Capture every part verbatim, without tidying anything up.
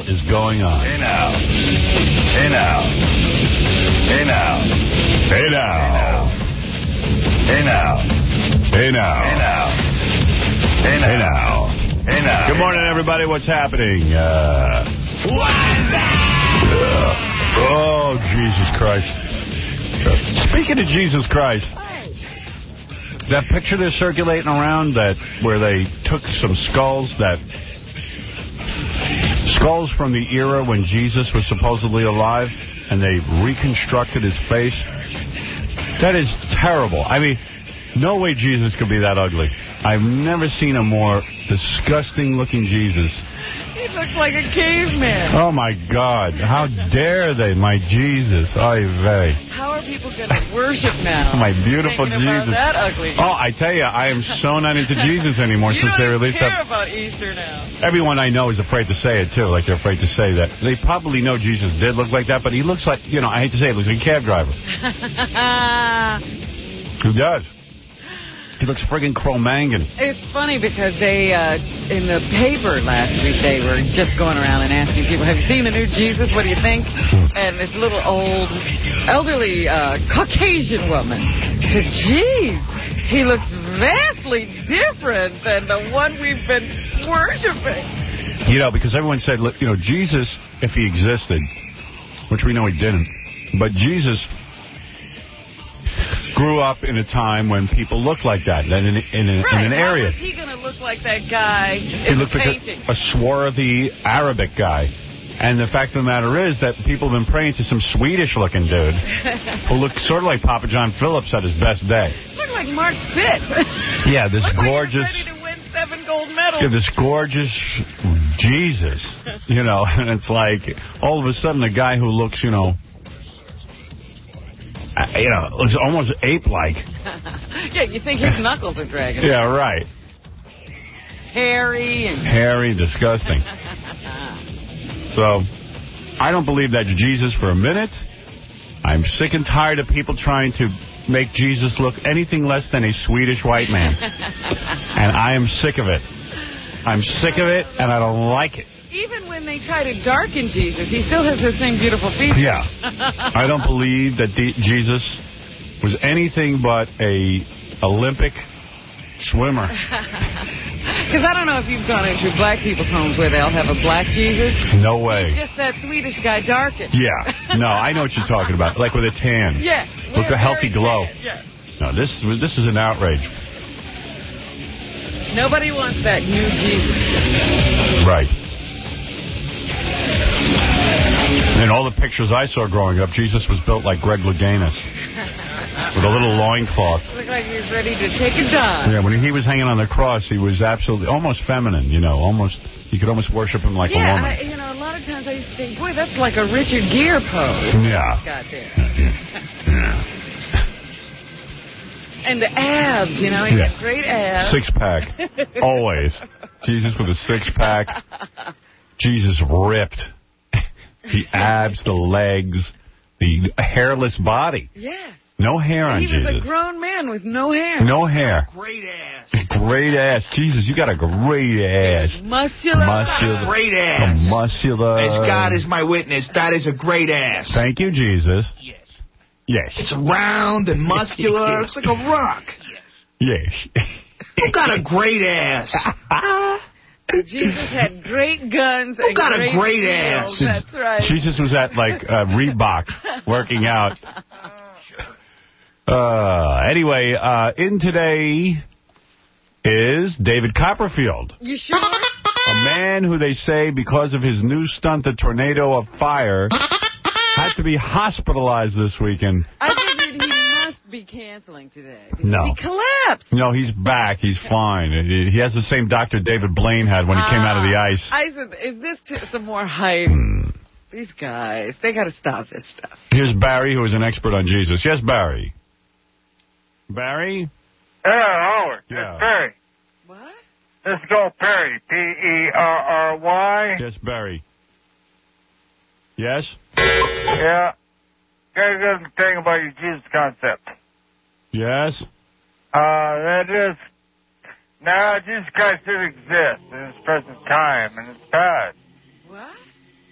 is going on? Hey now. Hey now. Hey now. Hey now. Hey now. Hey now. Hey now. Hey now. Hey now. Hey now. Good morning, everybody. What's happening? Uh, What's that? oh, Jesus Christ. Speaking of Jesus Christ, that picture they're circulating around that where they took some skulls that skulls from the era when Jesus was supposedly alive and they reconstructed his face. That is terrible. I mean, no way Jesus could be that ugly. I've never seen a more disgusting-looking Jesus. He looks like a caveman. Oh, my God. How dare they, my Jesus. Oy vey. How are people going to worship now? My beautiful Jesus. About that ugly. Oh, I tell you, I am so not into Jesus anymore you since they released that. You don't care about Easter now. Everyone I know is afraid to say it, too. Like, they're afraid to say that. They probably know Jesus did look like that, but he looks like, you know, I hate to say it, he looks like a cab driver. Who does? He looks friggin' Cro-Mangan. It's funny because they, uh, in the paper last week, they were just going around and asking people, have you seen the new Jesus? What do you think? And this little old, elderly uh, Caucasian woman said, geez, he looks vastly different than the one we've been worshiping. You know, because everyone said, look, you know, Jesus, if he existed, which we know he didn't, but Jesus grew up in a time when people looked like that, in, in, in, in right. an area. How was he going to look like that guy in he the looked painting? like a, a swarthy Arabic guy. And the fact of the matter is that people have been praying to some Swedish-looking dude who looked sort of like Papa John Phillips at his best day. Looked like Mark Spitz. Yeah, this looked gorgeous... Like he was ready to win seven gold medals. Yeah, this gorgeous Jesus, you know, and it's like all of a sudden a guy who looks, you know, Uh, you know, looks almost ape-like. Yeah, you think his knuckles are dragging. Yeah, right. Hairy and... Hairy, disgusting. So, I don't believe that Jesus for a minute. I'm sick and tired of people trying to make Jesus look anything less than a Swedish white man. And I am sick of it. I'm sick of it, and I don't like it. Even when they try to darken Jesus, he still has the same beautiful features. Yeah. I don't believe that the, Jesus was anything but a Olympic swimmer. Because I don't know if you've gone into black people's homes where they'll have a black Jesus. No way. He's just that Swedish guy darkened. Yeah. No, I know what you're talking about. Like with a tan. Yeah. With a healthy glow. Yeah. No, this, this is an outrage. Nobody wants that new Jesus. Right. And all the pictures I saw growing up, Jesus was built like Greg Louganis. With a little loincloth. Looked like he was ready to take a dive. Yeah, when he was hanging on the cross, he was absolutely, almost feminine, you know, almost, you could almost worship him like yeah, a woman. I, you know, a lot of times I used to think, boy, that's like a Richard Gere pose. Yeah. Got there. And the abs, you know, he yeah. had great abs. Six-pack. Always. Jesus with a six-pack. Jesus ripped. The abs, the legs, the hairless body. Yes. No hair on he Jesus. He was a grown man with no hair. No hair. Great ass. Great ass. Jesus, you got a great ass. Muscular. Muscular. Great ass. A muscular. As God is my witness, that is a great ass. Thank you, Jesus. Yes. Yes. It's round and muscular. It's like a rock. Yes. You got a great ass. Jesus had great guns and Who got great a great skills. ass? That's right. Jesus was at, like, uh, Reebok working out. Uh, anyway, uh, in today is David Copperfield. You sure? A man who they say, because of his new stunt, The Tornado of Fire, had to be hospitalized this weekend. I figured he must be canceling today. No. He collapsed. No, he's back. He's fine. He has the same doctor David Blaine had when he uh, came out of the ice. I said, is this t some more hype? Mm. These guys, they got to stop this stuff. Here's Barry, who is an expert on Jesus. Yes, Barry. Barry? Yeah, Howard. Yeah. It's Perry. What? Let's go Perry. P E R R Y. Yes, Barry. Yes? Yeah. Got a good thing about your Jesus concept. Yes? Uh, that is, now Jesus Christ did exist in his present time, and it's bad. What?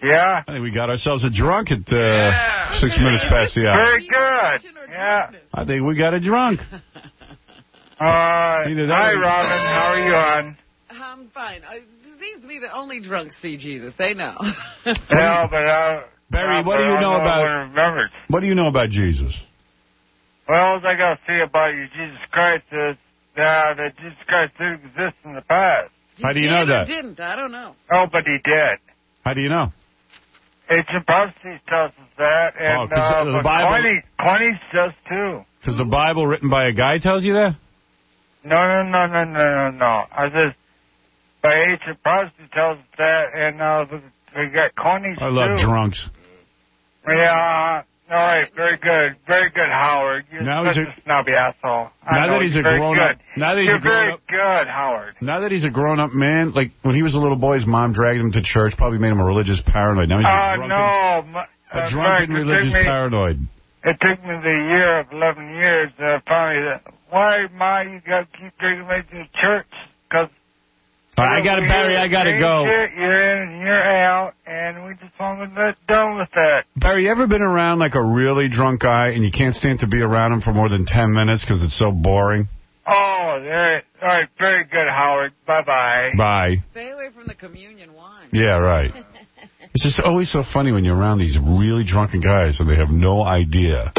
Yeah. I think we got ourselves a drunk at uh, yeah. six minutes past the hour. Very good. Yeah. I think we got a drunk. Uh, hi, Robin. How are you on? I'm fine. It seems to me that only drunks see Jesus. They know. Yeah, but uh, Barry, what do you know about? What do you know about Jesus? Well, all I got to say about you, Jesus Christ, is uh, that Jesus Christ did exist in the past. How do you know that? He didn't. I don't know. Oh, but he did. How do you know? Ancient prophecy tells us that, and oh, uh, the Bible Quinnies does too. Because the Bible written by a guy tells you that? No, no, no, no, no, no, no. I said, by ancient prophecy tells us that, and uh, we got Quinnies too. I love too. drunks. Yeah. All right, very good, very good, Howard. You're now such he's a, a snobby asshole. I now know, that he's a very grown good. up, now that he's you're a grown very up, good, Howard. Now that he's a grown up man, like when he was a little boy, his mom dragged him to church, probably made him a religious paranoid. Now he's uh, a drunken, no, my, a uh, drunken fact, religious me, paranoid. It took me the year of eleven years to finally. Why, Ma, you got to keep dragging me to church? Because. Uh, I got to, Barry, I got to go. You're in and you're out, and we just want to get done with that. Barry, you ever been around like a really drunk guy and you can't stand to be around him for more than ten minutes because it's so boring? Oh, there. All right, very good, Howard. Bye-bye. Bye. Stay away from the communion wine. Yeah, right. It's just always so funny when you're around these really drunken guys and they have no idea.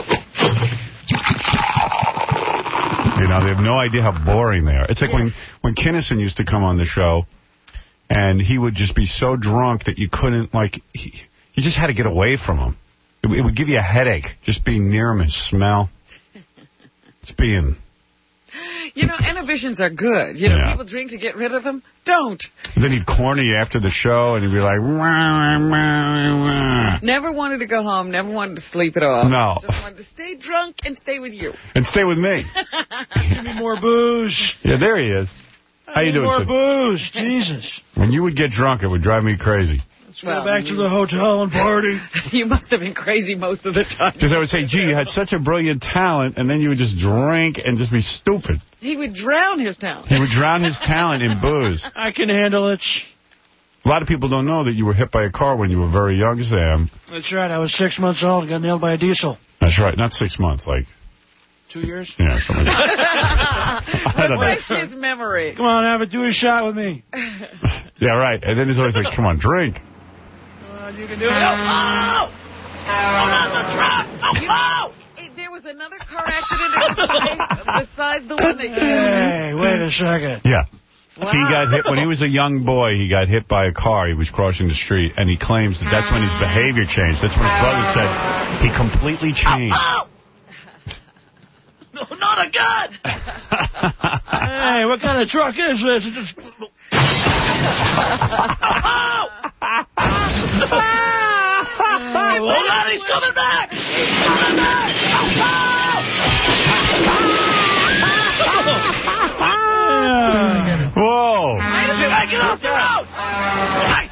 You know, they have no idea how boring they are. It's like yeah. when, when Kinnison used to come on the show, and he would just be so drunk that you couldn't, like, he, you just had to get away from him. It, it would give you a headache, just being near him, his smell. It's being... You know, inhibitions are good. You know, yeah. people drink to get rid of them. Don't. And then he'd corner you after the show, and he'd be like... Wah, wah, wah. Never wanted to go home. Never wanted to sleep at all. No. Just wanted to stay drunk and stay with you. And stay with me. Give me more booze. Yeah, there he is. How you doing, more sir? booze. Jesus. When you would get drunk, it would drive me crazy. Let's well, go back to the hotel and party. You must have been crazy most of the time. Because I would say, gee, you had such a brilliant talent, and then you would just drink and just be stupid. He would drown his talent. He would drown his talent in booze. I can handle it. A lot of people don't know that you were hit by a car when you were very young, Sam. That's right. I was six months old and got nailed by a diesel. That's right. Not six months, like... Two years? Yeah, something like that. What breaks his memory? Come on, have a do a shot with me. Yeah, right. And then he's always like, come on, drink. Come on, you can do it. Oh! Hold on the truck! Oh! There was another car accident besides, besides the one that you... Hey, wait a second. Yeah. Wow. He got hit, when he was a young boy, he got hit by a car. He was crossing the street, and he claims that that's when his behavior changed. That's when his brother said he completely changed. Oh, oh. No, not a gun! Hey, what kind of truck is this? It just... Oh! Hold on, he's coming back! He's coming back! Oh! Whoa! Did I get off the road? Hey!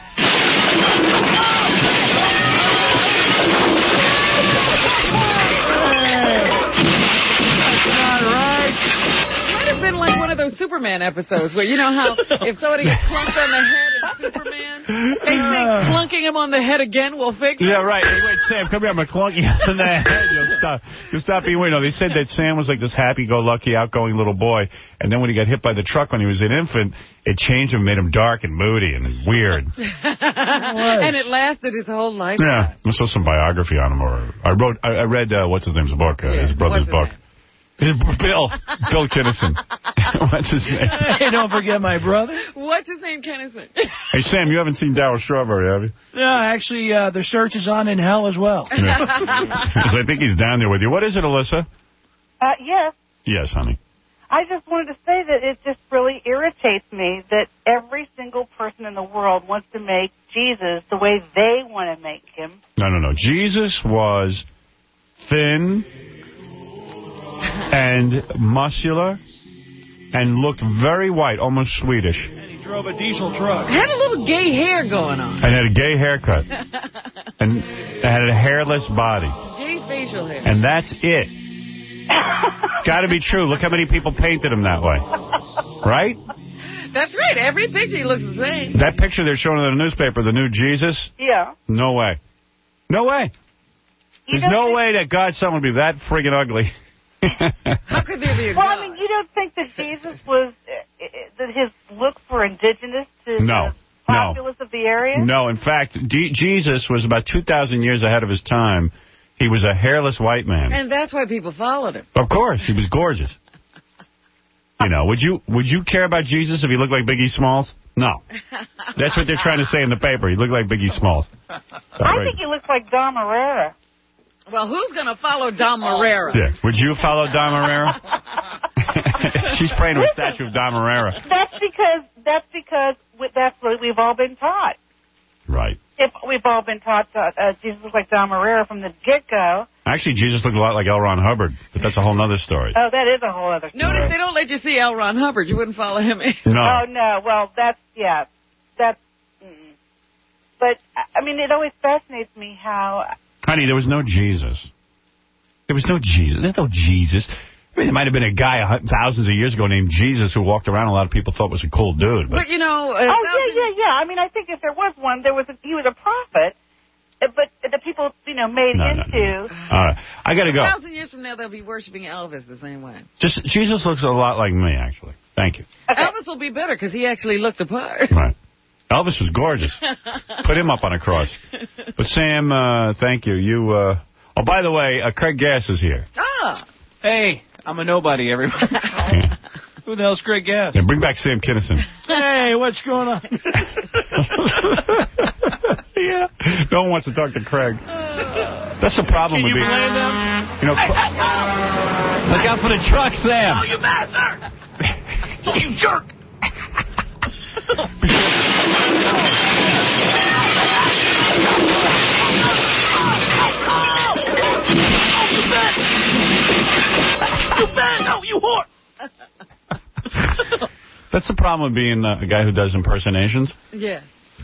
Like one of those Superman episodes where, you know how if somebody gets clunked on the head in Superman, they think clunking him on the head again will fix it? Yeah, right. Hey, wait, Sam, come here. I'm going to clunk you on the head. You'll stop, you'll stop being weird. No, they said that Sam was like this happy-go-lucky, outgoing little boy, and then when he got hit by the truck when he was an infant, it changed him, made him dark and moody and weird. And it lasted his whole life. Yeah. I saw some biography on him. Or I wrote, I, I read, uh, what's his name's book, uh, yeah. his brother's book. Name? Bill. Bill Kinnison. What's his name? Hey, don't forget my brother. What's his name, Kinnison? Hey, Sam, you haven't seen Darryl Strawberry, have you? No, actually, uh, the search is on in hell as well. Because yeah. I think he's down there with you. What is it, Alyssa? Uh, yes. Yes, honey. I just wanted to say that it just really irritates me that every single person in the world wants to make Jesus the way they want to make him. No, no, no. Jesus was thin and muscular and looked very white, almost Swedish. And he drove a diesel truck. Had a little gay hair going on. And had a gay haircut. And had a hairless body. Gay facial hair. And that's it. It's got to be true. Look how many people painted him that way. Right? That's right. Every picture he looks the same. That picture they're showing in the newspaper, the new Jesus? Yeah. No way. No way. You There's no think, way that God's son would be that friggin' ugly. How could there be a Well, God? I mean, you don't think that Jesus was, uh, that his looks were indigenous to No. the populace No. of the area? No, in fact, D Jesus was about two thousand years ahead of his time. He was a hairless white man. And that's why people followed him. Of course, he was gorgeous. You know, would you would you care about Jesus if he looked like Biggie Smalls? No. That's what they're trying to say in the paper. He looked like Biggie Smalls. I think he looks like Dom Herrera. Well, who's going to follow Dom Herrera? Yeah. Would you follow Dom Herrera? She's praying to a statue of Dom Herrera. That's because that's because we, that's what we've all been taught. Right. If we've all been taught that uh, Jesus looks like Dom Herrera from the get-go. Actually, Jesus looked a lot like L. Ron Hubbard, but that's a whole other story. Oh, that is a whole other story. Notice they don't let you see L. Ron Hubbard. You wouldn't follow him in. No. Oh, no. Well, that's, yeah. That's, mm. But, I mean, it always fascinates me how... Honey, there was no Jesus. There was no Jesus. There's no Jesus. I mean, there might have been a guy thousands of years ago named Jesus who walked around. A lot of people thought was a cool dude. But, But, you know... Uh, oh, yeah, yeah, yeah. I mean, I think if there was one, there was a, he was a prophet. But the people, you know, made no, into... No, no. All right. I got to go. A thousand years from now, they'll be worshiping Elvis the same way. Just Jesus looks a lot like me, actually. Thank you. Okay. Elvis will be better because he actually looked the part. Right. Elvis was gorgeous. Put him up on a cross. But, Sam, uh, thank you. You. Uh... Oh, by the way, uh, Craig Gass is here. Ah. Hey, I'm a nobody, everybody. Yeah. Who the hell's Craig Gass? Yeah, bring back Sam Kinison. Hey, what's going on? Yeah. No one wants to talk to Craig. That's the problem Can with you being... blame them? You know, look out for the truck, Sam. Oh, you bastard! Oh, you jerk! Oh, you bet! You bet! No, you whore! That's the problem with being uh, a guy who does impersonations. Yeah.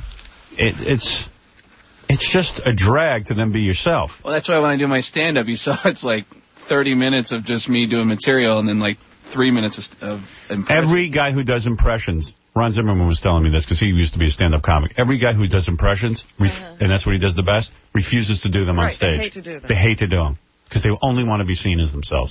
It, it's it's just a drag to then be yourself. Well, that's why when I do my stand-up, you saw it's like thirty minutes of just me doing material and then like three minutes of, of impressions. Every guy who does impressions, Ron Zimmerman was telling me this because he used to be a stand-up comic. Every guy who does impressions, ref uh-huh. and that's what he does the best, refuses to do them right, on stage. They hate to do them. They hate to do them because they only want to be seen as themselves.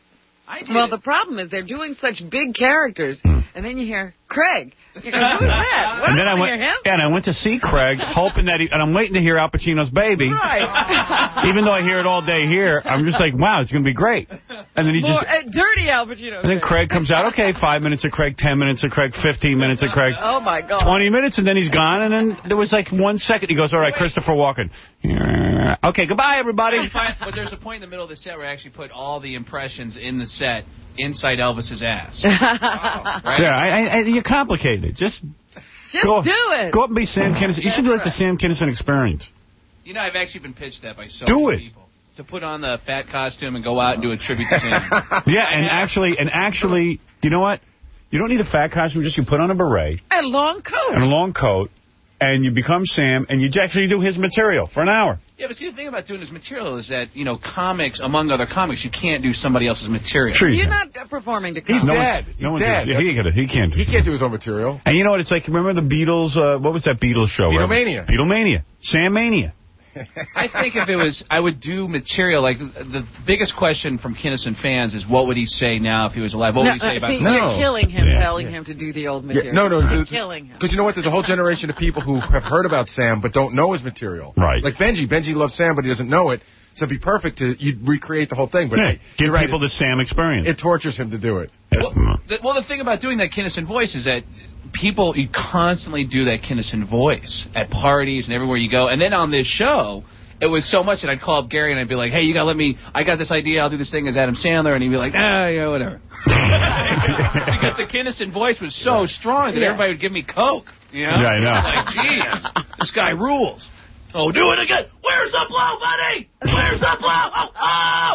Well, the problem is they're doing such big characters, hmm. and then you hear Craig. You go, who's that? What, and then I went, hear him? Yeah, and I went to see Craig, hoping that he, and I'm waiting to hear Al Pacino's Baby. Right. Even though I hear it all day here, I'm just like, wow, it's going to be great. And then he More, just... Uh, dirty Al Pacino. And then Craig comes out, okay, five minutes of Craig, ten minutes of Craig, fifteen minutes of Craig. Oh, my God. twenty minutes, and then he's gone, and then there was like one second. He goes, all right, Christopher Walken. Okay, goodbye, everybody. But there's a point in the middle of the set where I actually put all the impressions in the set inside Elvis's ass. Wow. Right? Yeah, I, I, you complicated it. Just, Just go, do it. Go up and be Sam Kinison. You should do like the Sam Kinison experience. You know, I've actually been pitched that by so do many it. people. To put on the fat costume and go out and do a tribute to Sam. Yeah, and actually, and actually, you know what? You don't need a fat costume. Just you put on a beret. And a long coat. And a long coat. And you become Sam, and you actually do his material for an hour. Yeah, but see, the thing about doing his material is that, you know, comics, among other comics, you can't do somebody else's material. Sure you You're can. not uh, performing to He's comics. no dead. One, He's no dead. Yeah, he, can, he can't do He can't do his own material. And you know what? It's like, remember the Beatles? Uh, what was that Beatles show? Beatlemania. Beatlemania. Sam Mania. I think if it was, I would do material, like, the, the biggest question from Kinison fans is, what would he say now if he was alive? What no, would he say uh, about see, no. You're killing him, Yeah. telling him to do the old material. Yeah, no, no. You're killing him. Because you know what? There's a whole generation of people who have heard about Sam but don't know his material. Right. Like Benji. Benji loves Sam, but he doesn't know it. So it'd be perfect to you'd recreate the whole thing. But Yeah, hey, give you're right, people it, the Sam experience. it tortures him to do it. Well the, well, the thing about doing that Kinison voice is that people, you constantly do that Kinison voice at parties and everywhere you go. And then on this show, it was so much that I'd call up Gary and I'd be like, hey, you got to let me, I got this idea, I'll do this thing as Adam Sandler. And he'd be like, ah, yeah, whatever. Because the Kinison voice was so strong that Yeah. everybody would give me Coke. You know? Yeah, I know. Like, geez, this guy rules. Oh, do it again. Where's the blow, buddy? Where's the blow? Oh, oh!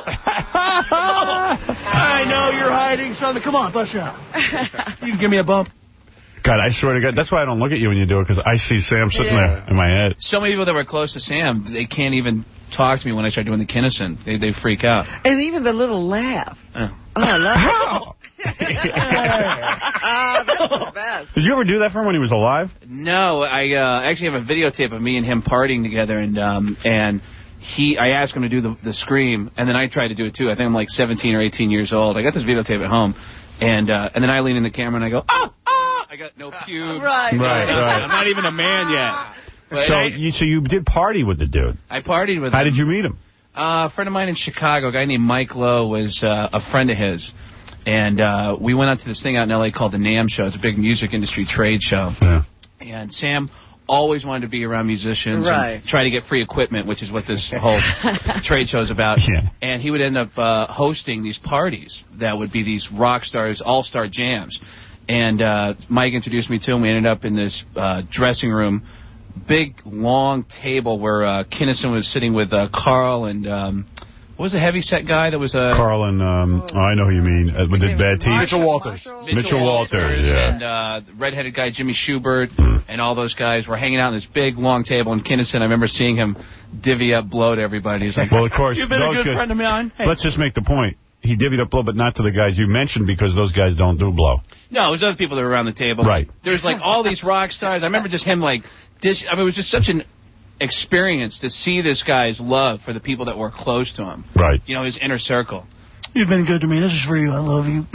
I know you're hiding something. Come on, bust out. You can give me a bump. God, I swear to God, that's why I don't look at you when you do it, because I see Sam sitting Yeah. there in my head. So many people that were close to Sam, they can't even talk to me when I start doing the Kinison. They they freak out. And even the little laugh. Oh. Oh, I love it. That's the best. Did you ever do that for him when he was alive? No, I uh, actually have a videotape of me and him partying together, and um, and he, I asked him to do the, the scream, and then I tried to do it too. I think I'm like seventeen or eighteen years old. I got this videotape at home, and uh, and then I lean in the camera and I go, oh, oh! I got no pubes. Right, right, right. I'm not even a man yet. But so I, you so you did party with the dude. I partied with How him. did you meet him? Uh, a friend of mine in Chicago, a guy named Mike Lowe, was uh, a friend of his. And uh, we went out to this thing out in L A called the NAMM Show. It's a big music industry trade show. Yeah. And Sam always wanted to be around musicians right. and try to get free equipment, which is what this whole trade show is about. Yeah. And he would end up uh, hosting these parties that would be these rock stars, all-star jams. And uh, Mike introduced me to him. We ended up in this uh, dressing room, big, long table where uh, Kinnison was sitting with uh, Carl and... Um, what was the heavyset guy that was a... Uh, Carl and, um, oh, I know who you mean, uh, with the bad teeth. Mitchell Walters. Mitchell, Mitchell Walters, yeah. And uh, the redheaded guy, Jimmy Schubert, and all those guys were hanging out on this big, long table. And Kinnison, I remember seeing him divvy up blow to everybody. He's like, well, of course, you've been a good guys, friend of mine. Hey. Let's just make the point. He divvied up blow, but not to the guys you mentioned because those guys don't do blow. No, it was other people that were around the table. Right. There's like all these rock stars. I remember just him like, dish, I mean, it was just such an experience to see this guy's love for the people that were close to him. Right. You know, his inner circle. You've been good to me. This is for you. I love you.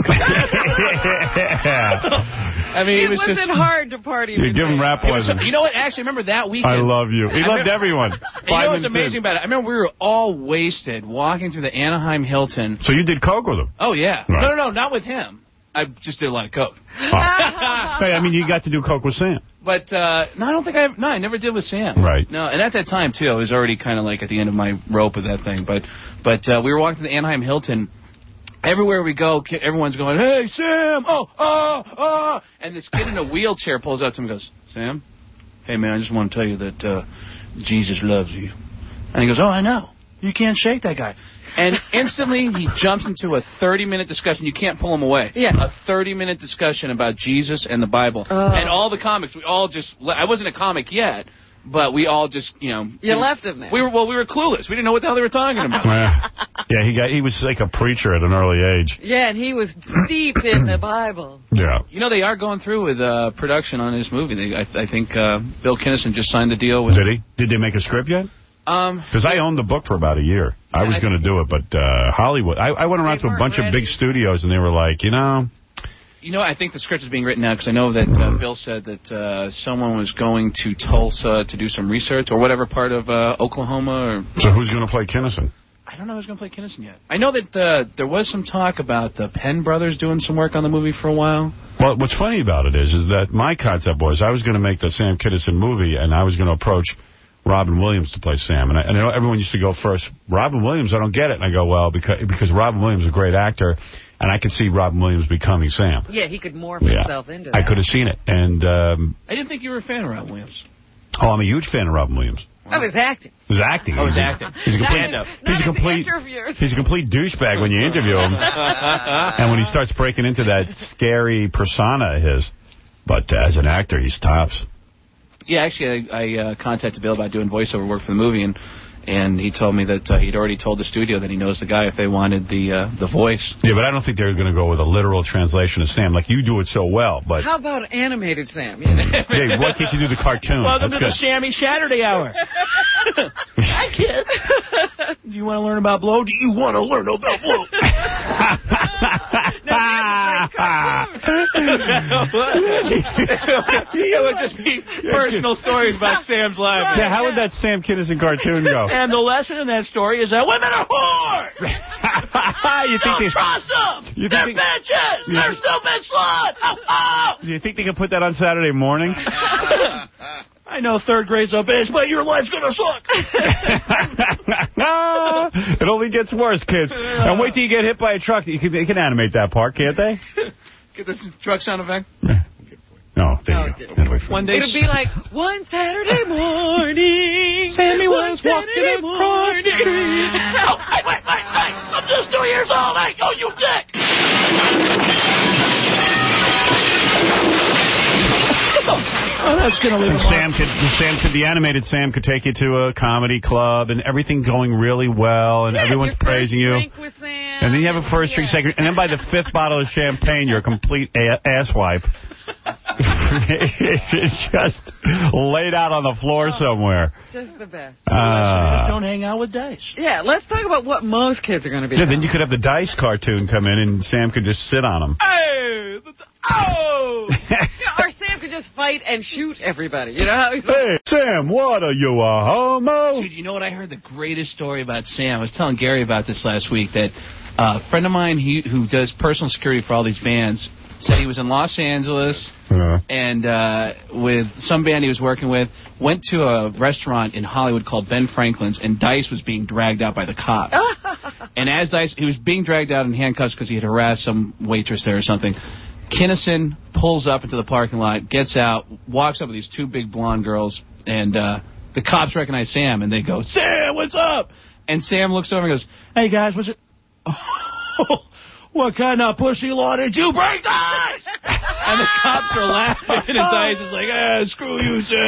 I mean, it, it was wasn't just hard to party You with give him rap lessons. You know what? Actually, remember that weekend? I love you. He I loved remember, everyone. And you know what's amazing about it? I remember we were all wasted walking through the Anaheim Hilton. So you did coke with him? Oh, yeah. Right. No, no, no, not with him. I just did a lot of coke. Oh. Hey, I mean, you got to do coke with Sam. But, uh, no, I don't think I, no, I never did with Sam. Right. No, and at that time, too, I was already kind of like at the end of my rope with that thing. But, but uh, we were walking to the Anaheim Hilton. Everywhere we go, everyone's going, hey, Sam, oh, oh, oh. And this kid in a wheelchair pulls up to him and goes, Sam, hey, man, I just want to tell you that uh, Jesus loves you. And he goes, oh, I know. You can't shake that guy. And instantly he jumps into a thirty-minute discussion. You can't pull him away. Yeah. A thirty-minute discussion about Jesus and the Bible. Oh. And all the comics, we all just, I wasn't a comic yet, but we all just, you know. You left him there. We were, well, we were clueless. We didn't know what the hell they were talking about. Yeah, he got he was like a preacher at an early age. Yeah, and he was steeped in the Bible. Yeah. You know, they are going through with uh, production on this movie. They, I, I think uh, Bill Kinnison just signed a deal with... Did he? Did they make a script yet? Um, Because I owned the book for about a year. I was going to do it, but uh, Hollywood... I, I went around to a bunch ready. of big studios, and they were like, you know... You know, I think the script is being written now because I know that uh, Bill said that uh, someone was going to Tulsa to do some research or whatever part of uh, Oklahoma. Or So who's going to play Kinnison? I don't know who's going to play Kinnison yet. I know that uh, there was some talk about the Penn brothers doing some work on the movie for a while. Well, what's funny about it is, is that my concept was I was going to make the Sam Kinison movie, and I was going to approach Robin Williams to play Sam. And I, and I know everyone used to go first, Robin Williams, I don't get it. And I go, well, because because Robin Williams is a great actor, and I could see Robin Williams becoming Sam. Yeah, he could morph Yeah. himself into that. I could have seen it. And, um, I didn't think you were a fan of Robin Williams. oh, I'm a huge fan of Robin Williams. I was acting. He's acting. Oh, he's He's a- acting. He's a complete, Stand-up. he's a Not complete, as interviewers. he's a complete douchebag when you interview him. And when he starts breaking into that scary persona of his. But uh, as an actor, he's tops. Yeah, actually, I, I uh, contacted Bill about doing voiceover work for the movie, and and he told me that uh, he'd already told the studio that he knows the guy if they wanted the uh, the voice. Yeah, but I don't think they're going to go with a literal translation of Sam. Like, you do it so well, but... How about animated Sam? Yeah. Hey, why can't you do the cartoon? Welcome That's to good. the Sammy Saturday Hour. Hi, kid. Do you want to learn about blow? Do you want to learn about blow? It would just be personal stories about Sam's life. Yeah, how would that Sam Kinison cartoon go? And the lesson in that story is that women are whores. you think Don't they, trust them. you They're think bitches. you They're think- stupid sluts. Oh, oh. Do you think they can put that on Saturday morning? I know third grade's a bitch, but your life's going to suck. It only gets worse, kids. And wait till you get hit by a truck. You can, they can animate that part, can't they? Get this truck sound effect. No, there Oh, you it go. Anyway, One day, It'd be like, one Saturday morning. Sammy one was walking Saturday across the morning. street. Oh, wait, wait, wait, wait. I'm just two years old. Hey, oh, you dick. Oh, that's going to leave And a mark. Sam could, Sam could, the animated Sam could take you to a comedy club and everything going really well, and Yeah, everyone's your first praising you. drink with Sam. And then you have a first drink, second, and then by the fifth bottle of champagne, you're a complete a asswipe. Just laid out on the floor somewhere. Just the best. Uh, just don't hang out with Dice. Yeah, let's talk about what most kids are going to be yeah, doing. then you could have the Dice cartoon come in, and Sam could just sit on him. Hey! Oh! Yeah, or Sam could just fight and shoot everybody. You know how he's Hey, Sam, what are you, a homo? Dude, you know what? I heard the greatest story about Sam. I was telling Gary about this last week, that uh, a friend of mine he, who does personal security for all these bands said he was in Los Angeles uh-huh. and uh, with some band he was working with, went to a restaurant in Hollywood called Ben Franklin's, and Dice was being dragged out by the cops. And as Dice, he was being dragged out in handcuffs because he had harassed some waitress there or something. Kinnison pulls up into the parking lot, gets out, walks up with these two big blonde girls, and uh, the cops recognize Sam, and they go, Sam, what's up? And Sam looks over and goes, hey, guys, what's it? What kind of pussy law did you break, Dice? And the cops are laughing, and Dice is like, ah, screw you, Sam.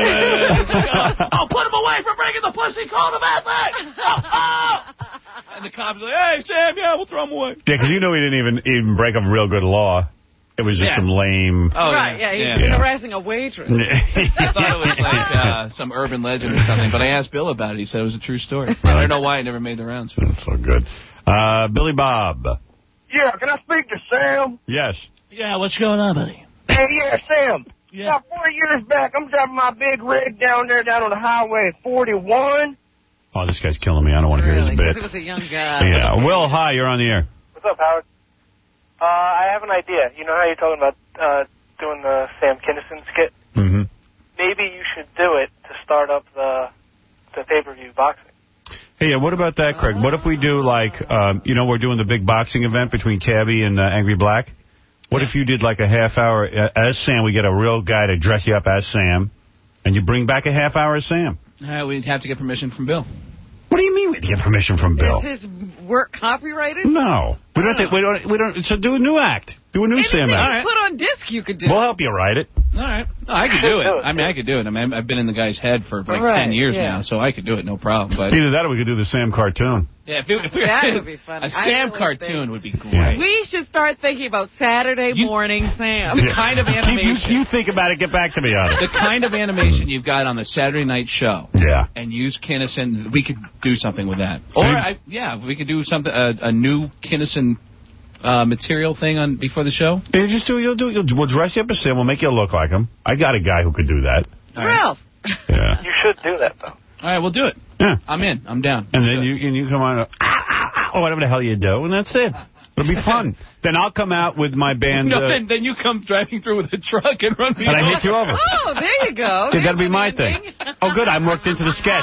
Like, oh, oh, put him away for breaking the pussy code of ethics. Oh, oh. And the cops are like, hey, Sam, yeah, we'll throw him away. Yeah, because you know he didn't even even break a real good law. It was just Yeah. some lame... Oh, right, yeah, yeah, he's yeah. harassing a waitress. I thought it was like uh, some urban legend or something, but I asked Bill about it. He said it was a true story. I don't know why it never made the rounds. That's so good. Uh, Billy Bob. Yeah, can I speak to Sam? Yes. Yeah, what's going on, buddy? Hey, yeah, Sam. Yeah. About four years back, I'm driving my big rig down there, down on the highway forty-one. Oh, this guy's killing me. I don't want to hear Really, his because bit. it was a young guy. Yeah. Will, hi, you're on the air. What's up, Howard? Uh, I have an idea. You know how you're talking about uh, doing the Sam Kinison skit? Mm-hmm. Maybe you should do it to start up the the pay-per-view boxing. Hey, yeah, what about that, Craig? What if we do, like, um, you know, we're doing the big boxing event between Cabby and uh, Angry Black? What if you did, like, a half hour uh, as Sam? We get a real guy to dress you up as Sam, and you bring back a half hour as Sam. Uh, we'd have to get permission from Bill. What do you mean we get permission from Bill? Is his work copyrighted? No. We don't, think, we don't, we don't, so do a new act. Do a new Anything Sam you act. put on disc you could do. We'll help you write it. All right. No, I could do it. I mean, I could do it. I mean, I've been in the guy's head for like Right, ten years yeah. now, so I could do it, no problem. But Either that or we could do the Sam cartoon. yeah, if, it, if we were, That would be funny. a Sam I really cartoon think- would be great. Yeah. We should start thinking about Saturday You- morning Sam. The kind of Keep- animation, You, you think about it. Get back to me on it. the kind of animation you've got on the Saturday night show. Yeah. And use Kinnison. We could do something with that. Or Maybe- I, yeah, we could do something a, a new Kinnison uh, material thing on before the show. You just do. You'll do. You'll, we'll dress you up as Sam. We'll make you look like him. I got a guy who could do that. All right. Ralph. Yeah. You should do that, though. All right, we'll do it. Yeah. I'm in. I'm down. And Let's then do it. you and you come on, uh, ah, ah, ah, or whatever the hell you do, and that's it. It'll be fun. Then I'll come out with my band. No, uh, then, then you come driving through with a truck and run me and over. I hit you over. Oh, there you go. Yeah, that'll be There's my an thing. ending. Oh, good. I'm worked into the sketch.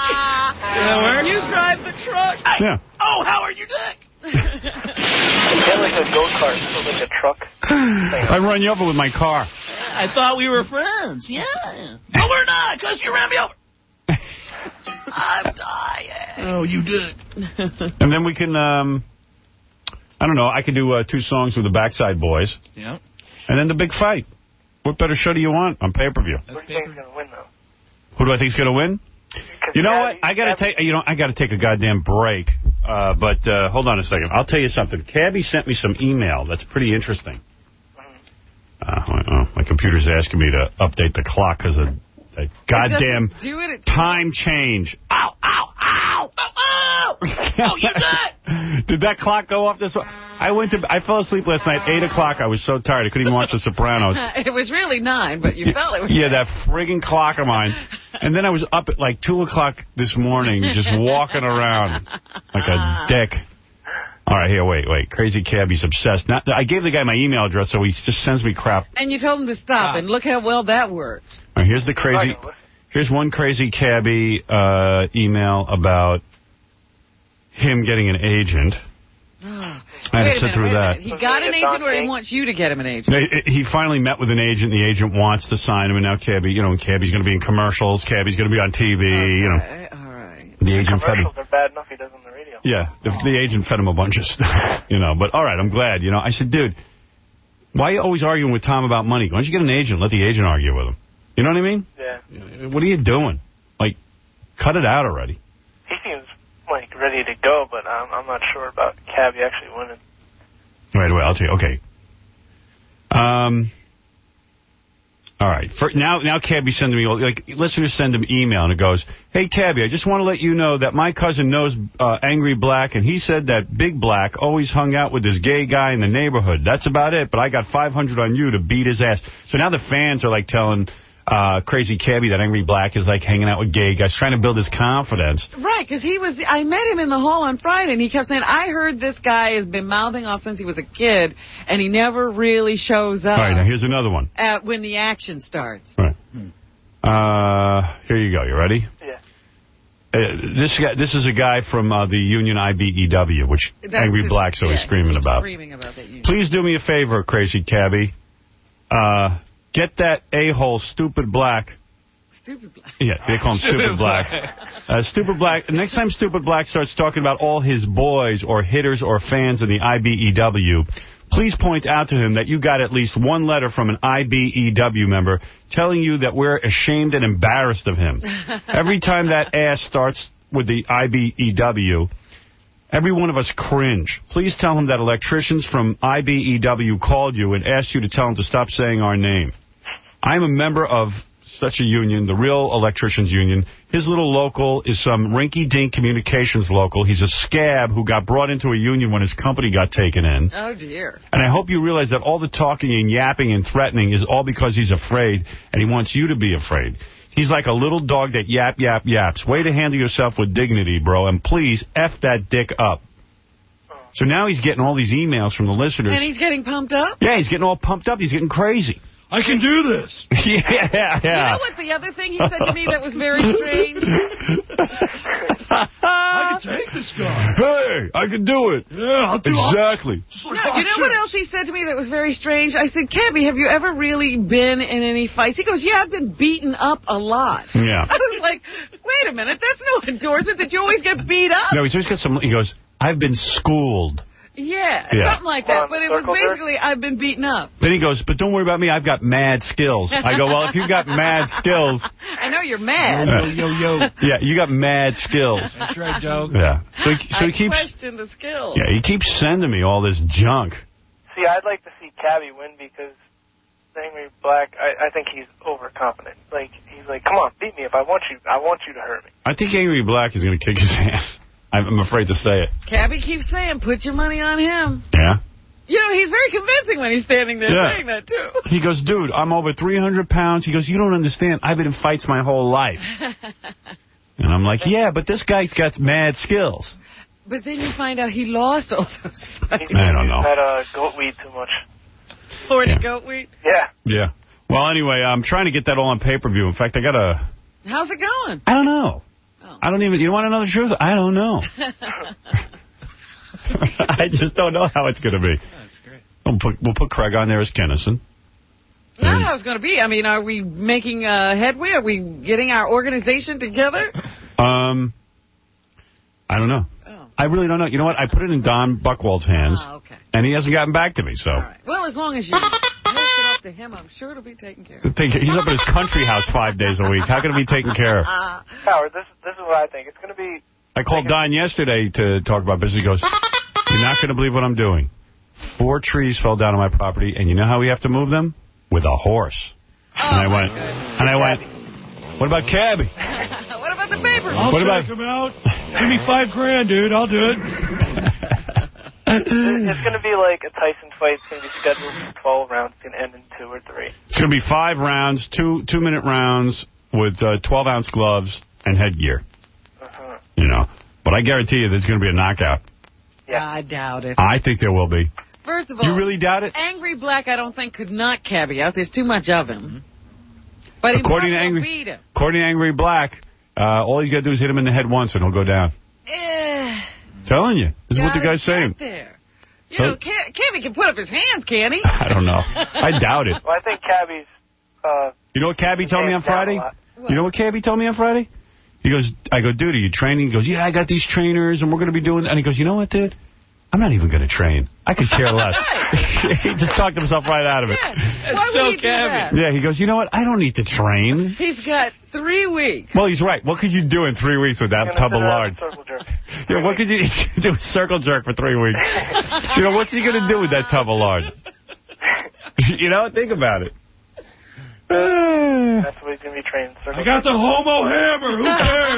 Yeah, you drive the truck. Yeah. Oh, Howard, you dick. Get like a go-kart, so like a truck. I run you over with my car. I thought we were friends. Yeah. No, we're not, because you ran me over. I'm dying. Oh, you did. And then we can, um, I don't know, I could do uh, two songs with the Backside Boys. Yeah. And then the big fight. What better show do you want on pay-per-view? Who do you think's going to win, though? Who do I think's going to win? 'Cause You know Gabby- what? I got to Gabby- take. You know, I got to take a goddamn break. Uh, but uh, hold on a second. I'll tell you something. Cabby sent me some email that's pretty interesting. Uh, oh, my computer's asking me to update the clock because of that goddamn Do it at time change. Ow! Ow! Ow! Ow! Ow! Oh, you did! Did that clock go off this way? I went to. I fell asleep last night. Eight o'clock. I was so tired. I couldn't even watch The Sopranos. It was really nine, but you felt it was. Yeah, that friggin' clock of mine. And then I was up at like two o'clock this morning, just walking around like a dick. All right, here, wait, wait. Crazy Cabby's obsessed. Not, I gave the guy my email address, so he just sends me crap. And you told him to stop, and look how well that worked. All right, here's the crazy. Here's one crazy Cabby uh, email about him getting an agent. I had Wait to a sit minute, through wait a that. minute. He got an agent, or he wants you to get him an agent? He finally met with an agent. The agent wants to sign him, and now Cabby, you know, Cabby's going to be in commercials. Cabby's going to be on T V. You know, Okay, all right. the agent fed him. Commercials are bad enough he does on the radio. Yeah, the, the agent fed him a bunch of stuff. You know, but all right, I'm glad. You know, I said, dude, why are you always arguing with Tom about money? Why don't you get an agent? Let the agent argue with him. You know what I mean? Yeah. What are you doing? Like, cut it out already. He seems like ready to go, but I'm, I'm not sure about Cabby actually winning. Wait, wait, I'll tell you. Okay. Um... All right. For, now, now Cabby sends me, like, listeners send him email, and it goes, hey, Cabby, I just want to let you know that my cousin knows uh, Angry Black, and he said that Big Black always hung out with this gay guy in the neighborhood. That's about it, but I got five hundred on you to beat his ass. So now the fans are, like, telling uh, Crazy Cabby that Angry Black is, like, hanging out with gay guys, trying to build his confidence. Right, because he was, I met him in the hall on Friday, and he kept saying, I heard this guy has been mouthing off since he was a kid, and he never really shows up. All right, now here's another one. At when the action starts. Right. Uh, here you go. You ready? Yeah. Uh, this guy, this is a guy from uh, the union I B E W, which That's Angry his, Black's always yeah, screaming about. Screaming about that union. Please do me a favor, Crazy Cabby. Uh, get that a-hole, Stupid Black. Stupid Black. Yeah, they call him Stupid, Stupid Black. Uh, Stupid Black. Next time Stupid Black starts talking about all his boys or hitters or fans in the I B E W, please point out to him that you got at least one letter from an I B E W member telling you that we're ashamed and embarrassed of him. Every time that ass starts with the I B E W, every one of us cringe. Please tell him that electricians from I B E W called you and asked you to tell him to stop saying our name. I'm a member of such a union, the real electricians union. His little local is some rinky-dink communications local. He's a scab who got brought into a union when his company got taken in. Oh, dear. And I hope you realize that all the talking and yapping and threatening is all because he's afraid, and he wants you to be afraid. He's like a little dog that yap, yap, yaps. Way to handle yourself with dignity, bro, and please F that dick up. So now he's getting all these emails from the listeners. And he's getting pumped up? Yeah, he's getting all pumped up. He's getting crazy. I can do this. yeah, yeah. You know what the other thing he said to me that was very strange? I can take this guy. Hey, I can do it. Yeah, I'll do it. Exactly. No, you know what else he said to me that was very strange? I said, Cabby, have you ever really been in any fights? He goes, yeah, I've been beaten up a lot. Yeah. I was like, wait a minute, that's no endorsement that you always get beat up. No, he's always got some, he goes, I've been schooled. Yeah, Yeah. something like that. But it was basically, I've been beaten up. Then he goes, but don't worry about me, I've got mad skills. I go, well, if you've got mad skills. I know you're mad. Yo, yo, yo. Yeah, you got mad skills. That's right, Joe. Yeah. So he, so I he keeps. question the skills. Yeah, he keeps sending me all this junk. See, I'd like to see Cabby win because Angry Black, I, I think he's overconfident. Like, he's like, come on, beat me if I want you. I want you to hurt me. I think Angry Black is going to kick his ass. I'm afraid to say it. Cabby keeps saying, put your money on him. Yeah? You know, he's very convincing when he's standing there Yeah. saying that, too. He goes, dude, I'm over three hundred pounds. He goes, you don't understand. I've been in fights my whole life. And I'm like, yeah, but this guy's got mad skills. But then you find out he lost all those fights. I don't know. He's had uh, goat weed too much. forty Yeah. goat wheat. Yeah. Yeah. Well, anyway, I'm trying to get that all on pay-per-view. In fact, I got a... How's it going? I don't know. Oh. I don't even... You want to know the truth? I don't know. I just don't know how it's going to be. That's great. We'll put, we'll put Craig on there as Kennison. Not how it's going to be. I mean, are we making uh, headway? Are we getting our organization together? Um, I don't know. Oh. I really don't know. You know what? I put it in Don Buchwald's hands, Oh, okay. and he hasn't gotten back to me, so... All right. Well, as long as you hook it up to him, I'm sure it'll be taken care of. Think- He's up at his country house five days a week. How can it be taken care of? Uh, Howard, this, this is what I think. It's going to be... I called Don yesterday to talk about business. He goes, you're not going to believe what I'm doing. Four trees fell down on my property, and you know how we have to move them? With a horse. oh, and I my went, goodness. and I went, what about Cabby? What about the paper? I'll What check about- him out. Give me five grand, dude. I'll do it. It's going to be like a Tyson fight. It's going to be scheduled for twelve rounds. It's going to end in two or three. It's going to be five rounds, two two-minute rounds with uh, twelve-ounce gloves and headgear. Uh-huh. You know. But I guarantee you there's going to be a knockout. Yeah. I doubt it. I think there will be. First of all, You really doubt it? Angry Black, I don't think, could knock Cabby out. There's too much of him. But he According to won't Angry- beat him. According to Angry Black, uh, all he's got to do is hit him in the head once and he'll go down. Eh, Telling you. This is what the gotta guy's saying. get There. You Huh? know, Ca- Cabby can put up his hands, can he? I don't know. I doubt it. Well, I think Cabby's... Uh, You know what Cabby told me on hands down a Friday? lot. You know what Cabby told me on Friday? He goes, I go, dude, are you training? He goes, yeah, I got these trainers, and we're going to be doing that. And he goes, you know what, dude? I'm not even going to train. I could care less. He just talked himself right out of it. Yeah. That's Why so would he do that? Yeah, he goes, you know what? I don't need to train. He's got three weeks. Well, he's right. What could you do in three weeks with that tub of lard? Yeah, what could you do? Circle jerk for three weeks. You know, what's he going to do with that tub of lard? You know, think about it. That's what he's going to be trained. Circle I got the homo hammer. Who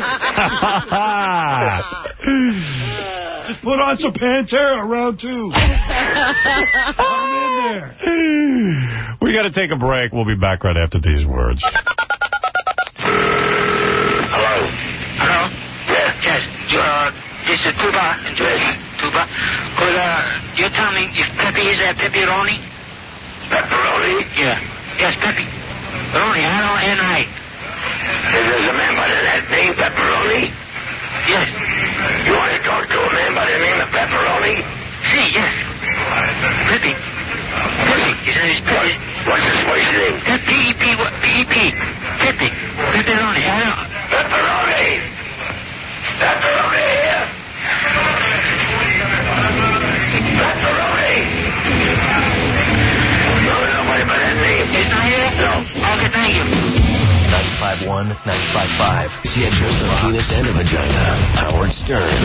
cares? Just put on some Pantera round two. I'm in there. We got to take a break. We'll be back right after these words. Hello? Hello? Yes, yes. Uh, this is Tuba. Yes. Tuba. Could uh, you tell me if Pepe is a pepperoni? Pepperoni? Yeah. Yes, Pepe. Pepperoni, L O N I. There's a man by that name, Pepperoni? Yes. You want to talk to a man by the name of Pepperoni? See, yes. Pepe. Pepe. Is that his Pepe? What's his wife's name? P E P. P E P. Pepe. Pepperoni. Pepperoni. Pepperoni here. Pepperoni. No, nobody by that name. He's not here? No. Okay, thank you. ninety-five point one, ninety-five point five. The interest of penis and a vagina. Howard Stern.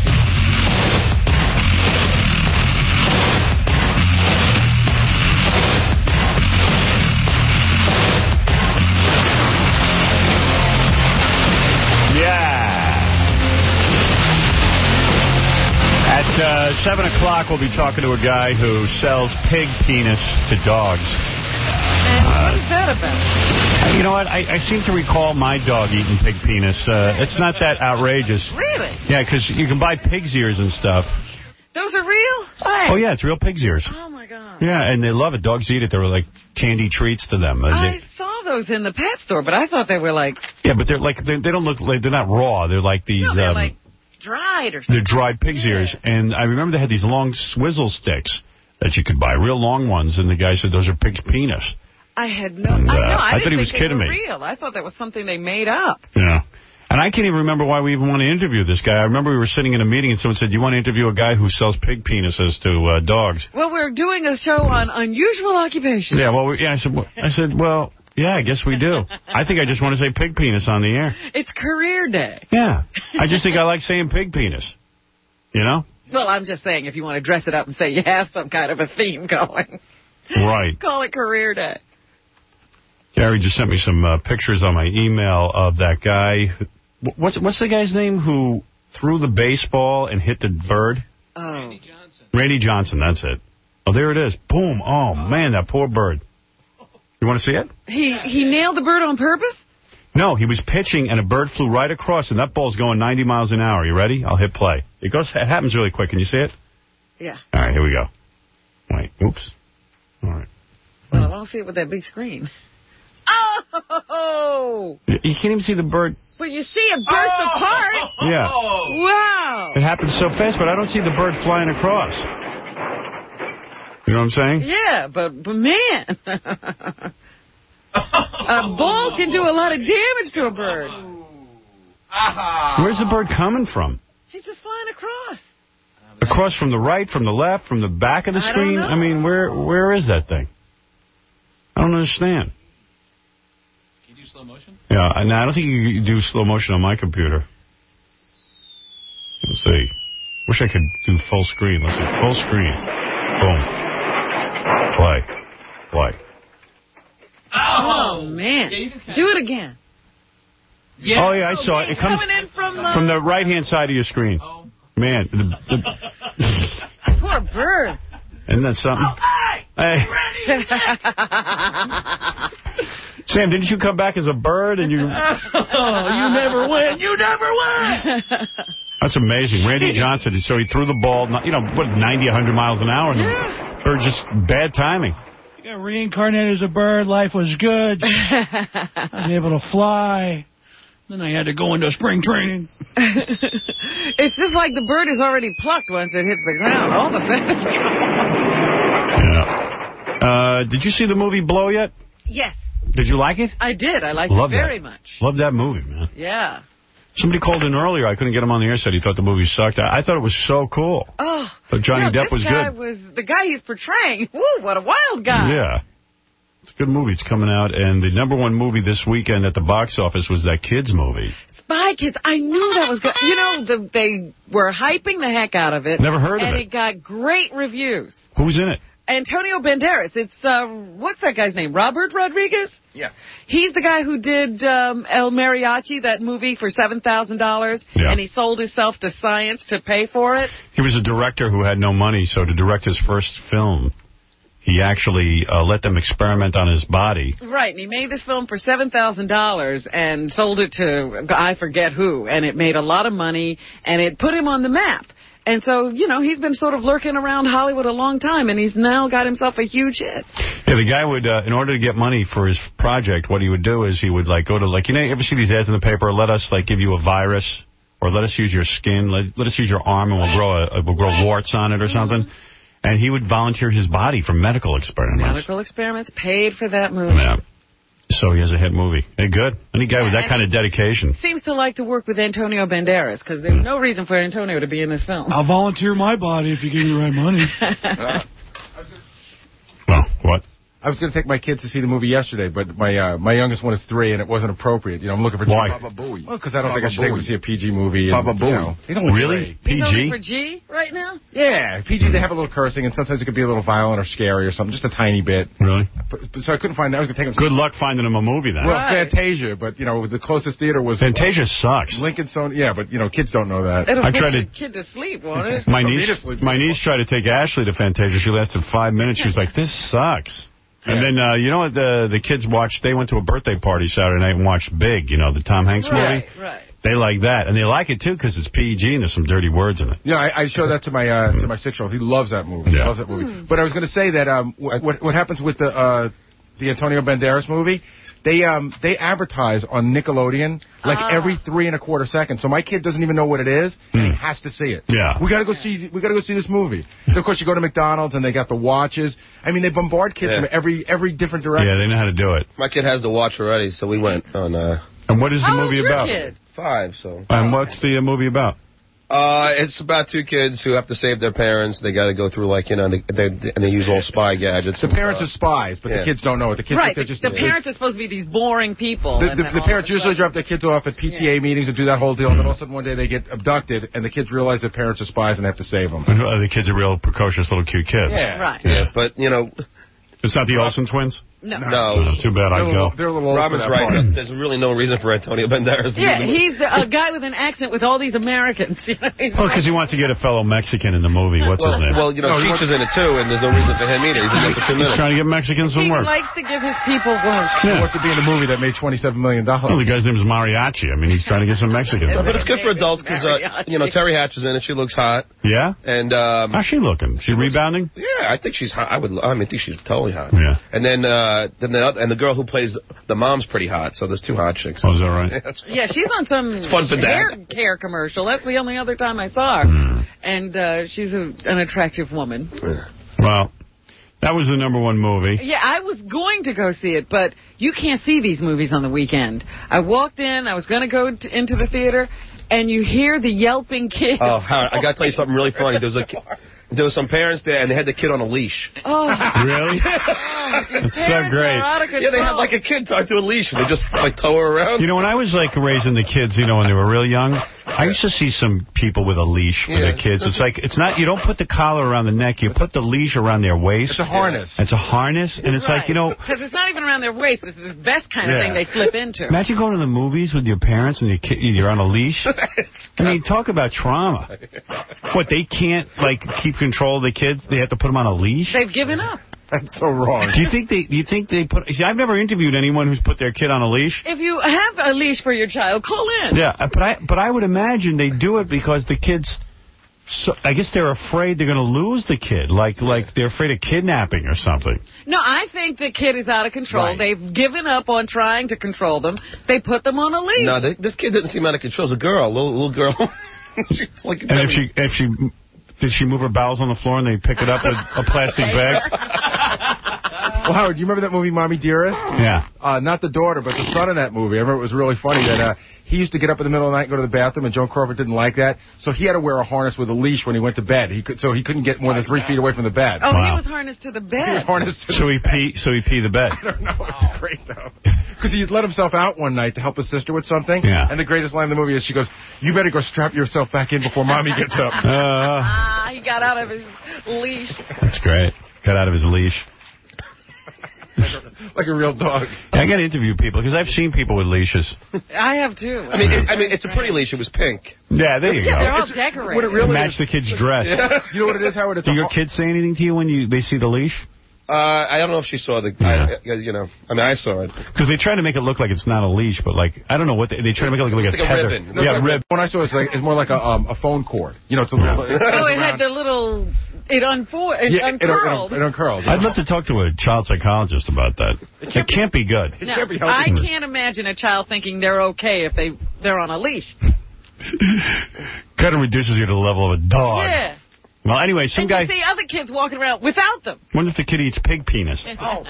At uh, seven o'clock, we'll be talking to a guy who sells pig penis to dogs. And what is that about? Uh, you know what? I, I seem to recall my dog eating pig penis. Uh, it's not that outrageous. Really? Yeah, because you can buy pig's ears and stuff. Those are real? Oh, yeah, it's real pig's ears. Oh, my God. Yeah, and they love it. Dogs eat it. They were like candy treats to them. Uh, I they, saw those in the pet store, but I thought they were like... yeah, but they're like they, they don't look like they're not raw. They're like these. No, they're um, like dried or something. They're dried pig's Yeah. ears. And I remember they had these long swizzle sticks that you could buy, real long ones. And the guy said those are pig's penis. I had no... And, uh, I know. I, I didn't thought he was think kidding they were me. real. I thought that was something they made up. Yeah. And I can't even remember why we even want to interview this guy. I remember we were sitting in a meeting and someone said, you want to interview a guy who sells pig penises to uh, dogs? Well, we're doing a show on unusual occupations. Yeah, well, we, yeah, I said, well, I said, well, yeah, I guess we do. I think I just want to say pig penis on the air. It's career day. Yeah. I just think I like saying pig penis. You know? Well, I'm just saying if you want to dress it up and say you have some kind of a theme going. Right. Call it career day. Gary just sent me some uh, pictures on my email of that guy. What's what's the guy's name who threw the baseball and hit the bird? Oh. Randy Johnson. Randy Johnson, that's it. Oh, there it is. Boom. Oh, man, that poor bird. You want to see it? He he nailed the bird on purpose? No, he was pitching, and a bird flew right across, and that ball's going ninety miles an hour. You ready? I'll hit play. It goes. It happens really quick. Can you see it? Yeah. All right, here we go. Wait, oops. All right. Well, I won't see it with that big screen. Oh! You can't even see the bird. But you see it burst oh! apart. Yeah. Wow. It happens so fast, but I don't see the bird flying across. You know what I'm saying? Yeah, but, but man. A ball can do a lot of damage to a bird. Where's the bird coming from? He's just flying across. Across from the right, from the left, from the back of the I screen? don't know. I mean, where where is that thing? I don't understand. Can you do slow motion? Yeah, no, I don't think you can do slow motion on my computer. Let's see. Wish I could do full screen. Let's see. Full screen. Boom. Play. Play. Oh, man. Yeah, do it again. Yeah. Oh, yeah, I saw it. It comes coming in from the... from the right-hand side of your screen. Oh. Man. The, the... Poor bird. Isn't that something? Oh, hey! Hey. Sam, didn't you come back as a bird and you... Oh, you never win. You never win. That's amazing. Randy Johnson, so he threw the ball, you know, what, ninety, a hundred miles an hour, and Yeah. the bird just bad timing. You got reincarnated as a bird. Life was good. I was able to fly. Then I had to go into spring training. It's just like the bird is already plucked once it hits the ground. All the feathers come off. Yeah. Uh, did you see the movie Blow yet? Yes. Did you like it? I did. I liked Love it very that. much. Love that movie, man. Yeah. Somebody called in earlier. I couldn't get him on the air. Said he thought the movie sucked. I, I thought it was so cool. Oh. But Johnny you know, Depp was this guy good. was the guy he's portraying. Woo, what a wild guy. Yeah. It's a good movie. It's coming out. And the number one movie this weekend at the box office was that Kids movie. Spy Kids. I knew that was good. You know, the, they were hyping the heck out of it. Never heard of and it. And it got great reviews. Who's in it? Antonio Banderas. It's, uh, what's that guy's name? Robert Rodriguez? Yeah. He's the guy who did um, El Mariachi, that movie, for seven thousand dollars. Yeah. And he sold himself to science to pay for it. He was a director who had no money, so to direct his first film, he actually uh, let them experiment on his body. Right, and he made this film for seven thousand dollars and sold it to I forget who, and it made a lot of money, and it put him on the map. And so, you know, he's been sort of lurking around Hollywood a long time, and he's now got himself a huge hit. Yeah, the guy would, uh, in order to get money for his project, what he would do is he would, like, go to, like, you know, you ever see these ads in the paper, let us, like, give you a virus, or let us use your skin, let, let us use your arm, and we'll grow, a, we'll grow warts on it or something. And he would volunteer his body for medical experiments. Medical experiments paid for that movie. Yeah. So he has a hit movie. Hey, good. Any guy with that kind of dedication. Seems to like to work with Antonio Banderas, because there's no reason for Antonio to be in this film. I'll volunteer my body if you give me the right money. Well, what? I was going to take my kids to see the movie yesterday, but my uh, my youngest one is three, and it wasn't appropriate. You know, I'm looking for... Why? Papa Booey. Well, because I don't Papa think I should Booey. take him to see a P G movie. And, Papa Booey. You know, he's only really? three. P G? He's only for G right now? Yeah, P G, they have a little cursing, and sometimes it could be a little violent or scary or something, just a tiny bit. Really? But, but, so I couldn't find... I was going to take him... Good luck finding him a movie, then. Well, Right. Fantasia, but, you know, the closest theater was... Fantasia sucks. Lincoln Stone... Yeah, but, you know, kids don't know that. It'll I put tried your to- kid to sleep, won't it? My For me niece, to sleep. my niece tried to take Ashley to Fantasia. She lasted five minutes. She was like, this sucks. And Yeah. then, uh, you know what, the the kids watched, they went to a birthday party Saturday night and watched Big, you know, the Tom Hanks Right, movie. right. They like that. And they like it, too, because it's P G and there's some dirty words in it. Yeah, I, I showed that to my uh, to my six-year-old. He loves that movie. He Yeah. loves that movie. But I was going to say that um, what, what what happens with the uh, the Antonio Banderas movie? They um they advertise on Nickelodeon like Ah. every three and a quarter seconds. So my kid doesn't even know what it is, and he has to see it. Yeah. We gotta go see we gotta go see this movie. And of course, you go to McDonald's and they got the watches. I mean, they bombard kids Yeah. from every every different direction. Yeah, they know how to do it. My kid has the watch already, so we went on uh, And what is the How movie old's your about? kid? five. So And what's the uh, movie about? uh, it's about two kids who have to save their parents. They got to go through like you know, they, they and they use all spy gadgets. The and parents are stuff. spies, but Yeah. the kids don't know it. The kids Right, think the, they're just the parents are supposed to be these boring people. The, and the, then the all parents of a usually sudden- drop their kids off at P T A meetings and do that whole deal, and then all of a sudden one day they get abducted, and the kids realize their parents are spies and have to save them. Uh, The kids are real precocious little cute kids. Yeah. Right. Yeah, but you know, It's not the Olsen twins? No. no. Oh, too bad. They're a I'd little, go. they're a little old for Robin's that right. part. There's really no reason for Antonio Banderas to Yeah, do the movie. he's the, a guy with an accent with all these Americans. You know, he's Oh, because he wants to get a fellow Mexican in the movie. What's well, his name? well, you know, No, he Cheech wants- is in it too, and there's no reason for him either. He's in it for two He's minutes. trying to get Mexicans some he work. likes to give his people work. He Yeah. wants to be in a movie that made twenty-seven million dollars. Well, the guy's name is Mariachi. I mean, he's trying to get some Mexicans. But it's good for adults because uh, you know Terry Hatch is in it. She looks hot, Yeah? and um, How's she looking? She rebounding? yeah, I think she's hot. I would. I mean, I think she's totally hot. Yeah. And then, uh, then the other, and the girl who plays the mom's pretty hot. So there's two hot chicks. Oh, is that right? Yeah, that's- Yeah, she's on some fun for hair Dad. care commercial. That's the only other time I saw her. Hmm. And uh, she's a, an attractive woman. Well, that was the number one movie. Yeah, I was going to go see it, but you can't see these movies on the weekend. I walked in, I was going to go t- into the theater, and you hear the yelping kids. Oh, Howard, I got to tell you something really funny. There was a, ki- there was some parents there, and they had the kid on a leash. Oh. Really? It's so great. Yeah, they had like a kid tied to a leash, and they just like tow her around. You know, when I was like raising the kids, you know, when they were real young, I used to see some people with a leash for Yeah. their kids. It's like, it's not, you don't put the collar around the neck, you put the leash around their waist. It's a harness. It's a harness, and it's like, you know, Because it's not even around their waist. This is the best kind of Yeah. thing they slip into. imagine going to the movies with your parents and your kid, you're on a leash. I mean, talk about trauma. What, they can't, like, keep control of the kids? They have to put them on a leash? They've given up. That's so wrong. Do you think they, do you think they put, see, I've never interviewed anyone who's put their kid on a leash. If you have a leash for your child, call in. Yeah, but I, but I would imagine they do it because the kids, so, I guess they're afraid they're going to lose the kid. Like, like they're afraid of kidnapping or something. No, I think the kid is out of control. Right. They've given up on trying to control them. They put them on a leash. No, they, this kid didn't seem out of control. It's a girl, a little, little girl. She's like a And if she, if she, did she move her bowels on the floor and they pick it up with a plastic bag? Well, Howard, you remember that movie, Mommy Dearest? Yeah. Uh, not the daughter, but the son in that movie. I remember it was really funny that uh, he used to get up in the middle of the night and go to the bathroom, and Joan Crawford didn't like that. So he had to wear a harness with a leash when he went to bed. He could, so he couldn't get more than three feet away from the bed. Oh, Wow. he was harnessed to the bed. He was harnessed to So the he bed. pee. So he pee the bed. I don't know. It's great, though. Because he let himself out one night to help his sister with something. Yeah. And the greatest line in the movie is she goes, "You better go strap yourself back in before Mommy gets up." Uh, Ah, he got out of his leash. that's great. Got out of his leash. Like a real dog. I got to interview people because I've seen people with leashes. I have, too. I mean, it, I mean, it's a pretty leash. It was pink. Yeah, there you Yeah, they're go. all decorated. What it really Match is, the kid's dress. you know what it is, Howard? It's Do a your ho- kids say anything to you when you they see the leash? Uh, I don't know if she saw the, Yeah. I, you know, I mean, I saw it. Because they try to make it look like it's not a leash, but like, I don't know what, they, they try to make it look like It's a like a tether. ribbon. No, Yeah, it's like- rib. When I saw it, it's, like, it's more like a um, a phone cord. You know, it's a little... It Oh, it around. had the little... It, unfor- it Yeah, it, it, uncurled. it, it uncurls. I'd love to talk to a child psychologist about that. It can't be good. No, can't be I healthy. can't imagine a child thinking they're okay if they, they're on a leash. Kind of reduces you to the level of a dog. Yeah. Well, anyway, some And guy... you see other kids walking around without them. Wonder if the kid eats pig penis. Oh.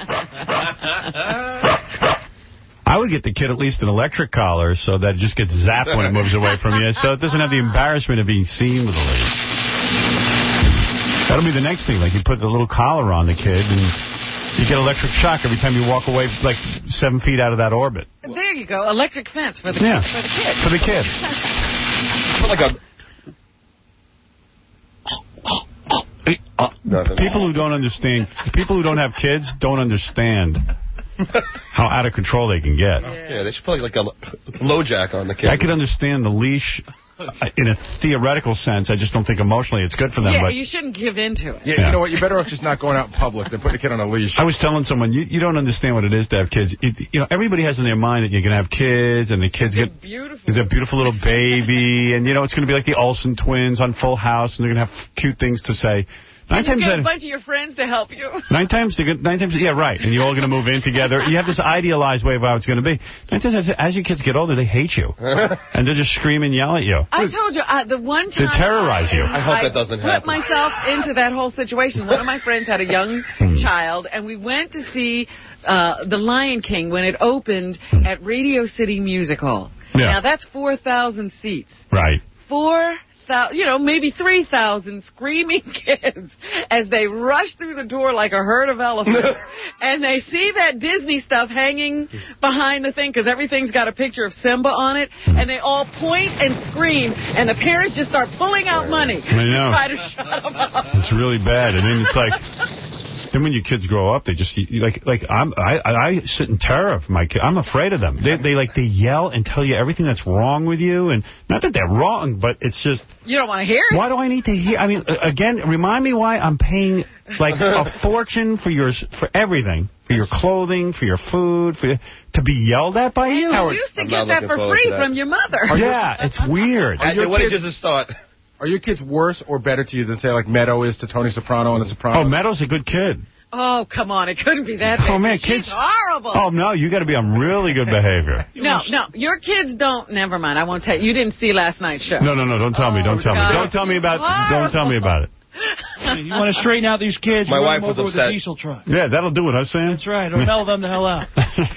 I would get the kid at least an electric collar so that it just gets zapped when it moves away from you, so it doesn't have the embarrassment of being seen with a leash. That'll be the next thing. Like, you put the little collar on the kid, and you get electric shock every time you walk away, like, seven feet out of that orbit. There you go. Electric fence for the, Yeah. for the kid. For the kid. Put like a... Nothing. People who don't understand, people who don't have kids don't understand how out of control they can get. Yeah, they should put like a low jack on the kid. I could understand the leash in a theoretical sense. I just don't think emotionally it's good for them. Yeah, but you shouldn't give into it. Yeah, Yeah. you know what? You're better off just not going out in public than putting a kid on a leash. I was telling someone, you, you don't understand what it is to have kids. It, you know, everybody has in their mind that you're going to have kids, and the kids They're get... beautiful. There's a beautiful little baby, and, you know, it's going to be like the Olsen twins on Full House, and they're going to have cute things to say. Nine And you times get out a of- bunch of your friends to help you. Nine times, to get, nine times, yeah, right. And you're all going to move in together. You have this idealized way of how it's going to be. Nine times, as your kids get older, they hate you. And they just scream and yell at you. I told you, uh, the one time... They terrorize you. I hope that doesn't put happen. myself into that whole situation. One of my friends had a young child, and we went to see uh, The Lion King when it opened at Radio City Music Hall. Yeah. Now, that's four thousand seats. Right. Four thousand, you know, maybe three thousand screaming kids as they rush through the door like a herd of elephants. And they see that Disney stuff hanging behind the thing because everything's got a picture of Simba on it. And they all point and scream. And the parents just start pulling out money I know. to try to shut them up. It's really bad. And then it's like... Then when your kids grow up, they just you- like like I'm I I sit in terror of my kids. I'm afraid of them. They they like they yell and tell you everything that's wrong with you, and not that they're wrong, but it's just You don't want to hear it. why do I need to hear? I mean, uh, again, remind me why I'm paying like a fortune for your for everything, for your clothing, for your food, for to be yelled at by you. You used to I'm get not that looking for forward free to that. from your mother. Yeah, it's weird. Are your what did kids- you just start? Are your kids worse or better to you than, say, like Meadow is to Tony Soprano and The Oh, Sopranos? Meadow's a good kid. Oh, come on. It couldn't be that Oh bad. man, She's kids. horrible. Oh no, you got to be on really good behavior. No, no, your kids don't. Never mind. I won't tell you. You didn't see last night's show. No, no, no. Don't tell me. Don't tell me. God. Don't tell me about. Don't tell me about it. You want to straighten out these kids, My run wife them was over with upset. a diesel truck. Yeah, that'll do it, huh, Sam? That's right. It'll mellow them the hell out.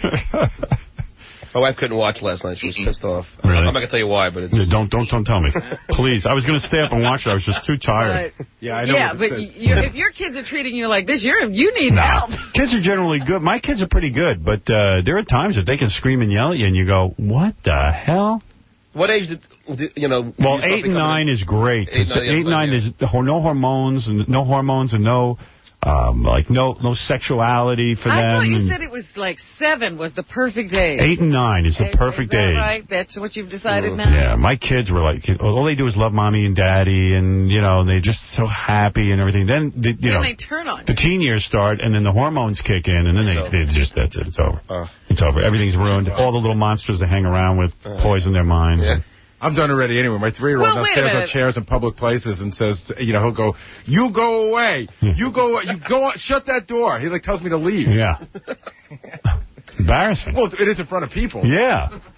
My wife couldn't watch last night. She was pissed off. Really? I'm not going to tell you why, but it's... Yeah, don't, don't, don't tell me. Please. I was going to stay up and watch it. I was just too tired. But, Yeah, I know. yeah, what but it- you, if your kids are treating you like this, you're you need Nah. help. Kids are generally good. My kids are pretty good, but uh, there are times that they can scream and yell at you, and you go, what the hell? What age did, did you know... Well, you start eight and becoming- nine is great. 'Cause Eight, nine, the eight, yeah, nine yeah. is ho- no hormones and no hormones and no um, like no no sexuality for I them. thought you and said it was like seven was the perfect age. eight and nine is the Is- perfect is that age. right? That's what you've decided now? Yeah, my kids were like, all they do is love mommy and daddy, and, you know, they're just so happy and everything. Then, they, you Then know, they turn on the you. teen years start, and then the hormones kick in, and then they, they just, that's it, it's over. Uh, It's over. Everything's ruined. All the little monsters they hang around with poison their minds. yeah. I'm done already anyway. My three-year-old Well, now wait a stands on minute. chairs in public places and says, you know, he'll go, you go away. You go, you go, shut that door. He, like, tells me to leave. Yeah. Embarrassing. Well, it is in front of people. Yeah.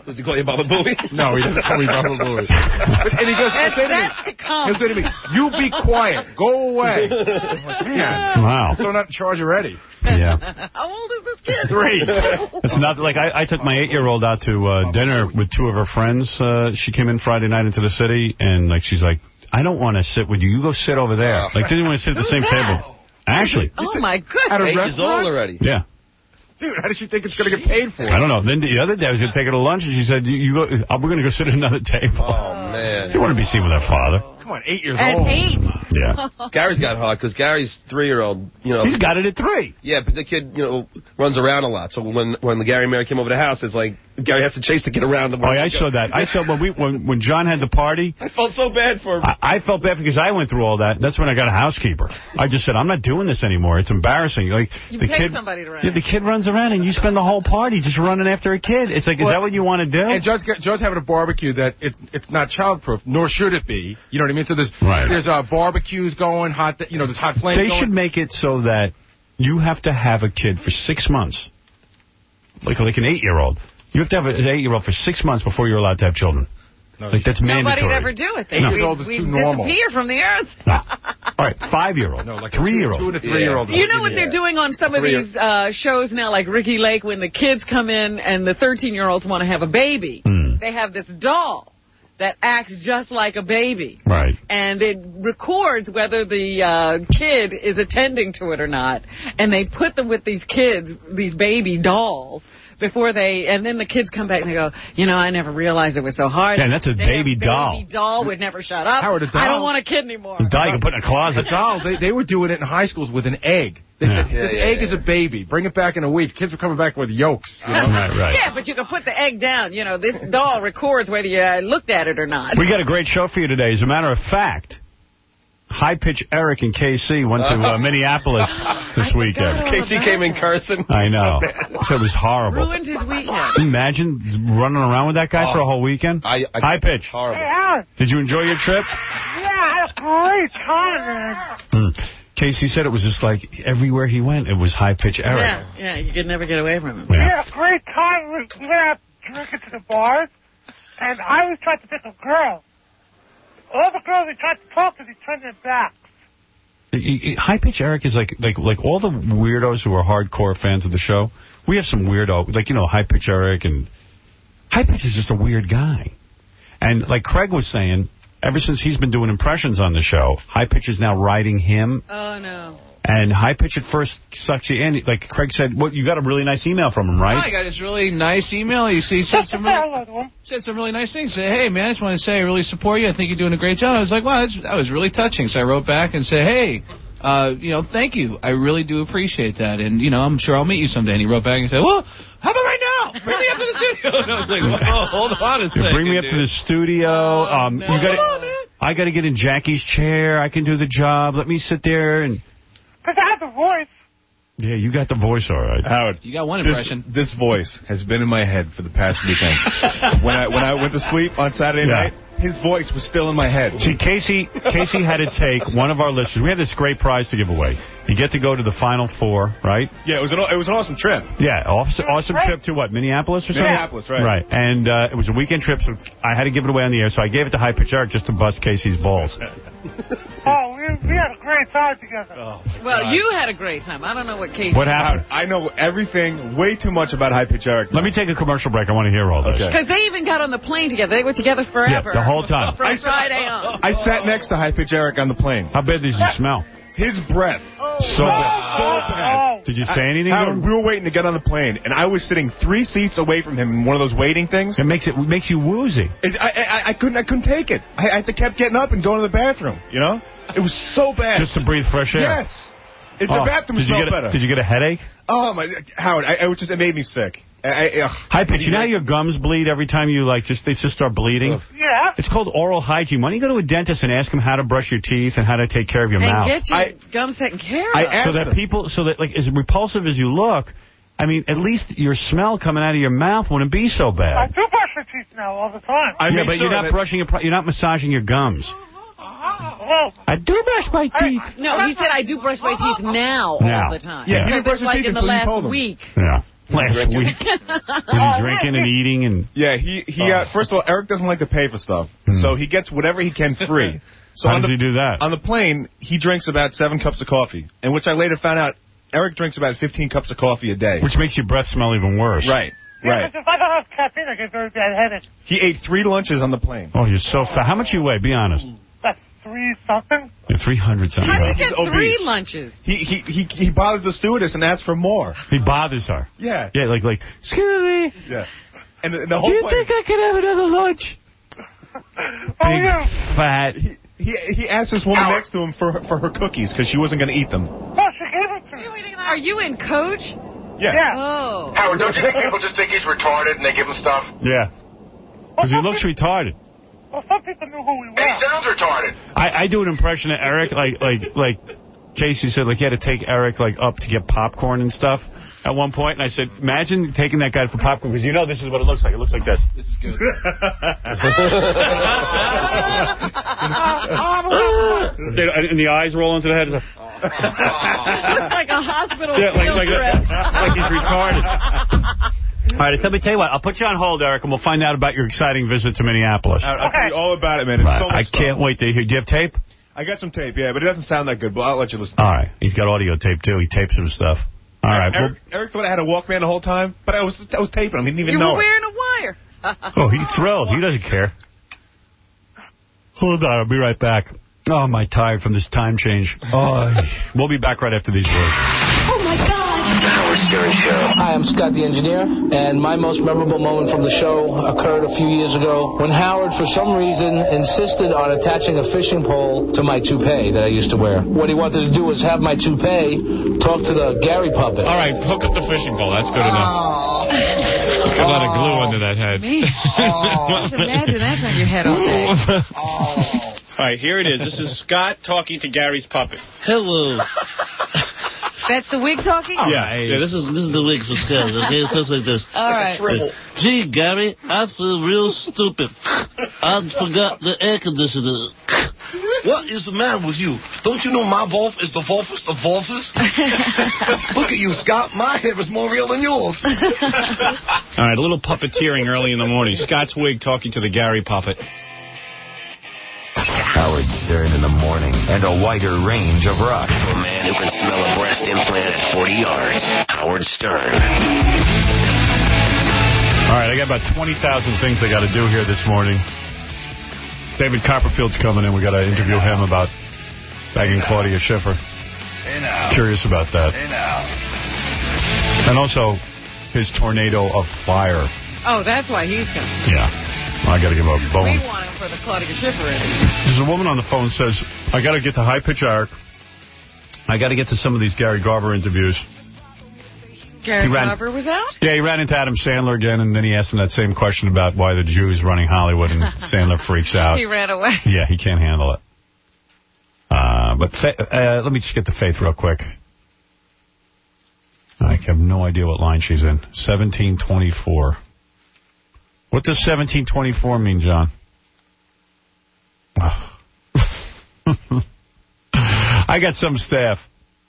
Does he call you Baba Booey? No, he doesn't call me Baba Booey. But, and he goes, That's, he'll say to me, that's to come. he'll say to me, you be quiet. Go away. I'm like, man. Wow. So not in charge already. Yeah. How old is this kid? Three. It's not like I, I took my eight-year-old out to uh, dinner with two of her friends. Uh, she came in Friday night into the city, and like she's like, I don't want to sit with you. You go sit over there. Like, didn't want to sit at the same that? table. Ashley. Oh, my goodness. At a Eight years old restaurant? already. Yeah. Dude, how does she think it's going to get paid for? I don't know. Then the other day I was going to take her to lunch, and she said, "You, you go. Uh, we're going to go sit at another table." Oh, man. You want to be seen with her father. Come on, eight years At old. eight? Yeah. Gary's got hard because Gary's three-year-old, you know. He's got it at three. Yeah, but the kid, you know, runs around a lot. So when when the Gary and Mary came over the house, it's like Gary has to chase the kid around. The Oh, yeah, I saw that. I saw when we when when John had the party. I felt so bad for him. I, I felt bad because I went through all that. That's when I got a housekeeper. I just said, I'm not doing this anymore. It's embarrassing. Like You the pay kid, somebody to run. Yeah, the kid runs around and you spend the whole party just running after a kid. It's like, is Well, that what you want to do? And Joe's, got- Joe's having a barbecue that it's it's not childproof, nor should it be. You know what I mean? So there's Right. there's uh, barbecues going, hot, you know, there's hot flames They going. should make it so that you have to have a kid for six months, like like an eight-year-old. You have to have an eight-year-old for six months before you're allowed to have children. No, like that's mandatory. Nobody'd ever do it. They, No. we, Eight years old is we too normal. disappear from the earth. No. All right, five-year-old, No, like three-year-old. A two, two and a three-year-old. You know what they're doing on some of Three- these uh, shows now, like Ricky Lake, when the kids come in and the thirteen-year-olds want to have a baby. Hmm. They have this doll that acts just like a baby. Right. And it records whether the uh, kid is attending to it or not. And they put them with these kids, these baby dolls, before they, and then the kids come back and they go, you know, I never realized it was so hard. Yeah, and that's a Their baby doll. Baby doll would never shut up. Howard, a doll- I don't want a kid anymore. The doll you can put in a closet. A doll, they, they were doing it in high schools with an egg. They Yeah. said, this Yeah, yeah, egg yeah. is a baby. Bring it back in a week. Kids were coming back with yolks. You know? Right, right. Yeah, but you can put the egg down. You know, this doll records whether you uh, looked at it or not. We got a great show for you today. As a matter of fact, High Pitch Eric and K C went to uh, Minneapolis this weekend. K C came in cursing. I know. So it was horrible. Ruined his weekend. Imagine running around with that guy Oh. for a whole weekend. I, I, High Pitch. Horrible. Howard. Did you enjoy your trip? Yeah, I had a great time, man. Mm. Casey said it was just like everywhere he went, it was High Pitch Eric. Yeah, yeah, you could never get away from him. We Yeah. had a great time. We we went out drinking to the bars, and I always tried to pick a girl. All the girls he tried to talk to, he turned their back. High Pitch Eric is like like like all the weirdos who are hardcore fans of the show. We have some weirdo, like, you know, High Pitch Eric, and High Pitch is just a weird guy. And like Craig was saying, ever since he's been doing impressions on the show, High Pitch is now writing him. Oh, no. And High Pitch at first sucks you in. Like Craig said, well, you got a really nice email from him, right? I got this really nice email. He he said some really, Hello to him. said some really nice things. Said, hey, man, I just want to say I really support you. I think you're doing a great job. I was like, wow, that's, that was really touching. So I wrote back and said, hey, uh, you know, thank you. I really do appreciate that. And, you know, I'm sure I'll meet you someday. And he wrote back and said, well, how about right now? Bring me up to the studio. And I was like, well, hold on a second, Bring me up dude. to the studio. Um, no. you got Come on, man. I got to get in Jackie's chair. I can do the job. Let me sit there and. Because I have the voice. Yeah, you got the voice all right. Howard, You got one this, impression. this voice has been in my head for the past weekend. when I when I went to sleep on Saturday Yeah. night, his voice was still in my head. See, Casey Casey had to take one of our listeners. We had this great prize to give away. You get to go to the Final Four, right? Yeah, it was an it was an awesome trip. Yeah, awesome, awesome trip to what, Minneapolis or something? Minneapolis, right. Right, and uh, it was a weekend trip, so I had to give it away on the air, so I gave it to High Pitch Eric just to bust Casey's balls. Oh, we, we had a great time together. Oh, Well, you had a great time. I don't know what Casey... What happened? I know everything, way too much about High Pitch Eric. Let me take a commercial break. I want to hear all this. Okay. Because they even got on the plane together. They were together forever. Yeah, the whole time. From I- Friday on. I sat next to High Pitch Eric on the plane. How bad did you smell? His breath. So bad. So bad. Did you say anything to Howard, him? we were waiting to get on the plane, and I was sitting three seats away from him in one of those waiting things. It makes it, it makes you woozy. It, I, I, I couldn't I couldn't take it. I, I had to kept getting up and going to the bathroom. You know, it was so bad. Just to breathe fresh air. Yes. It, Oh, the bathroom did you smelled get a, better. Did you get a headache? Oh my, Howard! I, I was just it made me sick. I, I, ugh. High Pitch, you know how your gums bleed every time you, like, just they just start bleeding? Yeah. It's called oral hygiene. Why don't you go to a dentist and ask him how to brush your teeth and how to take care of your And mouth? get your I- gums taken care I of. asked So that him. people, so that, like, as repulsive as you look, I mean, at least your smell coming out of your mouth wouldn't be so I bad. do brush my teeth now all the time. I yeah, made but sure you're not that- brushing your, pro- you're not massaging your gums. Well, I do brush my teeth. No, he said I do brush my teeth now Now. all the time. Yeah, he So didn't brush it's his like teeth in the until you last told him. week. Yeah. last week? Was he drinking and eating? and? Yeah, he, he Oh. uh, first of all, Eric doesn't like to pay for stuff, Hmm. so he gets whatever he can free. So How on does the, he do that? On the plane, he drinks about seven cups of coffee, and which I later found out, Eric drinks about fifteen cups of coffee a day. Which makes your breath smell even worse. Right, right. If I don't have caffeine, I get very bad headache. He ate three lunches on the plane. Oh, you're so fat. How much you weigh? Be honest. That's three something. You're three hundred something. How do you pounds. get He's three obese. lunches? He, he he he bothers the stewardess and asks for more. He bothers her. Yeah. Yeah, like, like, excuse me. Yeah. And the, the Do whole you plane, think I could have another lunch? Oh, Big, yeah. fat. he, he he asked this woman next to him for her- for her cookies because she wasn't going to eat them. Oh, she gave it to me. Are you in coach? Yeah. Yeah. Oh. Howard, don't you think people just think he's retarded and they give him stuff? Yeah. Because he looks retarded. Well, some people knew who we And he were. sounds retarded. I, I do an impression of Eric, like like like Casey said, like he had to take Eric like up to get popcorn and stuff at one point, and I said, imagine taking that guy for popcorn, because you know this is what it looks like. It looks like this. This is good. And the eyes roll into the head. It's like, Looks like a hospital yeah, like, field like, trip. like he's retarded. All right, let me tell you what. I'll put you on hold, Eric, and we'll find out about your exciting visit to Minneapolis. I, I'll tell you all about it, man. It's Right. so much I stuff. can't wait to hear. Do you have tape? I got some tape, yeah, but it doesn't sound that good, but I'll let you listen. All right. He's got audio tape, too. He tapes some stuff. All right. Eric, Eric thought I had a Walkman the whole time, but I was I was taping him. He didn't even You know were it. wearing a wire. Oh, he's thrilled. He doesn't care. Hold on. I'll be right back. Oh, am I tired from this time change. Oh, we'll be back right after these words. Oh, my God. The Howard Stern Show. Hi, I'm Scott the Engineer, and my most memorable moment from the show occurred a few years ago when Howard, for some reason, insisted on attaching a fishing pole to my toupee that I used to wear. What he wanted to do was have my toupee talk to the Gary puppet. All right, hook up the fishing pole. That's good enough. There's a lot of glue under that head. Man, just imagine that's on your head all day. All right, here it is. This is Scott talking to Gary's puppet. Hello. That's the wig talking? Yeah, yeah, this is this is the wig for Scott. Okay, it looks like this. All right. Gee, Gary, I feel real stupid. I forgot the air conditioner. What is the matter with you? Don't you know my Volf is the Volfest of Volfest? Look at you, Scott. My hair is more real than yours. All right, a little puppeteering early in the morning. Scott's wig talking to the Gary puppet. Howard Stern in the morning and a wider range of rock. A man who can smell a breast implant at forty yards. Howard Stern. All right, I got about twenty thousand things I got to do here this morning. David Copperfield's coming in. We got to interview him about bagging Claudia Schiffer. Hey now. Curious about that. Hey now. And also his tornado of fire. Oh, that's why he's coming. Yeah. I got to give him a We bone. want him for the Claudia Schiffer interview. There's a woman on the phone says, I got to get to High Pitch Eric. I got to get to some of these Gary Garver interviews. Gary He ran- Garver was out? Yeah, he ran into Adam Sandler again, and then he asked him that same question about why the Jews running Hollywood, and Sandler freaks out. He ran away. Yeah, he can't handle it. Uh, but Fa- uh, let me just get to Faith real quick. I have no idea what line she's in. seventeen twenty-four. What does seventeen twenty-four mean, John? I got some staff.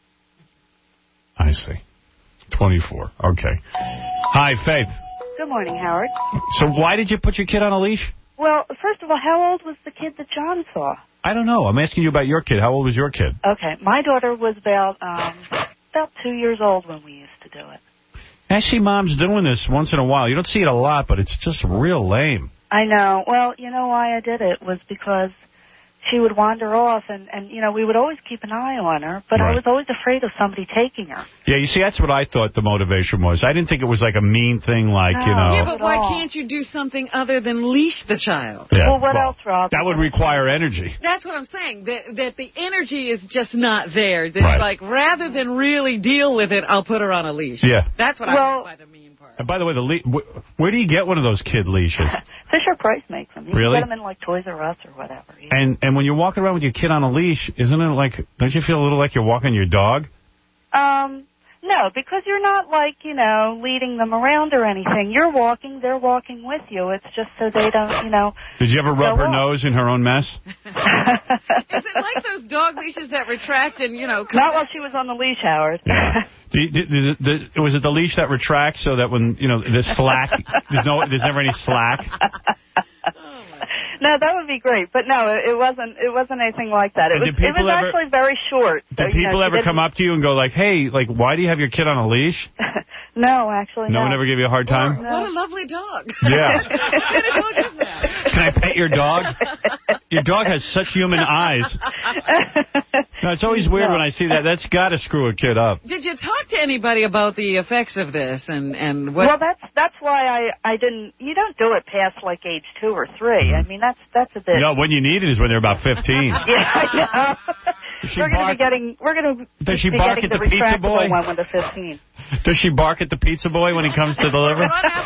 I see. twenty-four. Okay. Hi, Faith. Good morning, Howard. So why did you put your kid on a leash? Well, first of all, how old was the kid that John saw? I don't know. I'm asking you about your kid. How old was your kid? Okay, my daughter was about um, about two years old when we used to do it. I see moms doing this once in a while. You don't see it a lot, but it's just real lame. I know. Well, you know why I did it was because she would wander off, and, and you know, we would always keep an eye on her, but I Right. was always afraid of somebody taking her. Yeah, you see, that's what I thought the motivation was. I didn't think it was like a mean thing like, you know. Yeah, but why can't you do something other than leash the child? Yeah, well, what else, Rob? That would require energy. That's what I'm saying, that, that the energy is just not there. That Right. like, rather than really deal with it, I'll put her on a leash. Yeah. That's what I Well- meant by the mean part. And by the way, the le- wh- where do you get one of those kid leashes? Fisher Price makes them. You Really? can get them in, like, Toys R Us or whatever. And and when you're walking around with your kid on a leash, isn't it like, don't you feel a little like you're walking your dog? Um, No, because you're not, like, you know, leading them around or anything. You're walking, they're walking with you. It's just so they don't, you know... Did you ever rub her off. nose in her own mess? Is it like those dog leashes that retract and, you know... Not while she was on the leash, Howard. Yeah. The, the, the, the, was it the leash that retracts so that when, you know, the slack, there's no, there's never any slack? No, that would be great, but no, it, it wasn't. It wasn't anything like that. It And was. did It was people ever- actually very short. Did so, you people know, she ever come didn't- up to you and go like, hey, like, why do you have your kid on a leash? No, actually, No no. one ever gave you a hard time? What a lovely dog. Yeah. What kind of dog is that? Can I pet your dog? Your dog has such human eyes. No, it's always weird No. when I see that. That's got to screw a kid up. Did you talk to anybody about the effects of this and, and what... Well, that's that's why I I didn't. You don't do it past like age two or three. I mean, that's that's a bit. No, when you need it is when they're about fifteen. Yeah, I know. Does she We're going to bark- be getting. We're going to. Does she be bark getting at the the pizza retractable boy? one when they're fifteen. Does she bark at the pizza boy when he comes to deliver?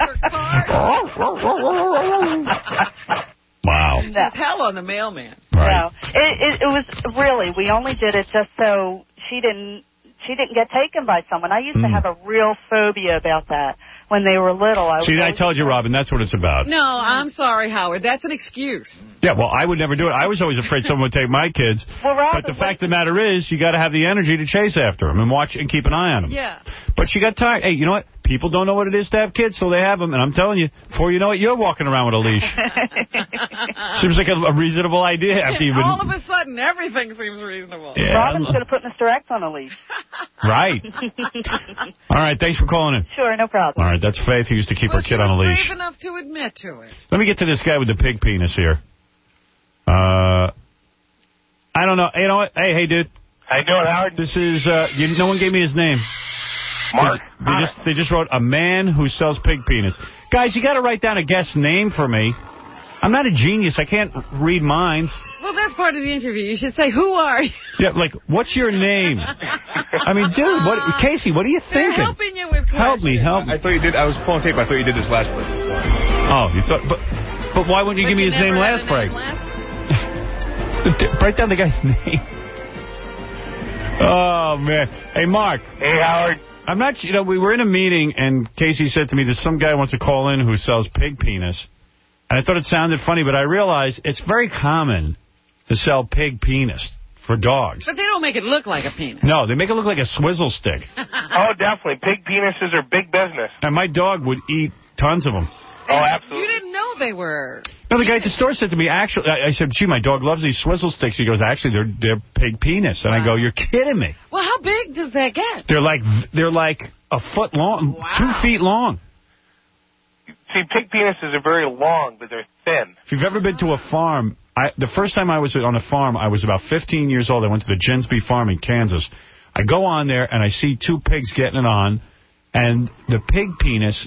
Wow. She's hell on the mailman. No, it, it it was really. We only did it just so she didn't she didn't get taken by someone. I used to Mm. have a real phobia about that when they were little. I See, was I told you, Robin, that's what it's about. No, I'm sorry, Howard. That's an excuse. Yeah, well, I would never do it. I was always afraid someone would take my kids. Well, Robin, but the fact of the matter is, you got to have the energy to chase after them and watch and keep an eye on them. Yeah. But she got tired. Hey, you know what? People don't know what it is to have kids, so they have them. And I'm telling you, before you know it, you're walking around with a leash. Seems like a, a reasonable idea after you've been... All of a sudden, everything seems reasonable. Yeah. Robin's going to put Mister X on a leash. Right. All right, thanks for calling in. Sure, no problem. All right, that's Faith who used to keep Well, her kid she on a was leash. brave enough to admit to it. Let me get to this guy with the pig penis here. Uh, I don't know. You know what? Hey, hey, dude. How you doing, Howard? This is, uh, you, no one gave me his name. Mark. They, they just they just wrote, a man who sells pig penis. Guys, you got to write down a guest name for me. I'm not a genius. I can't read minds. Well, that's part of the interview. You should say, who are you? Yeah, like, what's your name? I mean, dude, what, Casey, what are you They're thinking? helping you with Help me, help me. I thought you did. I was pulling tape. I thought you did this last break. That's why. Oh, you thought, but but why wouldn't you But give me you his name never had last a break? name last- Write down the guy's name. Oh, man. Hey, Mark. Hey, Howard. I'm not, you know, we were in a meeting, and Casey said to me, there's some guy wants to call in who sells pig penis. And I thought it sounded funny, but I realized it's very common to sell pig penis for dogs. But they don't make it look like a penis. No, they make it look like a swizzle stick. Oh, definitely. Pig penises are big business. And my dog would eat tons of them. Oh, absolutely. You didn't know they were. No, the guy at the store said to me, actually, I, I said, gee, my dog loves these swizzle sticks. He goes, actually, they're they're pig penis. And I go, you're kidding me. Well, how big does that get? They're like they're like a foot long, Wow. two feet long. See, pig penises are very long, but they're thin. If you've ever been to a farm, I, the first time I was on a farm, I was about fifteen years old. I went to the Jinsby farm in Kansas. I go on there, and I see two pigs getting it on, and the pig penis,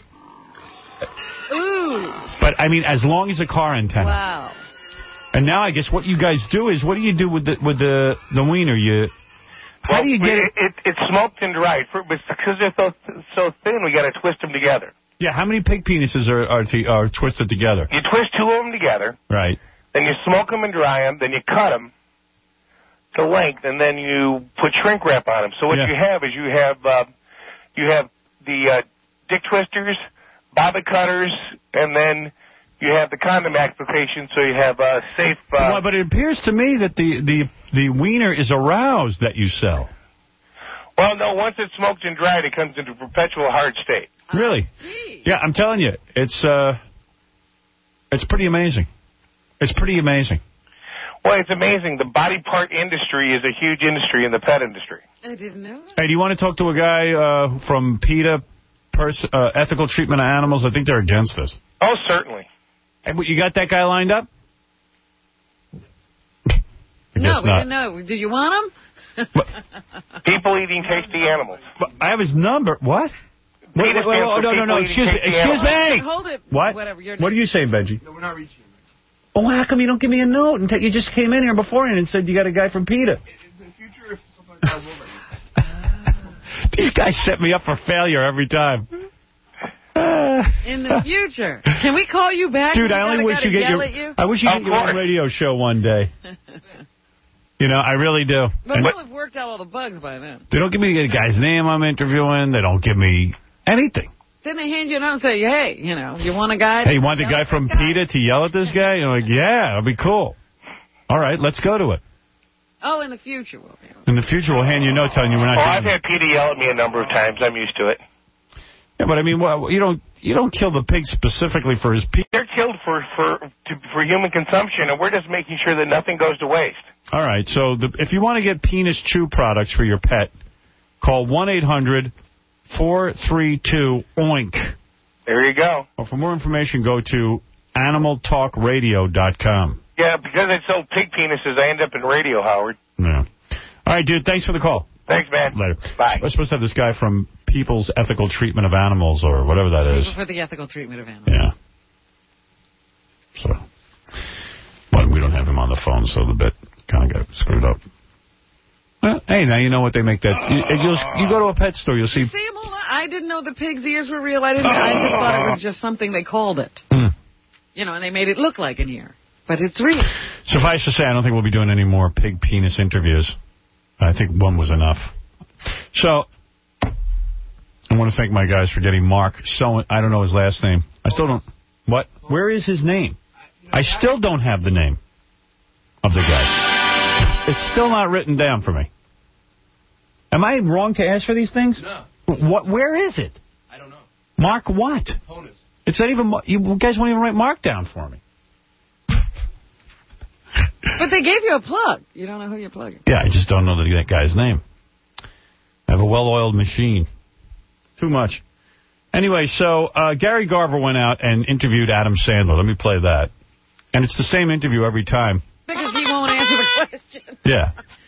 Ooh. but, I mean, as long as a car antenna. Wow. And now I guess what you guys do is, what do you do with the with the, the wiener? You How well, do you get we, it? it? It's smoked and dried. For, but because they're so, so thin, we got to twist them together. Yeah, how many pig penises are are, to, are twisted together? You twist two of them together. Right. Then you smoke them and dry them. Then you cut them to length, and then you put shrink wrap on them. So what Yeah. you have is you have uh, you have the uh, dick twisters, bobbit cutters, and then you have the condom application. So you have uh, safe. Uh, Well, but it appears to me that the, the, the wiener is aroused that you sell. well, no. Once it's smoked and dried, it comes into perpetual hard state. Really? Yeah, I'm telling you, it's uh, it's pretty amazing. It's pretty amazing. Well, it's amazing. The body part industry is a huge industry in the pet industry. I didn't know that. Hey, do you want to talk to a guy uh, from PETA, Pers uh, Ethical Treatment of Animals? I think they're against this. Oh, certainly. Hey, but you got that guy lined up? I No, guess we not. didn't know. Did you want them? People eating tasty animals. But I have his number. What? Wait, PETA wait, wait, stands oh, for no, no, no. people Excuse me. eating tasty Excuse animals. me. Hold it. What? Whatever. You're What are you saying, Benji? No, we're not reaching you. Oh, how come you don't give me a note? Until you just came in here beforehand and said you got a guy from PETA. In the future, if sometimes I will let you. These guys set me up for failure every time. In the future. Can we call you back? Dude, We I only gotta- wish gotta you get yell your. at you? I wish you Of get your own course. radio show one day. You know, I really do. But And- we'll have worked tell all the bugs by then. They don't give me the guy's name I'm interviewing. They don't give me anything. Then they hand you a note and say, hey, you know, you want a guy? Hey, you want the guy from PETA to yell at this guy? You're like, yeah, that'd be cool. All right, let's go to it. Oh, in the future we'll be. In the future, we'll hand you a note telling you we're not Oh, doing I've had PETA yell at me a number of times. I'm used to it. Yeah, but I mean, well, you don't you don't kill the pig specifically for his pee. They're killed for for to, for human consumption, and we're just making sure that nothing goes to waste. All right, so the, if you want to get penis chew products for your pet, call one eight hundred four three two oink. There you go. Or for more information, go to animal talk radio dot com. Yeah, because I sold pig penises, I end up in radio, Howard. Yeah. All right, dude, thanks for the call. Thanks, man. Later. Bye. We're supposed to have this guy from People's Ethical Treatment of Animals, or whatever that is. People for the ethical treatment of animals. Yeah. So, but we don't have him on the phone, so the bit kind of got screwed up. Well, hey, now you know what they make that. You, you'll, you go to a pet store, you'll see. You see, hold on. I didn't know the pig's ears were real. I didn't. I just thought it was just something they called it. Mm. You know, and they made it look like an ear. But it's real. Suffice to say, I don't think we'll be doing any more pig penis interviews. I think one was enough. So, I want to thank my guys for getting Mark. So I don't know his last name. I still don't. What? Where is his name? I still don't have the name of the guy. It's still not written down for me. Am I wrong to ask for these things? No. What? Where is it? I don't know. Mark what? Honus. It's not even. You guys won't even write Mark down for me. But they gave you a plug. You don't know who you're plugging. Yeah, I just don't know the, that guy's name. I have a well-oiled machine. Too much. Anyway, so uh, Gary Garver went out and interviewed Adam Sandler. Let me play that. And it's the same interview every time. Because he won't answer the question. Yeah.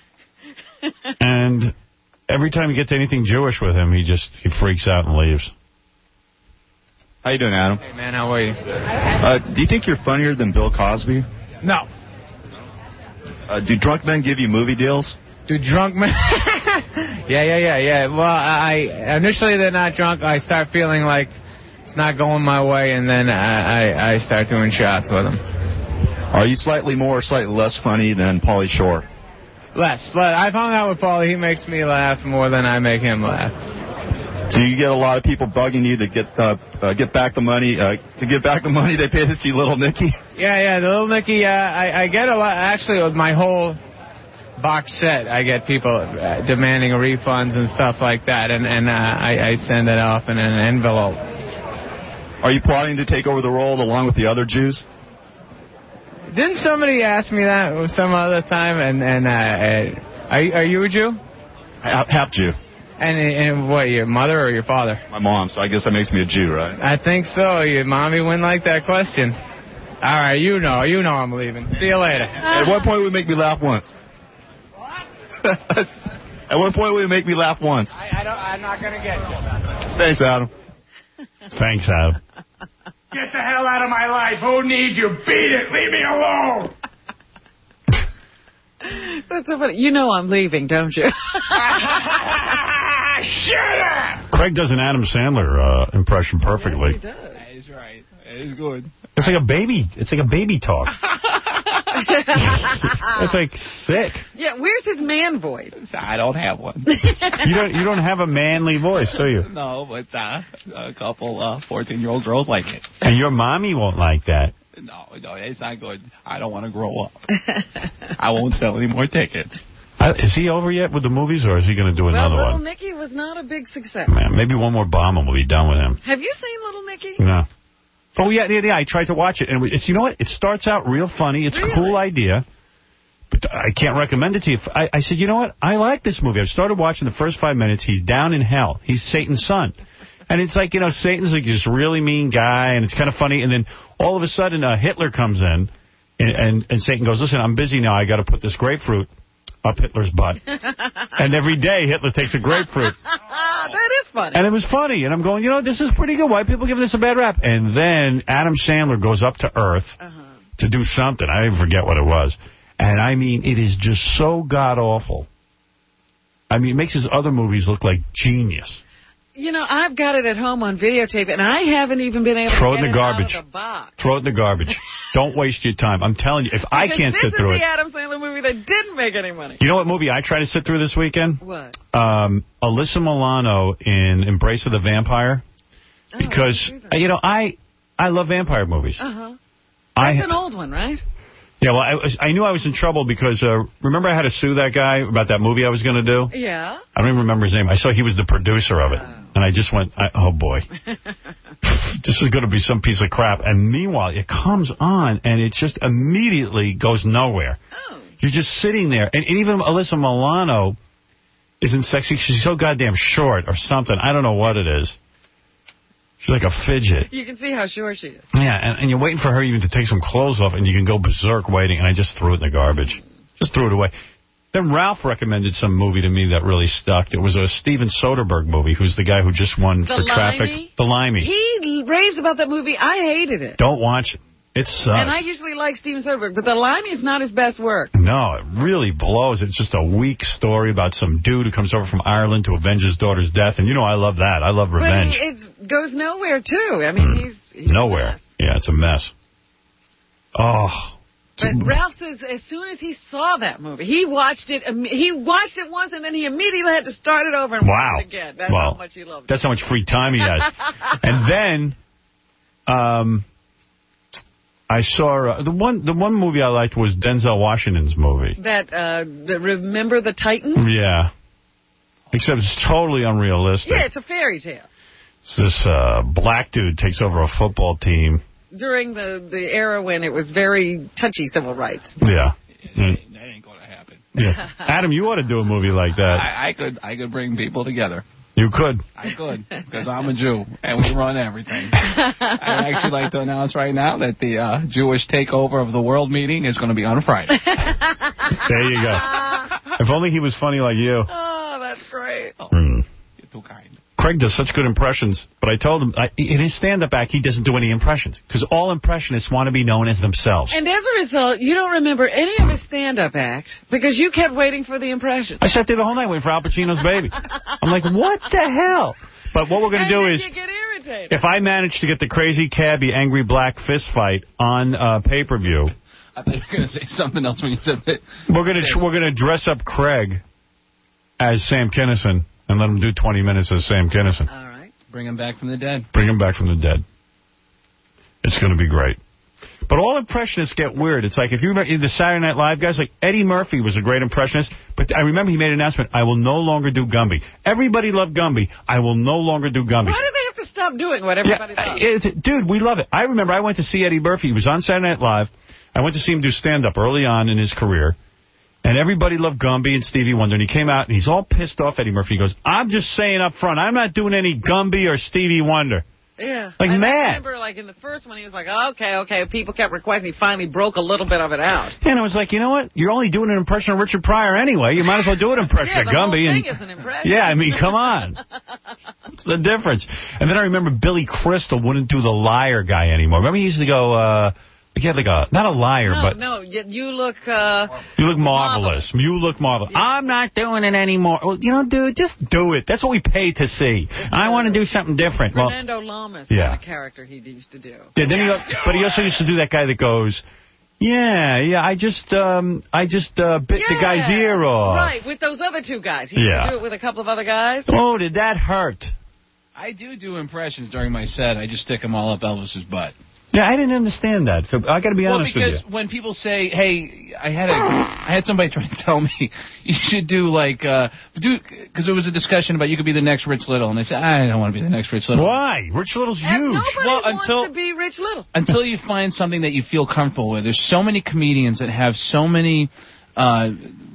And every time you get to anything Jewish with him, he just he freaks out and leaves. How you doing, Adam? Hey, man, how are you? Uh, do you think you're funnier than Bill Cosby? No. Uh, do drunk men give you movie deals? Do drunk men? yeah, yeah, yeah, yeah. Well, I initially they're not drunk. I start feeling like it's not going my way, and then I, I, I start doing shots with them. Are you slightly more or slightly less funny than Pauly Shore? Less. I've hung out with Pauly. He makes me laugh more than I make him laugh. Do you get a lot of people bugging you to get uh, uh, get back the money uh, to get back the money they paid to see Little Nicky? Yeah, yeah, the Little Nicky. Uh, I, I get a lot. Actually, with my whole box set, I get people uh, demanding refunds and stuff like that, and and uh, I, I send it off in an envelope. Are you plotting to take over the role along with the other Jews? Didn't somebody ask me that some other time? And and uh, are are you a Jew? Half, half Jew. And and what, your mother or your father? My mom, so I guess that makes me a Jew, right? I think so. Your mommy wouldn't like that question. All right, you know, you know I'm leaving. See you later. At what point would make me laugh once? What? At what point would it make me laugh once? I, I don't, I'm not going to get you. Thanks, Adam. Thanks, Adam. Get the hell out of my life. Who needs you? Beat it. Leave me alone. That's so funny. You know I'm leaving, don't you? Shut up! Craig does an Adam Sandler uh, impression perfectly. Yes, he does. That is right. That is good. It's like a baby. It's like a baby talk. It's like sick. Yeah, where's his man voice? I don't have one. You don't. You don't have a manly voice, do you? No, but uh, a couple uh, fourteen-year-old girls like it. And your mommy won't like that. No, no, it's not good. I don't want to grow up. I won't sell any more tickets. Uh, is he over yet with the movies, or is he going to do another well, Little one? Nicky was not a big success. Man, maybe one more bomb and we'll be done with him. Have you seen Little Nicky? No. Oh, yeah, yeah, yeah. I tried to watch it. And it's, you know what? It starts out real funny. It's really? a cool idea. But I can't recommend it to you. I, I said, you know what? I like this movie. I started watching the first five minutes. He's down in hell. He's Satan's son. And it's like, you know, Satan's like this really mean guy, and it's kind of funny. And then all of a sudden, uh, Hitler comes in, and, and, and Satan goes, listen, I'm busy now. I got to put this grapefruit up Hitler's butt. And every day, Hitler takes a grapefruit. That is funny. And it was funny. And I'm going, you know, this is pretty good. Why people give this a bad rap? And then Adam Sandler goes up to Earth uh-huh. to do something. I even forget what it was. And, I mean, it is just so god-awful. I mean, it makes his other movies look like genius. You know, I've got it at home on videotape, and I haven't even been able Throw to it in get the it garbage. out of the box. Throw it in the garbage. Don't waste your time. I'm telling you, if I can't sit through This is it. the Adam Sandler movie that didn't make any money. You know what movie I tried to sit through this weekend? What? Um, Alyssa Milano in Embrace of the Vampire. Because, uh, you know, I I love vampire movies. Uh-huh. I, That's an old one, right? Yeah, well, I, was, I knew I was in trouble because, uh, remember I had to sue that guy about that movie I was going to do? Yeah. I don't even remember his name. I saw he was the producer of it. And I just went, I, oh, boy. This is going to be some piece of crap. And meanwhile, it comes on, and it just immediately goes nowhere. Oh. You're just sitting there. And, and even Alyssa Milano isn't sexy. She's so goddamn short or something. I don't know what it is. She's like a fidget. You can see how short she is. Yeah, and, and you're waiting for her even to take some clothes off, and you can go berserk waiting, and I just threw it in the garbage. Just threw it away. Then Ralph recommended some movie to me that really stuck. It was a Steven Soderbergh movie, who's the guy who just won The for Traffic. Limey? The Limey. He raves about that movie. I hated it. Don't watch it. It sucks. And I usually like Steven Soderbergh, but The Limey is not his best work. No, it really blows. It's just a weak story about some dude who comes over from Ireland to avenge his daughter's death. And you know I love that. I love revenge. But it goes nowhere, too. I mean, mm. he's, he's nowhere. Yeah, it's a mess. Oh. But Ralph says as soon as he saw that movie, he watched it He watched it once, and then he immediately had to start it over and wow. watch it again. That's well, how much he loved it. That's how much free time he has. And then... um. I saw uh, the one. The one movie I liked was Denzel Washington's movie. That uh, the Remember the Titans. Yeah, except it's totally unrealistic. Yeah, it's a fairy tale. It's this uh, black dude takes over a football team during the the era when it was very touchy civil rights. Yeah, mm. that ain't going to happen. Yeah, Adam, you ought to do a movie like that. I, I could. I could bring people together. You could. I could, because I'm a Jew, and we run everything. I'd actually like to announce right now that the uh, Jewish takeover of the world meeting is going to be on Friday. There you go. If only he was funny like you. Oh, that's great. Oh, mm. You're too kind. Craig does such good impressions, but I told him, I, in his stand-up act, he doesn't do any impressions, because all impressionists want to be known as themselves. And as a result, you don't remember any of his stand-up act, because you kept waiting for the impressions. I sat there the whole night waiting for Al Pacino's Baby. I'm like, what the hell? But what we're going to do is, you get irritated. If I manage to get the crazy cabbie angry black fist fight on uh, pay-per-view, I thought you were going to say something else when you said that. We're going to we're going to dress up Craig as Sam Kinison and let him do twenty minutes as Sam Kinison. All right. Bring him back from the dead. Bring him back from the dead. It's going to be great. But all impressionists get weird. It's like, if you remember the Saturday Night Live guys, like Eddie Murphy was a great impressionist, but I remember he made an announcement, I will no longer do Gumby. Everybody loved Gumby. I will no longer do Gumby. Why do they have to stop doing what everybody yeah, loves? It, dude, we love it. I remember I went to see Eddie Murphy. He was on Saturday Night Live. I went to see him do stand-up early on in his career. And everybody loved Gumby and Stevie Wonder. And he came out, and he's all pissed off, Eddie Murphy. He goes, I'm just saying up front, I'm not doing any Gumby or Stevie Wonder. Yeah. Like, I mad. remember, like, in the first one, he was like, okay, okay. People kept requesting. He finally broke a little bit of it out. And I was like, you know what? You're only doing an impression of Richard Pryor anyway. You might as well do an impression yeah, of the Gumby. Whole thing and is an impression. Yeah, I mean, come on. What's the difference? And then I remember Billy Crystal wouldn't do the liar guy anymore. Remember he used to go... uh He had like a, not a liar, no, but... No, you, you look... Uh, you look marvelous. marvelous. You look marvelous. Yeah. I'm not doing it anymore. Well, you know, dude, just do it. That's what we pay to see. It's I want to do something different. Fernando well, Lamas yeah. had a character he used to do. Yeah, then he, but he also used to do that guy that goes, yeah, yeah, I just um, I just uh, bit yeah, the guy's ear off. Right, with those other two guys. He used yeah. to do it with a couple of other guys. Oh, did that hurt? I do do impressions during my set. I just stick them all up Elvis's butt. Yeah, I didn't understand that. So I got to be well, honest with you. Well, because when people say, "Hey, I had a, I had somebody trying to tell me you should do like, uh, do," because there was a discussion about you could be the next Rich Little, and they said, "I don't want to be the next Rich Little." Why? Rich Little's and huge. Nobody well, wants until to be Rich Little. Until you find something that you feel comfortable with. There's so many comedians that have so many uh,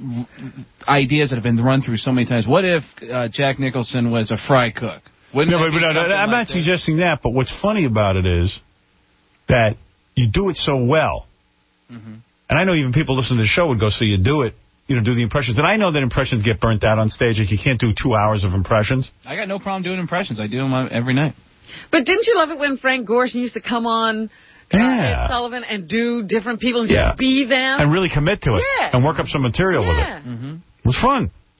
ideas that have been run through so many times. What if uh, Jack Nicholson was a fry cook? Wouldn't no, but, but no, I'm like not this? suggesting that. But what's funny about it is that you do it so well. Mm-hmm. And I know even people listening to the show would go, so you do it, you know, do the impressions. And I know that impressions get burnt out on stage. Like you can't do two hours of impressions. I got no problem doing impressions. I do them every night. But didn't you love it when Frank Gorshin used to come on uh, yeah. Ed Sullivan and do different people and yeah. just be them? And really commit to it. Yeah. And work up some material yeah. with it. Mm-hmm. It was fun.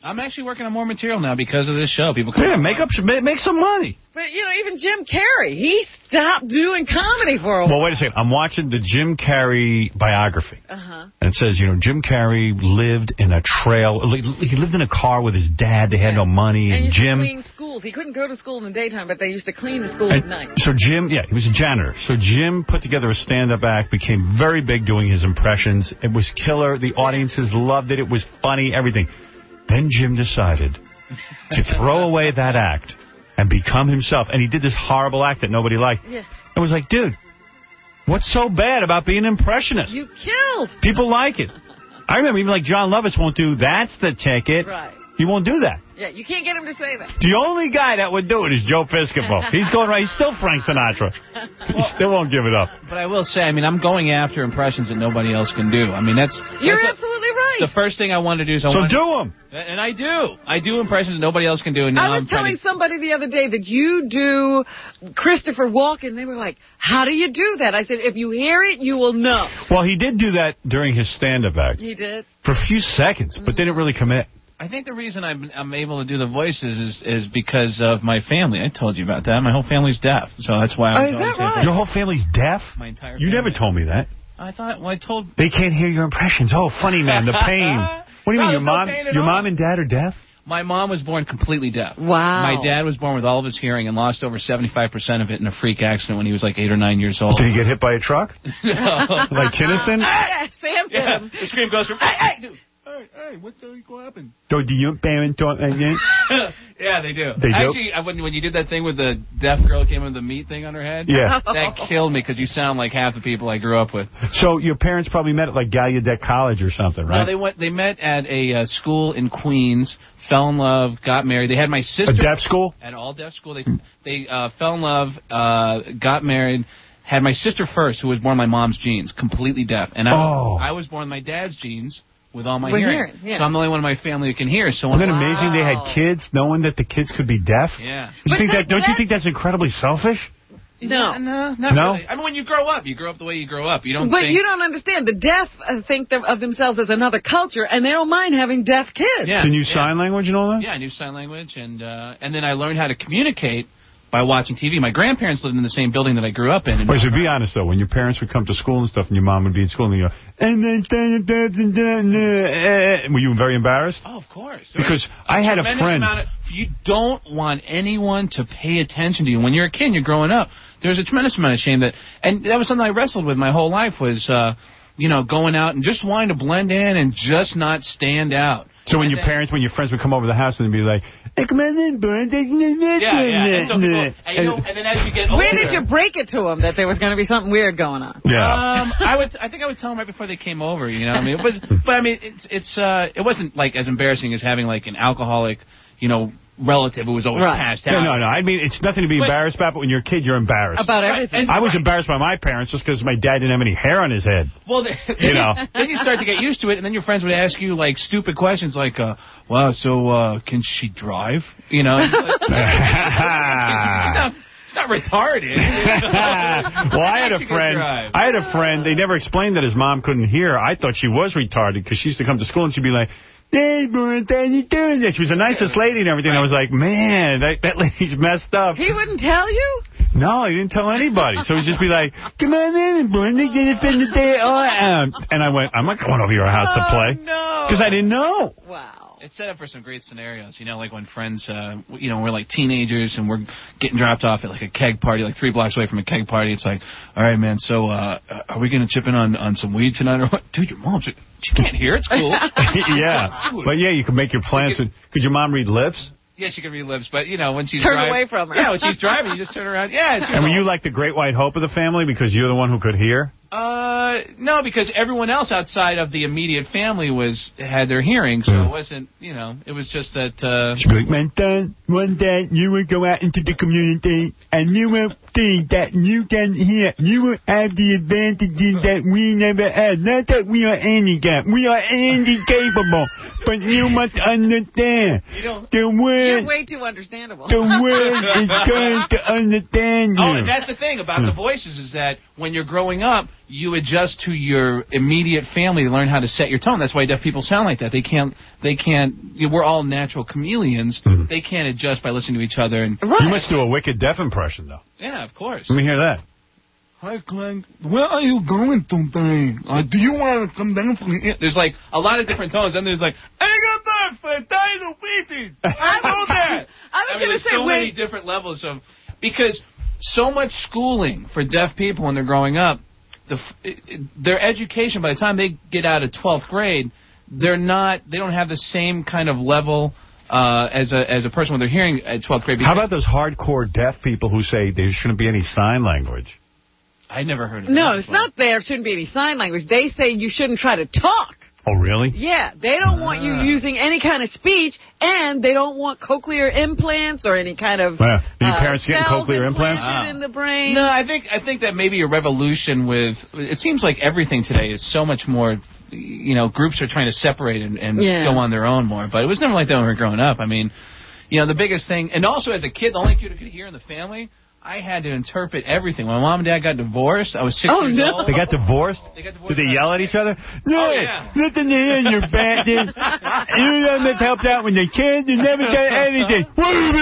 I'm actually working on more material now because of this show. People come Yeah, make up, make some money. But, you know, even Jim Carrey, he stopped doing comedy for a while. Well, wait a second. I'm watching the Jim Carrey biography. Uh-huh. And it says, you know, Jim Carrey lived in a trail. He lived in a car with his dad. They had no money. And And used Jim... to clean schools. He couldn't go to school in the daytime, but they used to clean the school And at night. so Jim, yeah, he was a janitor. So Jim put together a stand-up act, became very big doing his impressions. It was killer. The audiences loved it. It was funny, everything. Then Jim decided to throw away that act and become himself. And he did this horrible act that nobody liked. Yeah. It was like, dude, what's so bad about being an impressionist? You killed. People like it. I remember even like John Lovitz won't do, that's the ticket. Right. He won't do that. Yeah, you can't get him to say that. The only guy that would do it is Joe Piscopo. He's going right. He's still Frank Sinatra. He still won't give it up. But I will say, I mean, I'm going after impressions that nobody else can do. I mean, that's... You're that's absolutely right. The first thing I want to do is I So want do them. And I do. I do impressions that nobody else can do. And now I was I'm trying telling to... somebody the other day that you do Christopher Walken. They were like, how do you do that? I said, if you hear it, you will know. Well, he did do that during his stand-up act. He did? For a few seconds, but didn't really commit. I think the reason I'm, I'm able to do the voices is, is because of my family. I told you about that. My whole family's deaf, so that's why I'm Oh, is that right? Your whole family's deaf? My entire You family. never told me that. I thought, well, I told... They can't hear your impressions. Oh, funny, man, the pain. What do you No, mean, your there's no mom pain at Your all. mom and dad are deaf? My mom was born completely deaf. Wow. My dad was born with all of his hearing and lost over seventy-five percent of it in a freak accident when he was like eight or nine years old. Did he get hit by a truck? No. Like Kinnison? Yeah, Sam hit Yeah, him. the scream goes from, hey, hey, dude. Hey, hey, what the hell happened? Do your parents talk again? Yeah, they do. They do? Actually, I, when, when you did that thing with the deaf girl came with the meat thing on her head, Yeah. that killed me because you sound like half the people I grew up with. So your parents probably met at like Gallaudet College or something, right? No, they went. They met at a uh, school in Queens, fell in love, got married. They had my sister. A deaf school? At all deaf school. They they uh, fell in love, uh, got married. Had my sister first, who was born with my mom's genes, completely deaf, and I, Oh. I was born with my dad's genes. With all my With hearing. hearing, yeah. So I'm the only one in my family who can hear. So Isn't when it amazing they had kids knowing that the kids could be deaf? Yeah. You But think that- that, don't you that- think that's incredibly selfish? No. No, not No? really. I mean, when you grow up, you grow up the way you grow up. You don't But think... you don't understand. The deaf uh, think them- of themselves as another culture, and they don't mind having deaf kids. Yeah. Can you yeah. sign language and all that? Yeah, I knew sign language, and uh, and then I learned how to communicate by watching T V. My grandparents lived in the same building that I grew up in. in Wait, so be honest, though. When your parents would come to school and stuff, and your mom would be at school, and you go, and then, were you very embarrassed? Oh, of course. Because I had a Tremendous friend. amount of- you don't want anyone to pay attention to you. When you're a kid and you're growing up, there's a tremendous amount of shame that, and that was something I wrestled with my whole life was, uh, you know, going out and just wanting to blend in and just not stand out. So when And your then- parents, when your friends would come over the house and they'd be like, hey, come on in, bud. Yeah, yeah. And, so people, and, you know, and then as you get older... Where did you break it to them that there was going to be something weird going on? Yeah. Um, I would. I think I would tell them right before they came over. You know, what I mean, it was, but I mean, it's it's uh, it wasn't like as embarrassing as having like an alcoholic, you know, relative who was always Right. passed No, out. no, no. I mean, it's nothing to be But- embarrassed about, but when you're a kid, you're embarrassed. About Right, everything. and- I was embarrassed by my parents just because my dad didn't have any hair on his head. Well, then, You know. then you start to get used to it, and then your friends would ask you like stupid questions, like, uh, "Wow, so uh, can she drive?" You know. It's like, she's not, she's not retarded. Well, I had a She can friend. drive. I had a friend. They never explained that his mom couldn't hear. I thought she was retarded because she used to come to school and she'd be like, "Hey, boy, how you doing?" She was the nicest lady and everything. I was like, man, that, that lady's messed up. He wouldn't tell you? No, he didn't tell anybody. So he'd just be like, "Come on in, boy, they get it in the day." Oh, um, and I went, "I'm not going over to your house to play." No. Because I didn't know. Wow. It's set up for some great scenarios, you know, like when friends, uh, you know, we're like teenagers and we're getting dropped off at like a keg party, like three blocks away from a keg party. It's like, all right, man, so uh, are we going to chip in on, on some weed tonight or what? Dude, your mom, she, she can't hear. It's cool. Yeah. But, yeah, you can make your plans. With, could your mom read lips? Yeah, she can read lips, but, you know, when she's Turn driving. away from her. Yeah, when she's driving, you just turn around. Yeah. It's And were you like the great white hope of the family because you're the one who could hear? Uh, no, because everyone else outside of the immediate family was had their hearing, so Mm. it wasn't, you know, it was just that, uh... She'd be like, "Man, Dad, one day you would go out into the community and you will thing that you can hear. You will have the advantages that we never had. Not that we are handicapped. We are incapable. But you must understand. You don't, the word, you're way too understandable. The word is going to understand you. Oh, and that's the thing about the voices is that when you're growing up, you adjust to your immediate family to learn how to set your tone. That's why deaf people sound like that. They can't. They can't. You know, we're all natural chameleons. Mm-hmm. They can't adjust by listening to each other. And right. You must do a wicked deaf impression, though. Yeah, of course. Let me hear that. Hi, Clegg. Where are you going today? Uh, do you want to come down from here? There's like a lot of different tones. And there's like, I got that for Dino Beefy. I know that. I was I mean, going to there's say, so wait. many different levels of, because so much schooling for deaf people when they're growing up, the their education by the time they get out of twelfth grade, they're not, they don't have the same kind of level uh, as a as a person when they're hearing at twelfth grade. How about those hardcore deaf people who say there shouldn't be any sign language? I never heard of no, that. No, it's not there shouldn't be any sign language. They say you shouldn't try to talk. Oh, really? Yeah, they don't ah. want you using any kind of speech, and they don't want cochlear implants or any kind of well, are your uh, parents getting cochlear implants? Wow. in the brain. No, I think I think that maybe a revolution with, it seems like everything today is so much more, you know, groups are trying to separate and, and yeah. go on their own more, but it was never like that when we were growing up. I mean, you know, the biggest thing, and also as a kid, the only kid who could hear in the family, I had to interpret everything. When my mom and dad got divorced, I was six oh, years no. old. They got divorced? They got divorced. Did they yell at each other? No, oh, yeah. Nothing to hear in your bastard. You haven't helped out with the kids. You never got anything. What are you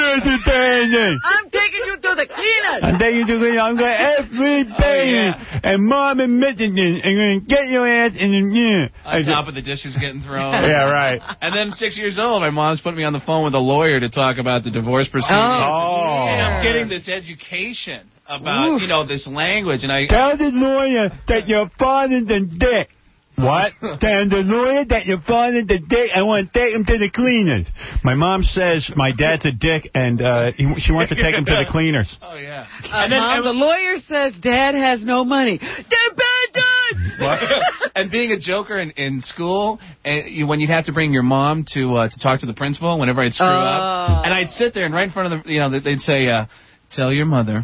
doing? I'm taking you to the cleaners. I'm taking you to the cleaners. I'm going to everything. Oh, yeah. And Mom and Michigan are going to get your ass in the yeah. On top of the dishes getting thrown. Yeah, right. And then six years old, my mom's put me on the phone with a lawyer to talk about the divorce proceedings. Oh. And I'm getting this education about, Oof. you know, this language. And I Tell the lawyer that your father's a dick. What? Tell the lawyer that your father's a dick. I want to take him to the cleaners. My mom says my dad's a dick, and uh, he, she wants to take him to the cleaners. Oh, yeah. Uh, and then Mom, the lawyer says Dad has no money. They're bad, Dad! What? And being a joker in, in school, and you, when you'd have to bring your mom to uh, to talk to the principal whenever I'd screw uh. up, and I'd sit there and right in front of the, you know, they'd say, uh, tell your mother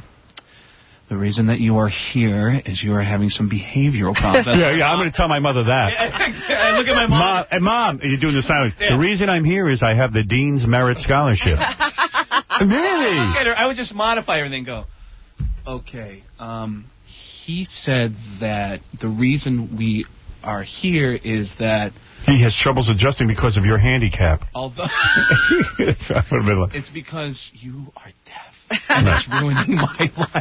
the reason that you are here is you are having some behavioral problems. yeah, yeah, I'm going to tell my mother that. I look at my mom. Mom, and Mom, you're doing the silence. Yeah. The reason I'm here is I have the Dean's Merit Scholarship. Really? I would just modify everything and go, okay, um, he said that the reason we are here is that he has troubles adjusting because of your handicap. Although it's because you are deaf. And that's ruining my life.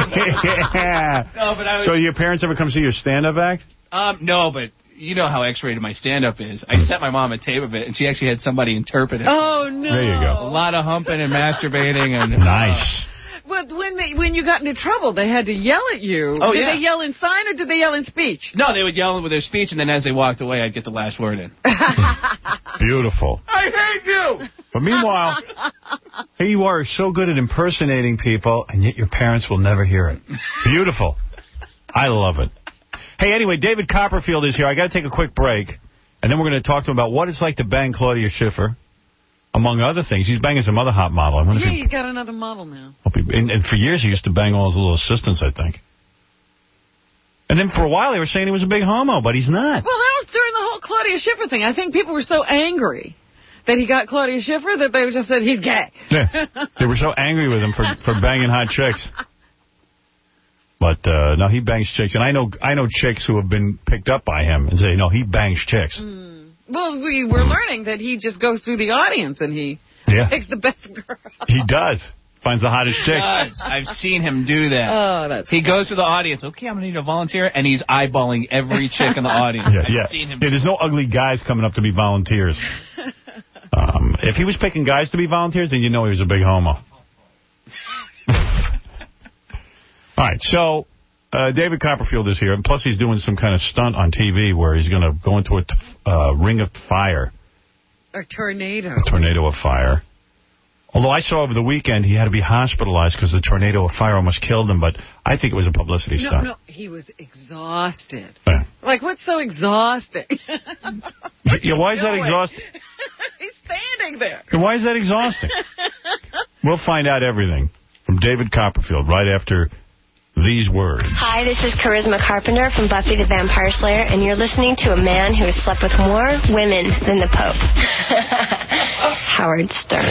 yeah. No, but I was, so your parents ever come see your stand-up act? Um, no, but you know how X-rated my stand-up is. I sent my mom a tape of it, and she actually had somebody interpret it. Oh, no. There you go. A lot of humping and masturbating. and Nice. Uh, But when they when you got into trouble, they had to yell at you. Oh, did yeah. they yell in sign or did they yell in speech? No, they would yell with their speech, and then as they walked away, I'd get the last word in. Beautiful. I hate you! But meanwhile, here you are so good at impersonating people, and yet your parents will never hear it. Beautiful. I love it. Hey, anyway, David Copperfield is here. I got to take a quick break, and then we're going to talk to him about what it's like to bang Claudia Schiffer. Among other things, he's banging some other hot model. I wonder yeah, if he, he's got another model now. And, and for years, he used to bang all his little assistants, I think. And then for a while, they were saying he was a big homo, but he's not. Well, that was during the whole Claudia Schiffer thing. I think people were so angry that he got Claudia Schiffer that they just said, he's gay. Yeah, they were so angry with him for, for banging hot chicks. But, uh, no, he bangs chicks. And I know I know chicks who have been picked up by him and say, no, he bangs chicks. Mm. Well, we were learning that he just goes through the audience and he yeah. picks the best girl. He does. Finds the hottest chicks. Does. I've seen him do that. Oh, that's He goes to the audience. Okay, I'm going to need a volunteer. And he's eyeballing every chick in the audience. Yeah, I've yeah. seen him. Yeah, there's no ugly guys coming up to be volunteers. um, if he was picking guys to be volunteers, then you know he was a big homo. All right, so... Uh, David Copperfield is here, and plus he's doing some kind of stunt on T V where he's going to go into a t uh, ring of fire. A tornado. A tornado of fire. Although I saw over the weekend he had to be hospitalized because the tornado of fire almost killed him, but I think it was a publicity no, stunt. No, he was exhausted. Yeah. Like, what's so exhausting? Yeah, why is that exhausting? He's standing there. Why is that exhausting? We'll find out everything from David Copperfield right after these words. Hi, this is Charisma Carpenter from Buffy the Vampire Slayer, and you're listening to a man who has slept with more women than the Pope. Howard Stern.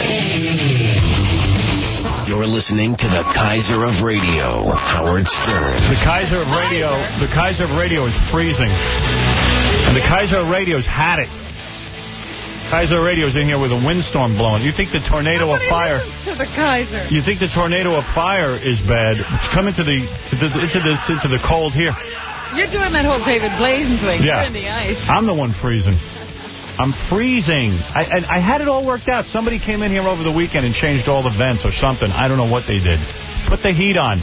You're listening to the Kaiser of Radio, Howard Stern. The Kaiser of Radio, the Kaiser of Radio is freezing. And the Kaiser of Radio's had it. Kaiser of Radio's in here with a windstorm blowing. You think the tornado of fire... to the Kaiser. You think the tornado of fire is bad. Come into the, into the, into the, into the cold here. You're doing that whole David Blaine thing. Yeah. You're in the ice. I'm the one freezing. I'm freezing. I, and I had it all worked out. Somebody came in here over the weekend and changed all the vents or something. I don't know what they did. Put the heat on.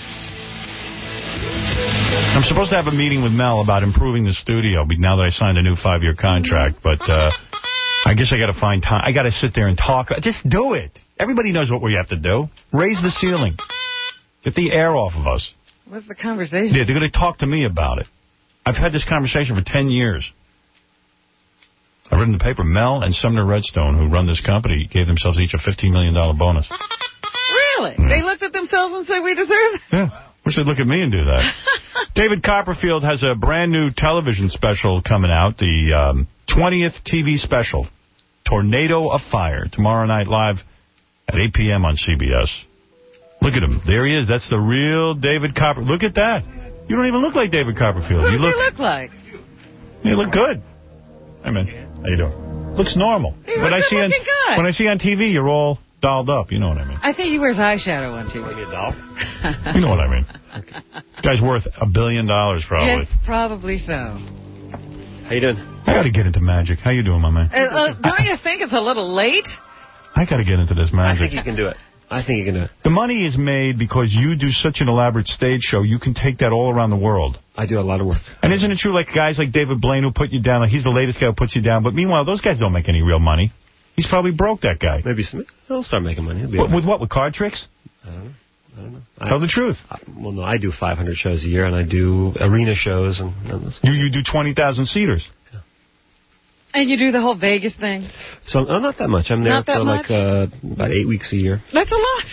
I'm supposed to have a meeting with Mel about improving the studio now that I signed a new five-year contract. But uh, I guess I got to find time. I got to sit there and talk. Just do it. Everybody knows what we have to do. Raise the ceiling. Get the air off of us. What's the conversation? Yeah, they're going to talk to me about it. I've had this conversation for ten years. I read in the paper, Mel and Sumner Redstone, who run this company, gave themselves each a fifteen million dollar bonus. Really? Mm. They looked at themselves and said, we deserve it? Yeah. Wish they'd look at me and do that. David Copperfield has a brand new television special coming out, the um, twentieth T V special, Tornado of Fire, tomorrow night live at eight P M on C B S. Look at him. There he is. That's the real David Copperfield. Look at that. You don't even look like David Copperfield. What you does look, he look like? You look good. Hey, man. How you doing? Looks normal. He's when a I see on, guy. When I see on T V, you're all dolled up. You know what I mean. I think he wears eyeshadow on T V. You doll? You know what I mean. Okay. Guy's worth a billion dollars, probably. Yes, probably so. How you doing? I got to get into magic. How you doing, my man? Uh, uh, don't you think it's a little late? I got to get into this magic. I think you can do it. I think you can do it. The money is made because you do such an elaborate stage show. You can take that all around the world. I do a lot of work. And isn't it true, like guys like David Blaine who put you down, like he's the latest guy who puts you down, but meanwhile, those guys don't make any real money. He's probably broke, that guy. Maybe some, he'll start making money. He'll be What, with what? With card tricks? I don't know. I don't know. Tell I, the truth. I, well, no, I do five hundred shows a year, and I do arena shows. and, and You you do twenty thousand seaters. Yeah. And you do the whole Vegas thing? So uh, not that much. I'm there Not that for much? like uh, about eight weeks a year. That's a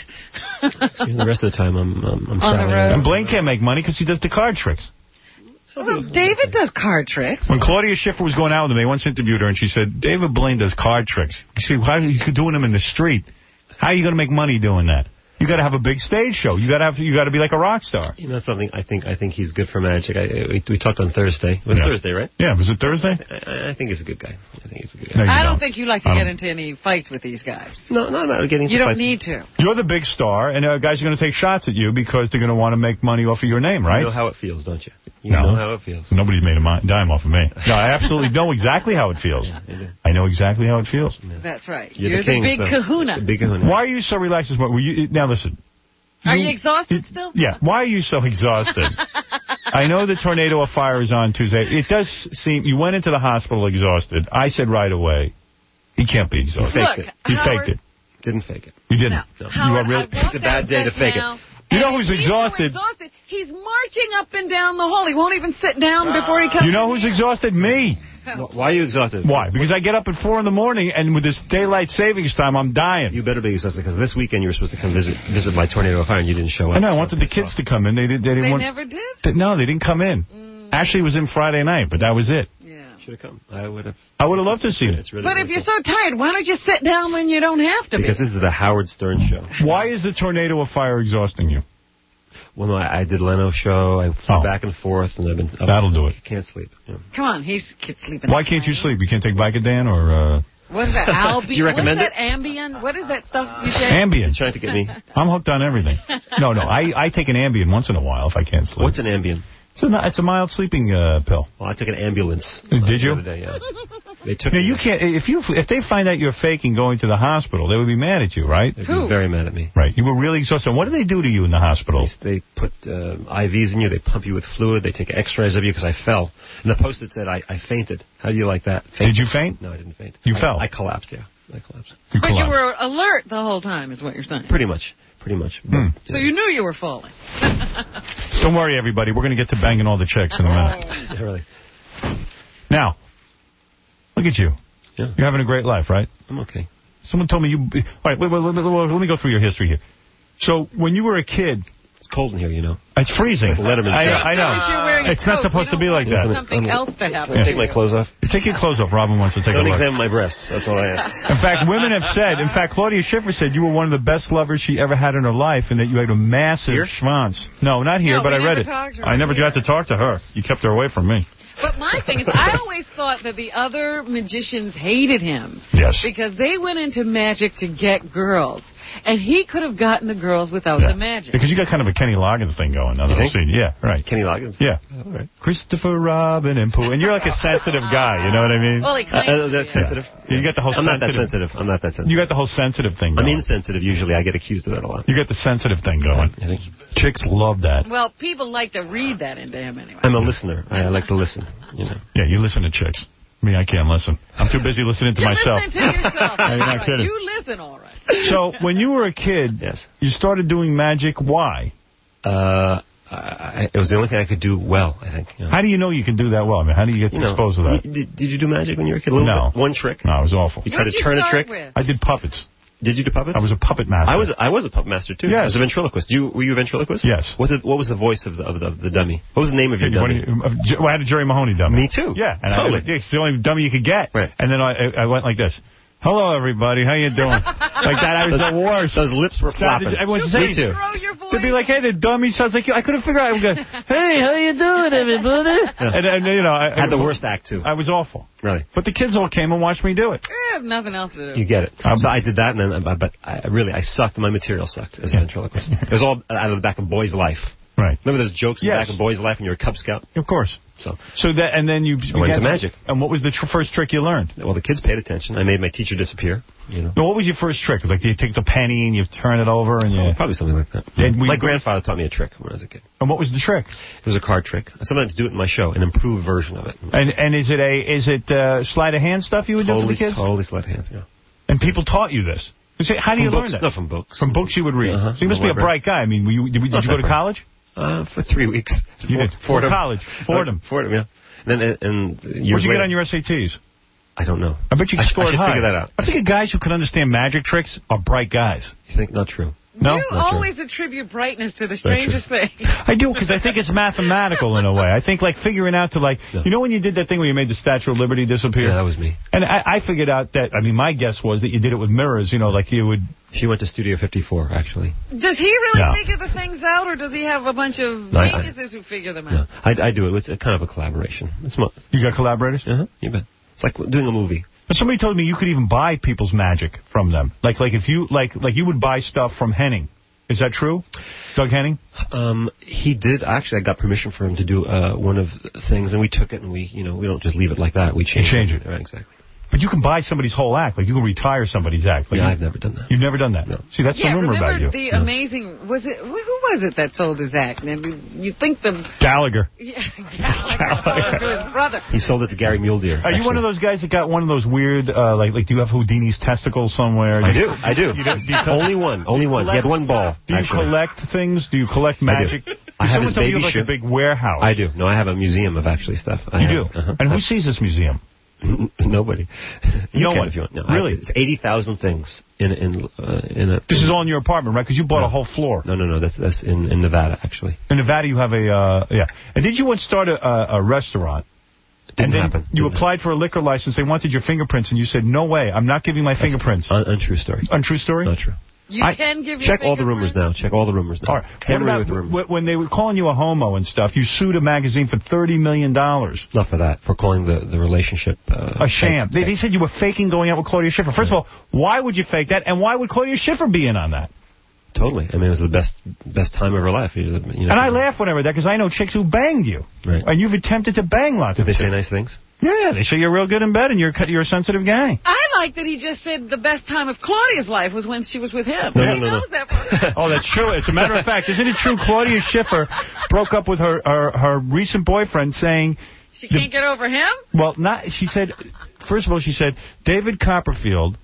lot. And the rest of the time, I'm, I'm, I'm On the traveling. road. And Blaine can't make money because he does the card tricks. Well, David does card tricks. When Claudia Schiffer was going out with him, they once interviewed her, and she said, David Blaine does card tricks. You see, how he's doing them in the street. How are you going to make money doing that? You got to have a big stage show. You got to have. You got to be like a rock star. You know something? I think I think he's good for magic. I, we, we talked on Thursday. It was Yeah. Thursday, right? Yeah, was it Thursday? I, I think he's a good guy. I think he's a good guy. No, you I don't, don't. think you like to I get don't. into any fights with these guys. No, no, not getting. You into don't fights. need to. You're the big star, and uh, guys are going to take shots at you because they're going to want to make money off of your name, right? You know how it feels, don't you? You No. know how it feels. Nobody's made a mi- dime off of me. No, I absolutely know exactly how it feels. I know exactly how it feels. That's right. You're You're, the king, the big so- kahuna. The big kahuna. Why are you so relaxed this morning? Were you, now, listen. Are you exhausted still? Yeah. Why are you so exhausted? I know the tornado of fire is on Tuesday. It does seem you went into the hospital exhausted. I said right away, he can't be exhausted. Look, faked it. He Howard- faked it. Didn't fake it. You didn't. No. You are really. It's a bad day to fake now, it. You know and who's if he's so exhausted? exhausted? He's marching up and down the hall. He won't even sit down before he comes. You know who's exhausted? Me. Why are you exhausted? Why? Because I get up at four in the morning, and with this daylight savings time, I'm dying. You better be exhausted because this weekend you were supposed to come visit visit my tornado of fire and you didn't show up. I know. I wanted the kids to come in. They, did, they didn't They want. never did? Th- No, they didn't come in. Mm. Ashley was in Friday night, but that was it. Should have come. I would have. I would have loved to see it. It's really But if you're so tired, why don't you sit down when you don't have to because be? this is the Howard Stern show. Why is the tornado of fire exhausting you? Well, no, I, I did Leno show. I flew Oh. back and forth, and I've been. Up, That'll do it. Can't sleep. Yeah. Come on, he's kid sleeping. Why can't you sleep? You can't take Vicodin or uh, What is that? Albion? Do you recommend What's that? Ambien? What is that stuff you say? Ambien? Trying to get me. I'm hooked on everything. No, no, I, I take an Ambien once in a while if I can't sleep. What's an Ambien? It's a, it's a mild sleeping uh, pill. Well, I took an ambulance. Did uh, you? The other day, yeah. They took Now, me. you can't. If you if they find out you're faking going to the hospital, they would be mad at you, right? They'd be very mad at me. Right. You were really exhausted. What do they do to you in the hospital? They, they put uh, I Vs in you. They pump you with fluid. They take X-rays of you because I fell. And the post-it said I, I fainted. How do you like that? Fainted. Did you faint? No, I didn't faint. You I, fell? I collapsed. Yeah, I collapsed. You But you collapsed. were alert the whole time, is what you're saying. Pretty much. Pretty much. Hmm. So you knew you were falling. Don't worry, everybody. We're going to get to banging all the chicks in a minute. Yeah, really. Now, look at you. Yeah. You're having a great life, right? I'm okay. Someone told me you... All right, wait, wait, wait, wait, let me go through your history here. So when you were a kid... It's cold in here, you know. It's freezing. It's like Letterman. I, I know. Uh, it's not supposed to be like that. Something else to happen. Take my clothes off. Take your clothes off. Robin wants to take Don't a look. examine my breasts. That's all I ask. In fact, women have said, in fact, Claudia Schiffer said you were one of the best lovers she ever had in her life and that you had a massive schwanz. No, not here, No, but I we read never it. talked to her I never either. got to talk to her. You kept her away from me. But my thing is, I always thought that the other magicians hated him. Yes. Because they went into magic to get girls. And he could have gotten the girls without Yeah. the magic. Because you got kind of a Kenny Loggins thing going. Now that I've seen. Yeah, right. Kenny Loggins? Yeah. All right. Christopher Robin and Pooh. And you're like a sensitive guy, you know what I mean? Well, he claims Uh, uh, that's to be. sensitive. Yeah, you got the whole I'm not that sensitive. sensitive. I'm not that sensitive. You got the whole sensitive thing I'm going. insensitive usually. I get accused of that a lot. You got the sensitive thing going. I think Chicks love that. Well, people like to read that into him anyway. I'm a listener. I, I like to listen. You know. Yeah, you listen to chicks. Me, I can't listen. I'm too busy listening to You're myself. listening to yourself. No, you're not All right. kidding. You listen all right. So, when you were a kid, yes. you started doing magic. Why? Uh, I, it was the only thing I could do well, I think. You know. How do you know you can do that well? I mean, how do you get You know, exposed to that? Did, did you do magic when you were a kid? A little No. bit? One trick? No, it was awful. You tried What'd to you turn a start trick? with? I did puppets. Did you do puppets? I was a puppet master. I was I was a puppet master too. Yes. I was a ventriloquist. You were you a ventriloquist? Yes. What did, what was the voice of the, of the of the dummy? What was the name of your Hey, dummy? you wanna- uh, J- well, I had a Jerry Mahoney dummy. Me too. Yeah, and Totally. I, it's the only dummy you could get. Right. And then I, I went like this. Hello, everybody. How you doing? Like that. I was the worst. Those lips were flopping. Everyone's Me saying. too. They'd be like, hey, the dummy sounds like you. I couldn't figure out. I'm going, hey, how you doing, everybody? Yeah. And, and, you know, I, I had the worst act too. I was awful. Really. But the kids all came and watched me do it. I have nothing else to do. You get it. Um, so I did that, and then, uh, but I really, I sucked. My material sucked as a ventriloquist. It was all out of the back of Boy's Life. Right. Remember those jokes in Yes. the back of Boy's Life when you were a Cub Scout? Of course. So, So that, and then you I went began to magic. And what was the tr- first trick you learned? Well, the kids paid attention. I made my teacher disappear. You know. No, what was your first trick? Like, do you take the penny and you turn it over and you... Oh, probably something like that. And we- my grandfather taught me a trick when I was a kid. And what was the trick? It was a card trick. I sometimes do it in my show, an improved version of it. And and is it a is it uh, sleight of hand stuff you would do for Totally, the kids? totally sleight of hand. Yeah. And people taught you this. You say, how do From you books, learn that? No, from books. From books you would read. Uh-huh. So you must be a Library. bright guy. I mean, were you, did, we, did Not you go that to bright. college? Uh, for three weeks. You did. Fordham. What college? Fordham. Uh, Fordham, yeah. And then, and years What'd you later, get on your S A Ts? I don't know. I bet you I, scored I should high. figure that out. I think guys who can understand magic tricks are bright guys. You think not true? No? You Not true. always attribute brightness to the strangest thing. I do, because I think it's mathematical in a way. I think, like, figuring out to, like, Yeah. you know when you did that thing where you made the Statue of Liberty disappear? Yeah, that was me. And I, I figured out that, I mean, my guess was that you did it with mirrors, you know, like you would... She went to Studio fifty-four, actually. Does he really No. figure the things out, or does he have a bunch of No, I- geniuses who figure them No, out? I, I do it. It's a kind of a collaboration. It's mo- You got collaborators? uh-huh, you bet. It's like doing a movie. But somebody told me you could even buy people's magic from them. Like, like if you, like, like you would buy stuff from Henning. Is that true? Doug Henning? Um, he did. Actually, I got permission for him to do uh, one of the things, and we took it, and we, you know, we don't just leave it like that. We change, change it. Right, exactly. But you can buy somebody's whole act. Like, you can retire somebody's act. Like Yeah, you- I've never done that. You've never done that? No. See, that's yeah, the rumor remember about you. the amazing, was it, who was it that sold his act? And you think the... Gallagher. Yeah, Gallagher to his brother. He sold it to Gary Muldeer. Are you one of those guys that got one of those weird, uh, like, like, do you have Houdini's testicles somewhere? I You- do. I do. You don't- do you co- Only one. Only one. He had one ball. Do you actually. collect things? Do you collect magic? I have his Someone told me you baby have, like, shoe. a big warehouse. I do. No, I have a museum of actually stuff. I You have, do? Uh-huh. And who sees this museum? Nobody. You No can one. if you want. No, Really? I, it's eighty thousand things in in uh, in a. This is all in your apartment, right? Because you bought No. a whole floor. No, no, no. That's that's in, in Nevada actually. In Nevada, you have a, uh, yeah. And did you once start a, a, a restaurant? Didn't and then happen. you Didn't applied for a liquor license. They wanted your fingerprints, and you said, no way, I'm not giving my fingerprints. Un- untrue story. Untrue story? Not true. You I- can give your Check all the rumors now. Check all the rumors now. All right. Get What rid about of the rumors. w- when they were calling you a homo and stuff? You sued a magazine for thirty million dollars. Not for that. For calling the the relationship uh, A sham. fake. They, they said you were faking going out with Claudia Schiffer. First of all, why would you fake that? And why would Claudia Schiffer be in on that? Totally. I mean, it was the best best time of her life. You know, And I laugh when I read that because I know chicks who banged you. Right. And you've attempted to bang lots Did of they say chicks. nice things? Yeah, they say you're real good in bed and you're you're a sensitive guy. I like that he just said the best time of Claudia's life was when she was with him. No, no, he no, no. knows that. For Oh, that's true. As a matter of fact, isn't it true Claudia Schiffer broke up with her, her, her recent boyfriend saying... She can't get over him? Well, not. She said, first of all, she said, David Copperfield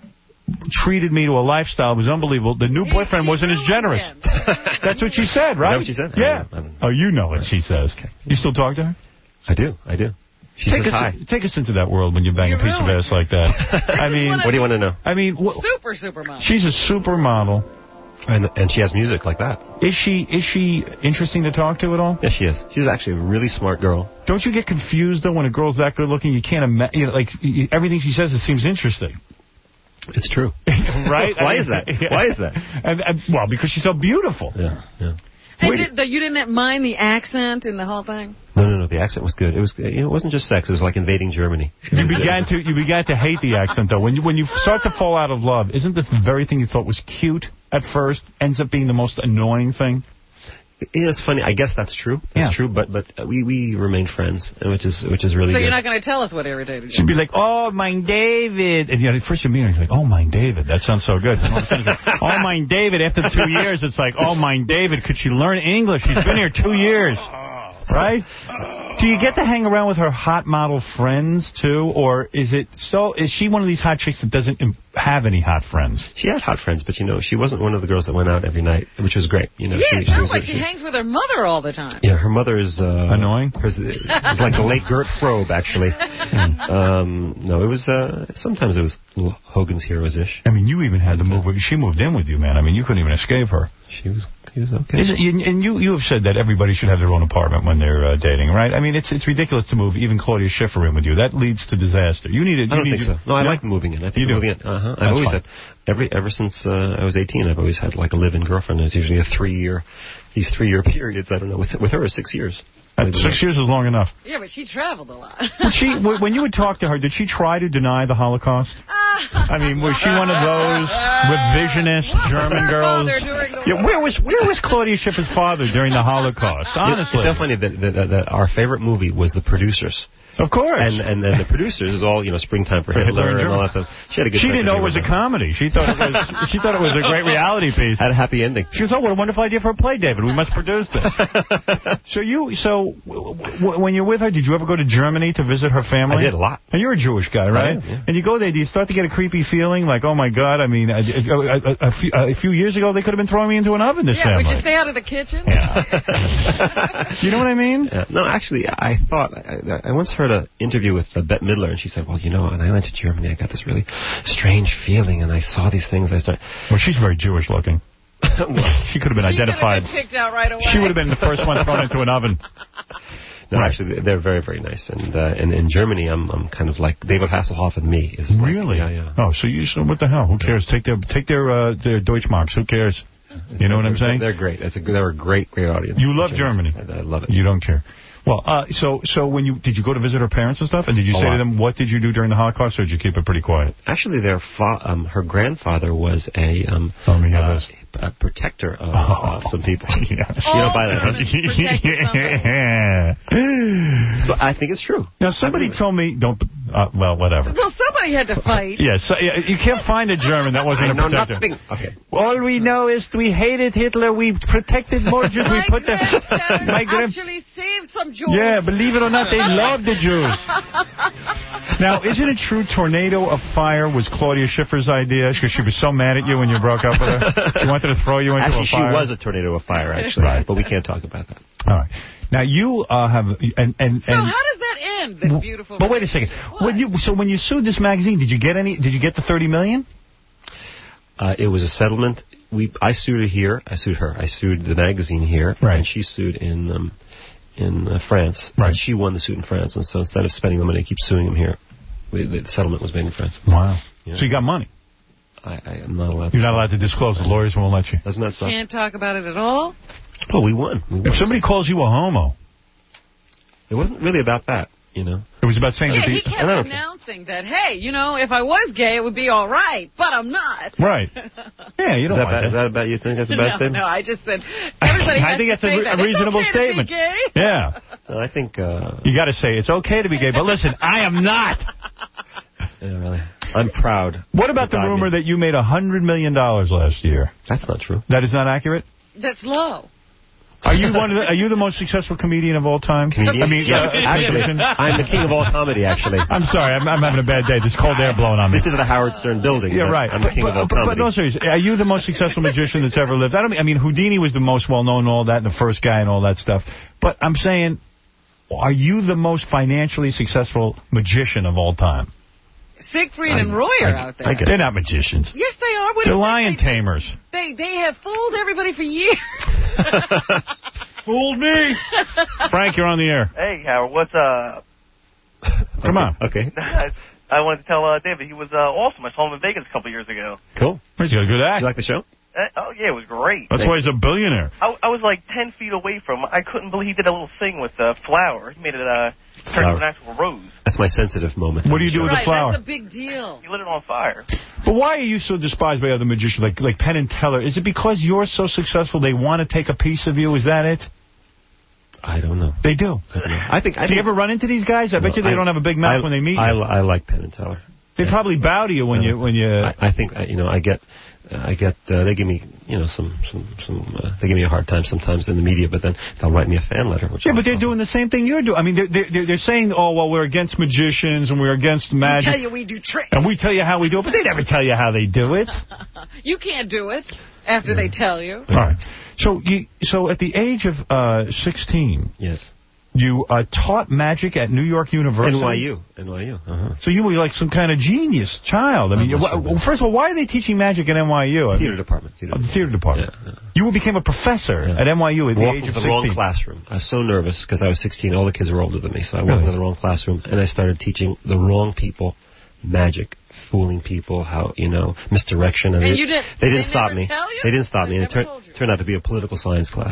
treated me to a lifestyle that was unbelievable. The new He- boyfriend she wasn't as ruined generous. him. That's what she said, right? what she said? I Yeah. don't know. I don't know. Oh, you know what she says. You still talk to her? I do. I do. She Take says us, hi. take us into that world when you bang You a piece of ruined ass like that. I mean, What do you want to know? I mean, wh- Super, super mom. she's a supermodel. And and she has music like that. Is she is she interesting to talk to at all? Yes, she is. She's actually a really smart girl. Don't you get confused, though, when a girl's that good looking? You can't imagine, you know, like, you, everything she says, it seems interesting. It's true. Right? Why I mean, is that? yeah. Why is that? And, and, well, because she's so beautiful. Yeah, yeah. And did, the, you didn't mind the accent in the whole thing? No, no, no. The accent was good. It was. It wasn't just sex. It was like invading Germany. You began to you began to hate the accent, though. When you when you start to fall out of love, isn't the very thing you thought was cute at first ends up being the most annoying thing? Yeah, it's funny. I guess that's true. That's yeah. true. But but we we remained friends, which is which is really. So good. you're not going to tell us what irritated you? She'd be like, "Oh, mine David," and you know, at first you meet her, you're like, "Oh, mine David." That sounds so good. And all of a sudden, it's like, "Oh, mine David." After two years, it's like, "Oh, mine David." Could she learn English? She's been here two years, right? Do you get to hang around with her hot model friends too, or is it so? Is she one of these hot chicks that doesn't have any hot friends? She had hot friends, but you know, she wasn't one of the girls that went out every night, which was great. You know, yeah, she, it she sounds was, like she, she hangs with her mother all the time. Yeah, her mother is uh, annoying. It's like the late Gert Frobe, actually. um, no, it was. Uh, sometimes it was a little Hogan's Heroes-ish. I mean, you even had to move. She moved in with you, man. I mean, you couldn't even escape her. She was. She was okay. Is it, and you you have said that everybody should have their own apartment when they're uh, dating, right? I mean, it's it's ridiculous to move even Claudia Schiffer in with you. That leads to disaster. You need it. I don't you need think so. No, I yeah? like moving in. I think you moving do. in. Uh huh. I've always fine. had every ever since uh, I was eighteen. I've always had like a live-in girlfriend. It's usually a three-year. These three-year periods. I don't know. With with her, it's six years. Uh, six years is long enough. Yeah, but she traveled a lot. Did she, when you would talk to her, did she try to deny the Holocaust? I mean, was she one of those revisionist German girls? Yeah, where was where was Claudia Schiffer's father during the Holocaust? Honestly, it's so funny that, that, that our favorite movie was The Producers. Of course. And and then The Producers is all, you know, Springtime for Hitler and all that stuff. She had a good She didn't know it was a comedy. She thought it was she thought it was a great reality piece. Had a happy ending. She was, oh, what a wonderful idea for a play, David. We must produce this. so you so w w when you're with her, did you ever go to Germany to visit her family? I did a lot. And you're a Jewish guy, right? I am, yeah. And you go there, do you start to get a creepy feeling like, oh my God, I mean, a, a, a, a, few, a few years ago they could have been throwing me into an oven, this yeah, family. would you stay out of the kitchen? Yeah. You know what I mean? Yeah. No, actually, I thought, I, I once heard an interview with uh, Bette Midler, and she said, well, you know, when I went to Germany, I got this really strange feeling, and I saw these things. I started. Well, she's very Jewish looking. She could have been she identified. Been picked out right away. She would have been the first one thrown into an oven. No, right. Actually, they're very, very nice. And uh, and in Germany, I'm I'm kind of like David Hasselhoff and me. Is like, really? Yeah, yeah. Oh, so you so what the hell? Who cares? Take their take their uh, their Deutschmarks. Who cares? It's you know what I'm saying? They're great. It's a, they're a great, great audience. You love Germany. I, I love it. You don't care. Well, uh, so so when you did you go to visit her parents and stuff, and did you a say lot. to them what did you do during the Holocaust, or did you keep it pretty quiet? Actually, their fa um, her grandfather was a um, oh, me uh, a protector of, oh. of some people. Yeah. You don't buy that, huh? Yeah. So I think it's true. Now somebody told me don't. Uh, well, whatever. Well, somebody had to fight. Yes, yeah, so, yeah, you can't find a German that wasn't I a know protector. Nothing. Okay. All we know is we hated Hitler. We protected more Jews. We put them. My actually saved some Jews. Yeah, believe it or not, they love the Jews. Now, isn't it true Tornado of Fire was Claudia Schiffer's idea? Because she was so mad at you when you broke up with her. She wanted to throw you into actually, a fire. She was a tornado of fire, actually. Right. But we can't talk about that. All right. Now, you uh, have... and and, So and, how does that end, this beautiful... But wait a second. When you, so when you sued this magazine, did you get any... Did you get the thirty million Uh, dollars? it was a settlement. We I sued her here. I sued her. I sued the magazine here. Right. And she sued in... Um, in uh, France. Right. And she won the suit in France, and so instead of spending the money, I keep suing him here. We, the settlement was made in France. Wow. Yeah. So you got money. I, I am not allowed You're to not allowed to disclose. The lawyers won't let you. Doesn't that suck? Can't talk about it at all? Oh, we won. we won. If somebody calls you a homo... It wasn't really about that, you know. It was about saying yeah, that... he kept announcing that, hey, you know, if I was gay, it would be all right, but I'm not. Right. Yeah, you don't is that, want bad, that. is that about you think that's a bad no, statement? No, I just said everybody has I think to that's a, say re that. a reasonable it's okay statement. To be gay. Yeah. No, I think... Uh, you got to say it's okay to be gay, but listen, I am not. Yeah, really. I'm proud. What about the rumor that you made one hundred million dollars last year? That's not true. That is not accurate? That's low. Are you one of the, Are you the most successful comedian of all time? Comedian? I mean, yes, uh, actually, I'm the king of all comedy, actually. I'm sorry, I'm, I'm having a bad day. This cold air blowing on me. This is the Howard Stern building. Yeah, right. I'm the king but, of all but, comedy. But no, seriously, are you the most successful magician that's ever lived? I don't mean, I mean, Houdini was the most well-known and all that, and the first guy and all that stuff. But I'm saying, are you the most financially successful magician of all time? Siegfried and Roy are I, out there. I get They're not magicians. Yes, they are. What do They're you lion think they, tamers. they they have fooled everybody for years. Fooled me. Frank, you're on the air. Hey, Howard, what's up? Come on. Okay. I wanted to tell uh, David he was uh, awesome. I saw him in Vegas a couple years ago. Cool. He's got a good act. You like the show? Uh, oh, yeah, it was great. That's why he's a billionaire. I, I was like ten feet away from him. I couldn't believe he did a little thing with the flower. He made it uh, turn into an actual rose. That's my sensitive moment. What do you do with right, the flower? That's a big deal. He lit it on fire. But why are you so despised by other magicians like like Penn and Teller? Is it because you're so successful they want to take a piece of you? Is that it? I don't know. They do. I, don't know. I think. I do you think, ever run into these guys? I no, bet you they I, don't have a big mouth I, when they meet I, you. I, I like Penn and Teller. They yeah. probably bow to you when you when you. I, I think you know. I get. Uh, I get. Uh, they give me you know some some some. Uh, they give me a hard time sometimes in the media, but then they'll write me a fan letter. Which yeah, I'll, but they're I'll, doing the same thing you're doing. I mean, they're they're, they're saying, oh well, we're against magicians and we're against magic. We tell you we do tricks. And we tell you how we do it, but they never tell you how they do it. You can't do it after yeah. they tell you. All right. So you so at the age of uh, sixteen. Yes. You uh, taught magic at New York University? N Y U. N Y U. Uh-huh. So you were like some kind of genius child. I mean, you, well, first of all, why are they teaching magic at N Y U? Theater I mean, department. Theater, oh, the theater department. Yeah, yeah. You became a professor yeah. at N Y U at walked the age of the sixteen. Wrong classroom. I was so nervous because I was sixteen. All the kids were older than me. So I walked really? into the wrong classroom, and I started teaching the wrong people magic, fooling people, how, you know, misdirection. And, and you did, they didn't they stop me. They didn't stop they me. And it tur turned out to be a political science class.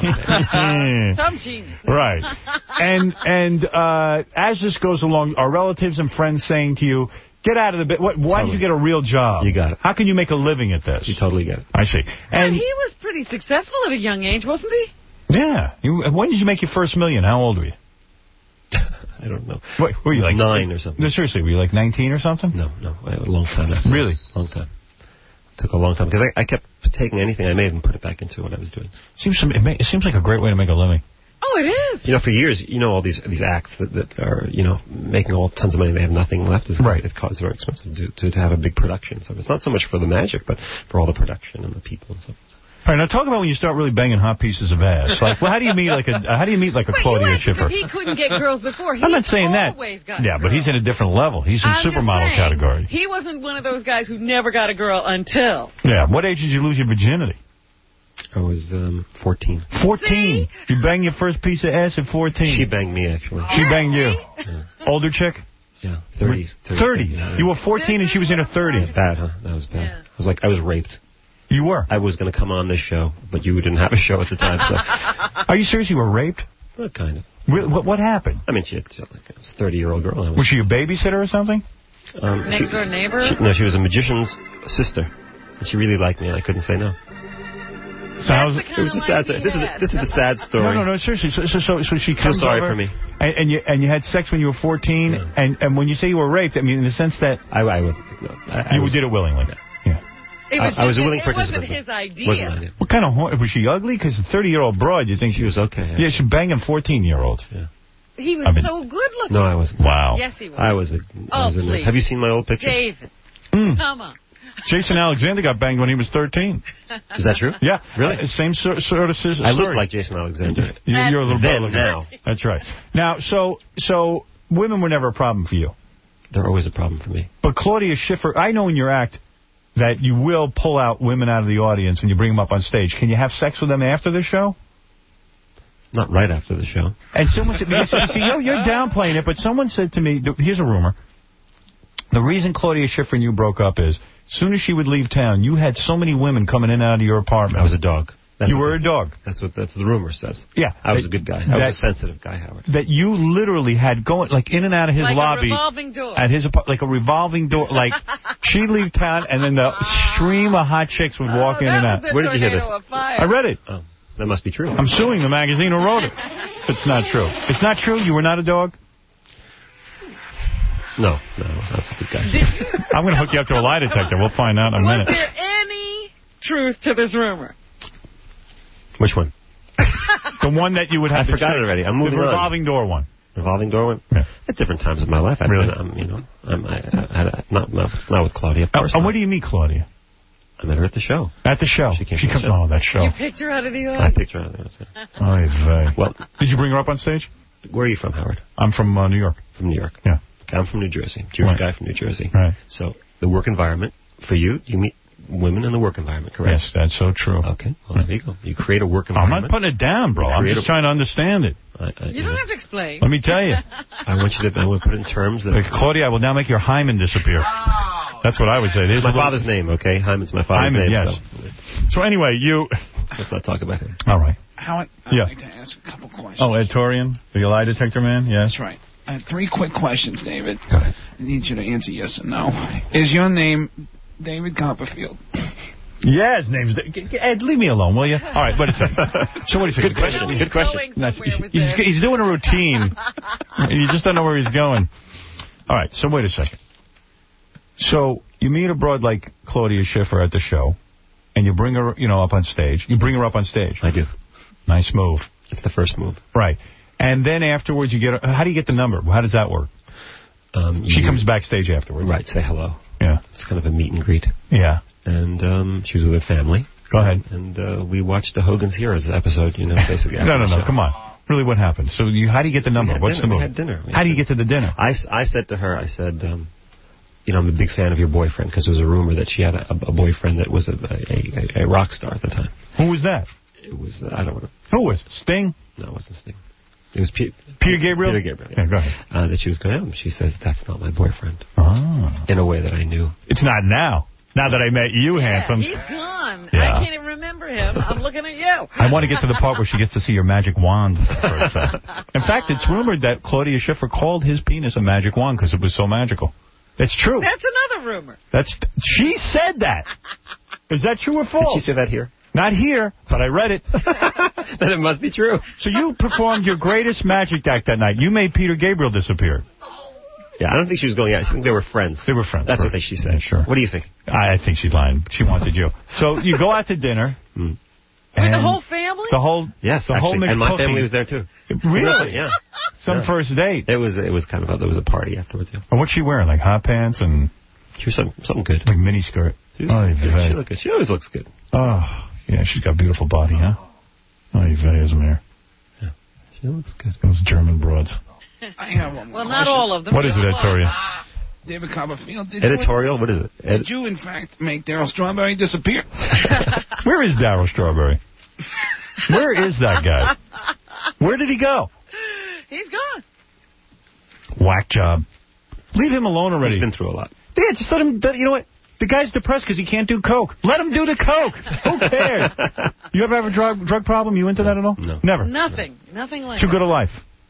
Some genius. Right. And and uh, as this goes along, are relatives and friends saying to you, get out of the bit. Why totally. did you get a real job? You got it. How can you make a living at this? You totally get it. I see. And well, he was pretty successful at a young age, wasn't he? Yeah. You, when did you make your first million? How old were you? I don't know. What, were you like nine or something? No, seriously, were you like nineteen or something? No, no, a long time. Really? Long time. It took a long time because I, I kept taking anything I made and put it back into what I was doing. Seems to me, it, may, it seems like a great way to make a living. Oh, it is. You know, for years, you know, all these these acts that, that are, you know, making all tons of money, they have nothing left. It's, right. It costs very expensive to, to to have a big production. So it's not so much for the magic, but for all the production and the people and stuff. All right, now talk about when you start really banging hot pieces of ass. Like, well, how do you meet like a how do you meet like a Wait, Claudia Schiffer? He couldn't get girls before. He I'm not saying that. Got yeah, but he's in a different level. He's in I'm supermodel saying, category. He wasn't one of those guys who never got a girl until. Yeah. What age did you lose your virginity? I was um, fourteen. fourteen. See? You banged your first piece of ass at fourteen. She banged me, actually. She banged you. Yeah. Older chick? Yeah, thirty. thirty. Yeah. You were fourteen and she was in her thirties. Yeah, bad, huh? That was bad. Yeah. I was like, I was raped. You were? I was going to come on this show, but you didn't have a show at the time. So. Are you serious? You were raped? Well, kind of. Really? What, what happened? I mean, she had like a thirty-year-old girl. Was. was she a babysitter or something? Um, Next she, door neighbor? She, no, she was a magician's sister. And she really liked me, and I couldn't say no. So how's it, it was a sad story. This is the, this is the sad story. No, no, no, seriously. So, so, so, so she comes Feel sorry over, for me. And, and you and you had sex when you were fourteen, yeah. and and when you say you were raped, I mean in the sense that I, I would. No, I, you I was, did it willingly. Yeah. It was I, I was a his, willing it participant. It wasn't his idea. Wasn't idea. What kind of horn? Was she ugly? Because a thirty-year-old broad, you think she was okay. Yeah, yeah she's banging fourteen-year-olds. Yeah. He was I mean, so good looking. No, I wasn't. Wow. Yes, he was. I was. A, oh, I was please. A, have you seen my old picture? David, mm. come on. Jason Alexander got banged when he was thirteen. Is that true? Yeah. Really? Uh, same sort, sort of story. I look like Jason Alexander. you, you're a little then, bit now. That's right. Now, so so women were never a problem for you. They're always a problem for me. But Claudia Schiffer, I know in your act that you will pull out women out of the audience and you bring them up on stage. Can you have sex with them after the show? Not right after the show. And someone said, see, you're, you're downplaying it, but someone said to me, here's a rumor. The reason Claudia Schiffer and you broke up is, as soon as she would leave town, you had so many women coming in and out of your apartment. I was a dog. That's you were the, a dog. That's what that's the rumor says. Yeah. I was that, a good guy. I that, was a sensitive guy, Howard. That you literally had going, like, in and out of his like lobby. Like a revolving door. At his, like a revolving door. Like, she'd leave town, and then the stream of hot chicks would walk oh, in and out. Where did you hear this? I read it. Oh, that must be true. I'm suing the magazine who wrote it. It's not true. It's not true? You were not a dog? No, no, I was a good guy. I'm going to hook you up to a lie detector. We'll find out in a minute. Was there any truth to this rumor? Which one? The one that you would have I forgot it already. I'm moving The on. revolving door one. Revolving door one? Yeah. At different times of my life. I've really? Been, um, you know, I'm, I, I, I, not, not, not with Claudia, of course. Oh, and where do you meet Claudia? I met her at the show. At the show? She came she comes on oh, that show. You picked her out of the audience? I picked her out of the audience. Oy vey. Well, did you bring her up on stage? Where are you from, Howard? I'm from uh, New York. From New York. Yeah. I'm from New Jersey, Jewish Right. guy from New Jersey. Right. So the work environment, for you, you meet women in the work environment, correct? Yes, that's so true. Okay, well, there you go. You create a work I'm environment. not putting it down, bro. You I'm create just a- trying to understand it. I, I, You don't have to explain. Let me tell you. I want you to I want to put it in terms that... Like, Claudia, I will now make your hymen disappear. That's what I would say. It is It's my a little- father's name, okay? Hyman's my father's Hyman, name. yes. So So anyway, you... let's not talk about him. All right. Howard, I'd Yeah. like to ask a couple questions. Oh, Ed Torian, the lie detector man? Yes. That's right. I have three quick questions, David. I need you to answer yes or no. Is your name David Copperfield? Yeah, his name's... Ed, leave me alone, will you? All right, wait a second. So what is it? Good question. He's Good question. going Nice. somewhere with He's, this. he's doing a routine. You just don't know where he's going. All right, so wait a second. So you meet a broad like Claudia Schiffer at the show, and you bring her, you know, up on stage. You bring her up on stage. I do. Nice move. It's the first move. Right. And then afterwards, you get her, how do you get the number? How does that work? Um, She you- comes backstage afterwards. Right, say hello. Yeah. It's kind of a meet and greet. Yeah. And um, she was with her family. Go ahead. And uh, we watched the Hogan's Heroes episode, you know, basically. No, no, no, come on. Really, what happened? So you, how do you get the number? had What's dinner. the move? We had dinner. We How had do you get to the dinner? I, s- I said to her, I said, um, you know, I'm a big fan of your boyfriend, because there was a rumor that she had a, a boyfriend that was a, a, a, a rock star at the time. Who was that? It was, uh, I don't know. Who was it? Sting? No, it wasn't Sting. It was Pe- Peter Gabriel? Peter Gabriel, yeah. Yeah, go ahead. Uh, that she was going out. She says, that's not my boyfriend. Oh. In a way that I knew. It's not now. Now that I met you, handsome. He's gone. Yeah. I can't even remember him. I'm looking at you. I want to get to the part where she gets to see your magic wand for the first time. In fact, it's rumored that Claudia Schiffer called his penis a magic wand because it was so magical. It's true. That's another rumor. That's She said that. Is that true or false? Did she say that here? Not here, but I read it. Then it must be true. So you performed your greatest magic act that night. You made Peter Gabriel disappear. Yeah, I don't think she was going out. I think they were friends. They were friends. That's right. what she said. Yeah, sure. What do you think? I think she's lying. She wanted you. So you go out to dinner. Mm. With the whole family? The whole, Yes, the actually. whole And my McCookie. family was there, too. Really? Yeah. Some Yeah. first date. It was, it was kind of a, there was a party afterwards, yeah. And what's she wearing? Like hot pants and... She was some, something good. Like mini skirt. She, Oh, was, yeah. she looked good. She always looks good. Oh, yeah, she's got a beautiful body, huh? Oh, you very isn't Yeah. She looks good. Those German broads. I have one more Well, not question. all of them. What is it, Editorial? David Copperfield, did Editorial? What is it? you, Ed- did you, in fact, make Daryl Strawberry disappear? Where is Darryl Strawberry? Where is that guy? Where did he go? He's gone. Whack job. Leave him alone already. He's been through a lot. Yeah, just let him... You know what? The guy's depressed because he can't do coke. Let him do the coke. Who cares? You ever have a drug drug problem? You into that at all? No. Never. Nothing. Nothing like Too that. good a life.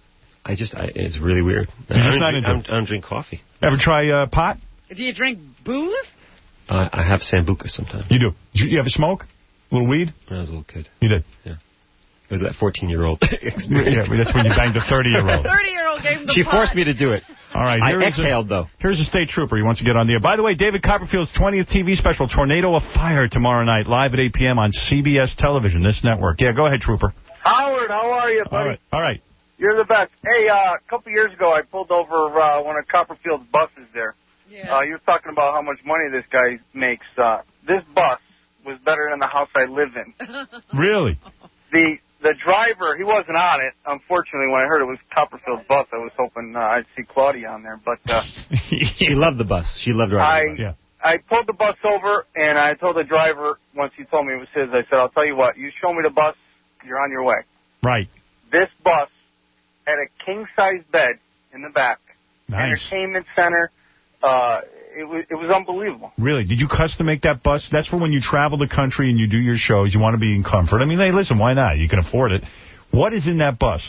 I just, I, it's really weird. You're I just don't not drink, into I it. don't, I don't drink coffee. Ever try uh, pot? Do you drink booze? Uh, I have Sambuca sometimes. You do. You, you ever smoke? A little weed? When I was a little kid. You did. Yeah. It was that fourteen-year-old Yeah, experience. that's when you banged a thirty-year-old. thirty-year-old gave him the She pot. forced me to do it. All right. I Here is exhaled, a, though. Here's a state trooper. He wants to get on the air. By the way, David Copperfield's twentieth T V special, Tornado of Fire, tomorrow night, live at eight p m on C B S Television, this network. Yeah, go ahead, trooper. Howard, how are you, buddy? All right. All right. You're the best. Hey, uh, a couple years ago, I pulled over uh, one of Copperfield's buses there. Yeah. Uh, you were talking about how much money this guy makes. Uh, this bus was better than the house I live in. Really? The the driver, he wasn't on it. Unfortunately, when I heard it was Copperfield's bus, I was hoping uh, I'd see Claudia on there. But uh, She loved the bus. She loved driving I the bus. Yeah. I pulled the bus over, and I told the driver, once he told me it was his, I said, I'll tell you what, you show me the bus, you're on your way. Right. This bus had a king-size bed in the back. Nice. Entertainment center. Uh, it was it was unbelievable. Really? Did you custom make that bus? That's for when you travel the country and you do your shows. You want to be in comfort. I mean, hey, listen, why not? You can afford it. What is in that bus?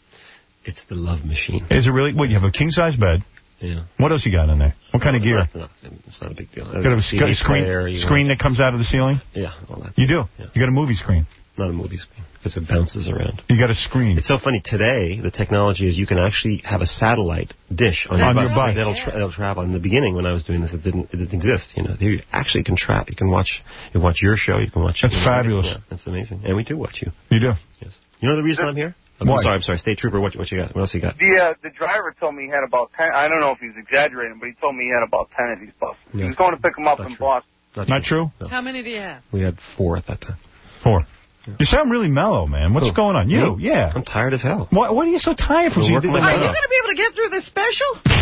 It's the love machine. Is it really? What, you have a king-size bed? Yeah. What else you got in there? What kind of gear? It's not, it's not a big deal. You got a, C D got a screen, player, you screen that comes out of the ceiling? want- Yeah, all that. You do? Yeah. You got a movie screen? Not a movie screen, because it bounces around. You got a screen? It's so funny. Today, the technology is you can actually have a satellite dish on, On your your bus. bus. That'll, tra- that'll travel. In the beginning, when I was doing this, it didn't it didn't exist. You know, you actually can track. You can watch. You can watch your show. You can watch. That's you know, fabulous. Yeah, that's amazing. And we do watch you. You do? Yes. You know the reason I'm here? I'm Why? sorry. I'm sorry. State Trooper. What, what you got? What else you got? The uh, the driver told me he had about ten. I don't know if he was exaggerating, but he told me he had about ten of these buses. He Yes. was going to pick them up Not in true. Boston. Not, Not true? No. How many do you have? We had four at that time. Four. You sound really mellow, man. What's Who? going on? You? Me? Yeah. I'm tired as hell. Why, what are you so tired from? We're You working did my that- Are you butt going to be able to get through this special?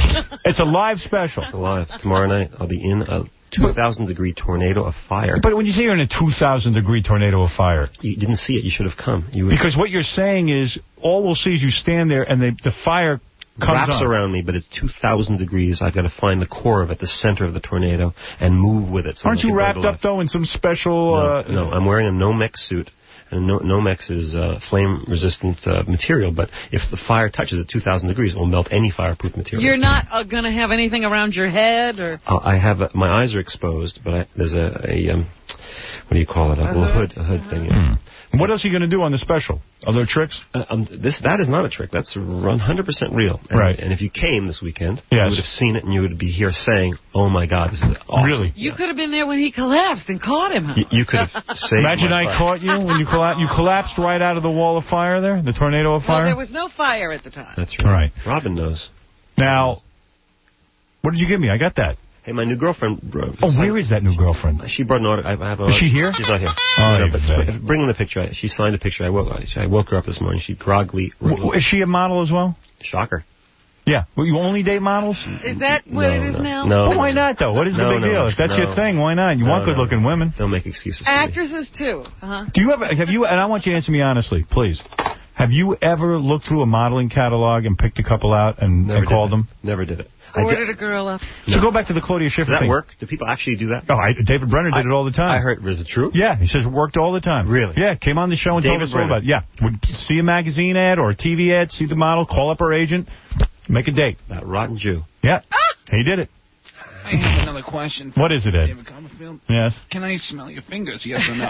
It's a live special. It's live. Tomorrow night, I'll be in a two thousand degree tornado of fire. But when you say you're in a two thousand degree tornado of fire... You didn't see it. You should have come. You would... Because what you're saying is, all we'll see is you stand there and they, the fire comes wraps on. around me, but it's two thousand degrees. I've got to find the core of it, the center of the tornado, and move with it. So Aren't you wrapped up, though, in some special... No, uh, no, I'm wearing a Nomex suit. And no Nomex is uh, flame-resistant uh, material, but if the fire touches at two thousand degrees, it will melt any fireproof material. You're not uh, going to have anything around your head? or? Uh, I have, a, my eyes are exposed, but I, there's a, a um, what do you call it, a, a little hood, a hood thing. Yeah. Hmm. What else are you going to do on the special? Are there tricks? Uh, um, this That is not a trick. That's one hundred percent real. And, right. And if you came this weekend, yes. you would have seen it, and you would be here saying, oh, my God, this is awesome. Really? You could have been there when he collapsed and caught him. Huh? You, you could have saved Imagine my I fire. caught you when you, colla you collapsed right out of the wall of fire there, the tornado of fire? Well, there was no fire at the time. That's right. Right. Robin knows. Now, what did you give me? I got that. Hey, my new girlfriend... Uh, oh, where is that new girlfriend? She brought an order. I have a, is she here? She's not here. Oh, no, no, but bring in the picture. She signed a picture. I woke, I woke her up this morning. She groggily... W is she a model as well? Shocker. Yeah. Well, you only date models? Is that what no, it is no, now? No. Well, why not, though? What is no, the big no, deal? If that's no. your thing, why not? You no, want good-looking no. women. Don't make excuses. Actresses, too. Uh-huh. Do you ever... Have you... And I want you to answer me honestly, please. Have you ever looked through a modeling catalog and picked a couple out and, and called them? Never did it. Ordered a girl up. No. So go back to the Claudia Schiffer Does that thing. work? Do people actually do that? Oh, I, David Brenner did I, it all the time. I heard. Is it true? Yeah, he says it worked all the time. Really? Yeah, came on the show and David told us Brenner. all about it. Yeah, would see a magazine ad or a T V ad, see the model, call up her agent, make a date. That rotten Jew. Yeah, he did it. I have another question. What is it, Ed? David Copperfield. Yes. Can I smell your fingers, yes or no?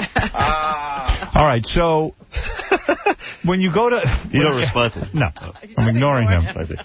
uh, all right, so when you go to... You don't respond to him. No, I'm ignoring him.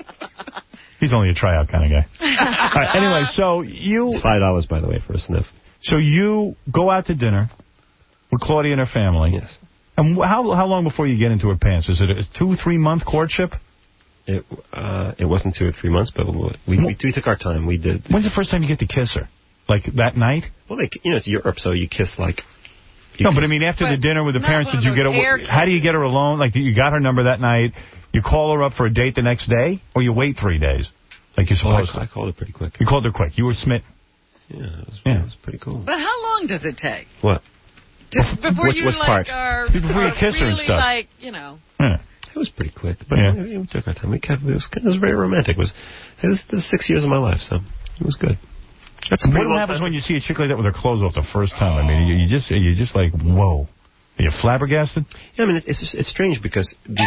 He's only a tryout kind of guy. All right, anyway, so you... It's five dollars, by the way, for a sniff. So you go out to dinner with Claudia and her family. Yes. And how how long before you get into her pants? Is it a two, three-month courtship? It uh, it wasn't two or three months, but we, we, we took our time. We did. When's the first time you get to kiss her? Like that night? Well, they, you know, it's Europe, so you kiss like... You no, kiss. but I mean, after but the dinner with the parents, did you get her? her... How do you get her alone? Like, you got her number that night, you call her up for a date the next day, or you wait three days? Like you're supposed oh, I, to. I called her pretty quick. You called her quick. You were smitten. Yeah, it was, yeah. It was pretty cool. But how long does it take? What? Just before Which- you, which like, part? are... Before you are kiss her and really, stuff. like, you know... Yeah. It was pretty quick, but Yeah. we, we took our time. We kept, it, was, it was very romantic. It was, it was, this is six years of my life, so it was good. That's a What pretty long happens time. when you see a chick like that with her clothes off the first time? I mean, you, you just you just like, whoa. Are you flabbergasted? Yeah, I mean, it's it's, it's strange because these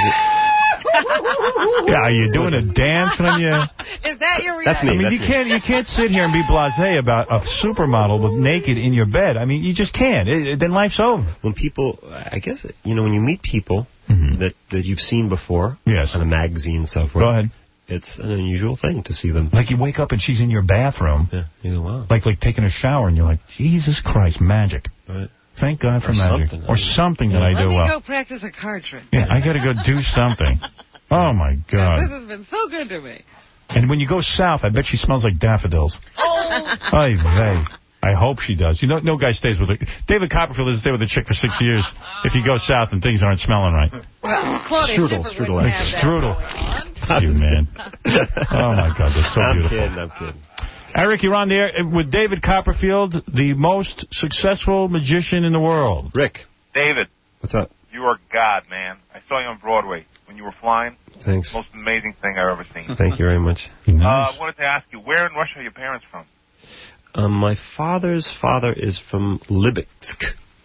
Yeah, are you doing a dance when you... Is that your reaction? That's me. I mean, that's you me. can't you can't sit here and be blasé about a supermodel with naked in your bed. I mean, you just can't. It, it, then life's over. When people, I guess, you know, when you meet people Mm-hmm. that, that you've seen before Yes. on a magazine and so forth, Go ahead. it's an unusual thing to see them. Like you wake up and she's in your bathroom, Yeah, you go, wow. like like taking a shower, and you're like, Jesus Christ, magic. Right. Thank God for Or magic. something. Or something that I Let do me well. go practice a card trick. Yeah, I got to go do something. Oh, my This God. has been so good to me. And when you go south, I bet she smells like daffodils. Oh. Ay vey. I hope she does. You know, no guy stays with a... David Copperfield doesn't stay with a chick for six years if he goes south and things aren't smelling right. Well, Claudia Strudel, Schiffer strudel. wouldn't have that Strudel. going on. You, man. Oh, my God, that's so I'm beautiful. kidding, I'm kidding. Eric, you're on the air with David Copperfield, the most successful magician in the world. Rick. David, What's up? you are God, man. I saw you on Broadway when you were flying. Thanks. Most amazing thing I've ever seen. Thank you very much. Uh, I wanted to ask you, where in Russia are your parents from? Um, my father's father is from Lipetsk.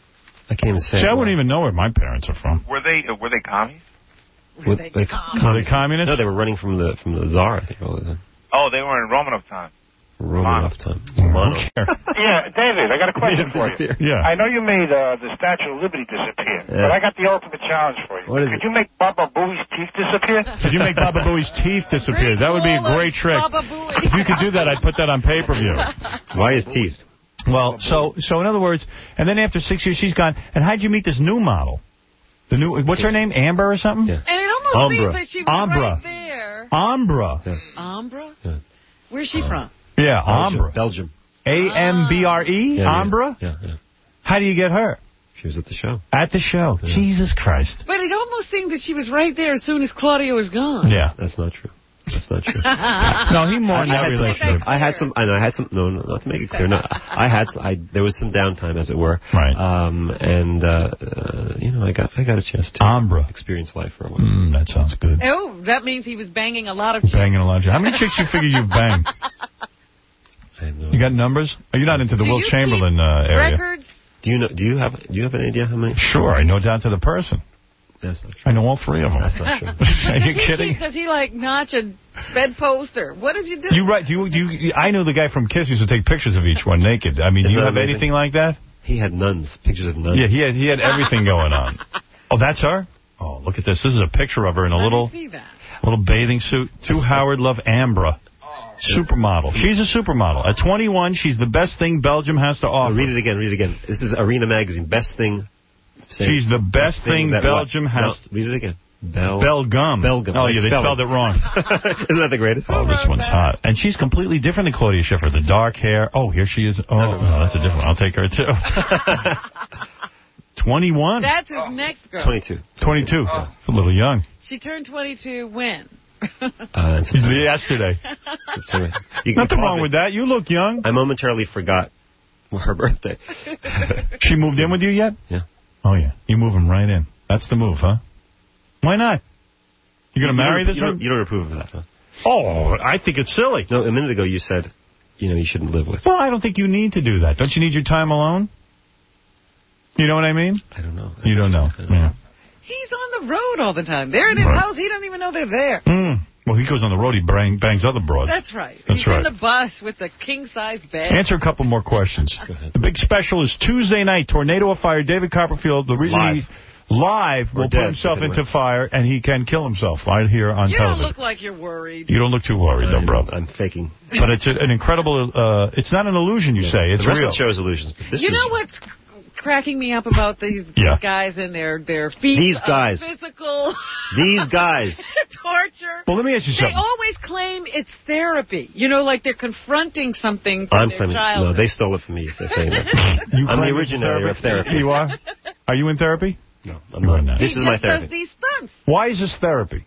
I can't even say See, it I wouldn't well. even know where my parents are from. Were they uh, were they commies? Were they they communists? Are they communists? No, they were running from the from the Tsar, I think, all the time. Oh, they were in Romanov time. Romanov time. Who Romanov. cares? Yeah, David, I got a question for you. Yeah. I know you made uh, the Statue of Liberty disappear, Yeah. but I got the ultimate challenge for you. What is Could it? you make Baba Booey's teeth disappear? Could you make Baba Booey's teeth disappear? That would be a great trick. Baba Booey. If you could do that, I'd put that on pay-per-view. Why his teeth? Well, so so in other words, and then after six years, she's gone. And how'd you meet this new model? The new, what's her name? Amber or something? Yeah. And it almost Ambra. seems that she was Ambra. right there. Ambra. Yes. Ambra? Yeah. Where's she from? Yeah, Belgium. Ambra. Belgium. A M B R E? Yeah, yeah. Ambra? Yeah, yeah. How do you get her? She was at the show. At the show. Yeah. Jesus Christ. But it almost seemed that she was right there as soon as Claudia was gone. Yeah. That's not true. That's not true. No, he mourned that relationship. I had some. I know. I had some. No, no, not to make it clear. No, I had. I there was some downtime, as it were. Right. Um, and uh, uh, you know, I got. I got a chance to Ambra. experience life for a while. Mm, that sounds good. Oh, that means he was banging a lot of chicks. Banging a lot of chicks. How many chicks you figure you've banged? I have no You got numbers? Oh, you're not into the Do Will you Chamberlain uh, area. Records? Do you know? Do you have? Do you have an idea how many? Sure, I know down to the person. That's not true. I know all three of them. That's not true. Are Does you he kidding? keep- Does he, like, notch a bedpost or what does he do? You right? You you? I knew the guy from Kiss used to take pictures of each one naked. I mean, do Isn't you that have amazing? anything like that? He had nuns. Pictures of nuns. Yeah, he had he had everything going on. Oh, that's her. Oh, look at this. This is a picture of her in a Let little me see that. little bathing suit. To Howard Love Ambra. Supermodel. She's a supermodel. At twenty-one, she's the best thing Belgium has to offer. Oh, read it again. Read it again. This is Arena Magazine. Best thing. Say, She's the best thing that Belgium what? has. No, read it again. Bel Belgum. Belgum. Oh, I yeah, they spell spelled it wrong. Isn't that the greatest? Oh, this one's hot. And she's completely different than Claudia Schiffer. The dark hair. Oh, here she is. Oh, no, that's a different one. I'll take her, too. twenty-one. That's his next girl. twenty-two. twenty-two. It's a little young. She turned twenty-two when? Uh, Yesterday. You, Nothing you wrong with that. You look young. I momentarily forgot her birthday. She moved in with you yet? Yeah. Oh, yeah. You move him right in. That's the move, huh? Why not? You going to marry this you one? Don't, you don't approve of that, huh? Oh, I think it's silly. No, a minute ago you said, you know, you shouldn't live with. Well, I don't think you need to do that. Don't you need your time alone? You know what I mean? I don't know. You don't know. Yeah. He's on the road all the time. They're in his Right. house. He doesn't even know they're there. Mm. Well, he goes on the road. He bang, bangs other broads. That's right. That's He's right. in the bus with the king-size bed. Answer a couple more questions. The big special is Tuesday night. Tornado of Fire. David Copperfield, the reason Live. he live Or will dead, put himself either into way. fire, and he can kill himself right here on You don't television. look like you're worried. You don't look too worried, though, bro. I'm faking. But it's a, an incredible. Uh, it's not an illusion, you say. It's the rest real. of the show is illusions. But this You is, know what's cracking me up about these, these Yeah. guys and their, their feet These of guys. physical These guys. torture? Well, let me ask you They something. always claim it's therapy. You know, like they're confronting something from I'm their claiming. childhood. No, they stole it from me. If they're saying that. You I'm the claim it's originator of therapy. You are? Are you in therapy? No, I'm You are not. not. This he is my just does therapy. these stunts. Why is this therapy?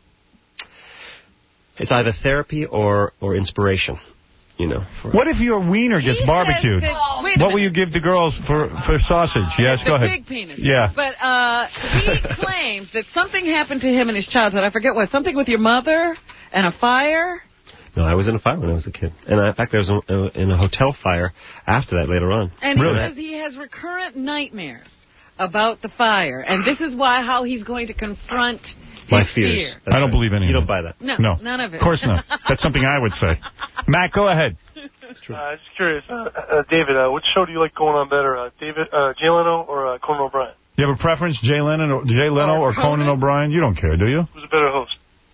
It's either therapy or or inspiration. You know. For, What if your wiener gets He says barbecued? that- wait a What will you minute. give the girls for, for sausage? Yes, the go ahead. big penis. Yeah. But uh, he claims that something happened to him in his childhood. I forget what. Something with your mother and a fire. No, I was in a fire when I was a kid, and I, in fact, I was in, in a hotel fire after that later on. And Really? he says he has recurrent nightmares about the fire. And this is why how he's going to confront My his fears. fear. That's I don't right. believe any You of don't it. buy that. No, No. none of it. Of course not. That's something I would say. Matt, go ahead. Uh, just curious, uh, uh, David, uh, which show do you like going on better, uh, David, uh, Jay Leno or uh, Conan O'Brien? You have a preference, Jay Leno or, Jay Leno Or or Conan Conan? O'Brien? You don't care, do you? Who's a better host?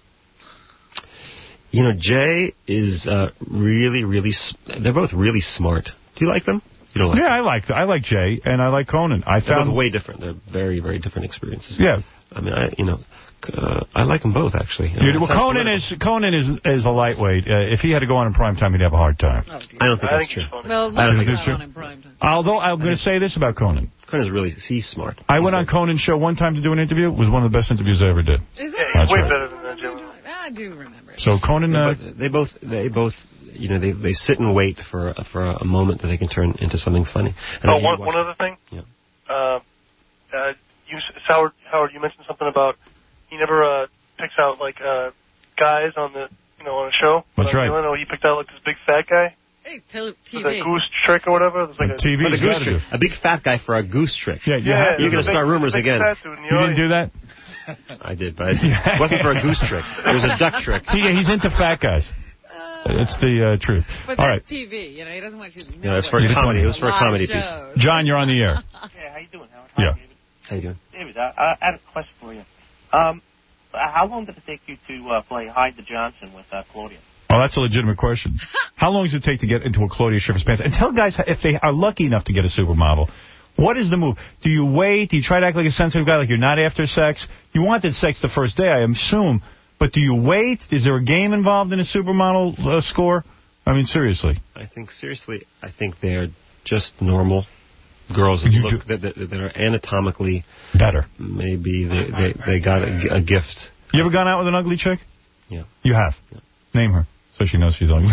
You know, Jay is uh, really, really. s- They're both really smart. Do you like them? You don't like Yeah, them? I like I like Jay and I like Conan. I They're found both way different. They're very, very different experiences. Yeah. I mean, I you know, uh, I like them both actually. I You- mean, well, it sounds Conan political. is Conan is is a lightweight. Uh, if he had to go on in prime time, he'd have a hard time. Oh, dear. I don't think I that's think true. he's funny. Well, I don't look think at that's on in prime time. Although I'm going to say this about Conan. Conan's really he's smart. I went on Conan's show one time to do an interview. It was one of the best interviews I ever did. Is Yeah, it? he's That's way right. better than that, Jay Leno. I do remember it. So Conan, uh, But they both, they both, you know, they they sit and wait for for a moment that they can turn into something funny. And Oh, then you one, watch- one other thing. Yeah. Uh, uh, you, Howard, Howard, you mentioned something about he never uh, picks out like uh, guys on the, you know, on a show. That's But on right. Jay Leno, he picked out like this big fat guy Hey, tele- T with V. a goose trick or whatever. It was like a, T For the V's goose got to trick, do. a big fat guy for a goose trick. Yeah, you, yeah, have, You're there's gonna a big- start rumors big again. fat dude in the you didn't do audience. that? I did, but it wasn't for a goose trick. It was a duck trick. He, he's into fat guys. It's the uh, truth. But All that's right. T V. You know, he doesn't want you to know. No, it's for You a just comedy. wanted- It was for a live comedy piece. shows. John, you're on the air. Hey, how you doing, Howard? Yeah. David. How you doing? David, I, I had a question for you. Um, how long did it take you to uh, play Hide the Johnson with uh, Claudia? Oh, that's a legitimate question. How long does it take to get into a Claudia Schiffer's pants? And tell guys if they are lucky enough to get a supermodel, what is the move? Do you wait? Do you try to act like a sensitive guy, like you're not after sex? You wanted sex the first day, I assume. But do you wait? Is there a game involved in a supermodel uh, score? I mean, seriously. I think seriously, I think they're just normal girls that You look that, that, that are anatomically better. Maybe they they, they got a, a gift. You ever gone out with an ugly chick? Yeah. You have? Yeah. Name her, so she knows she's ugly.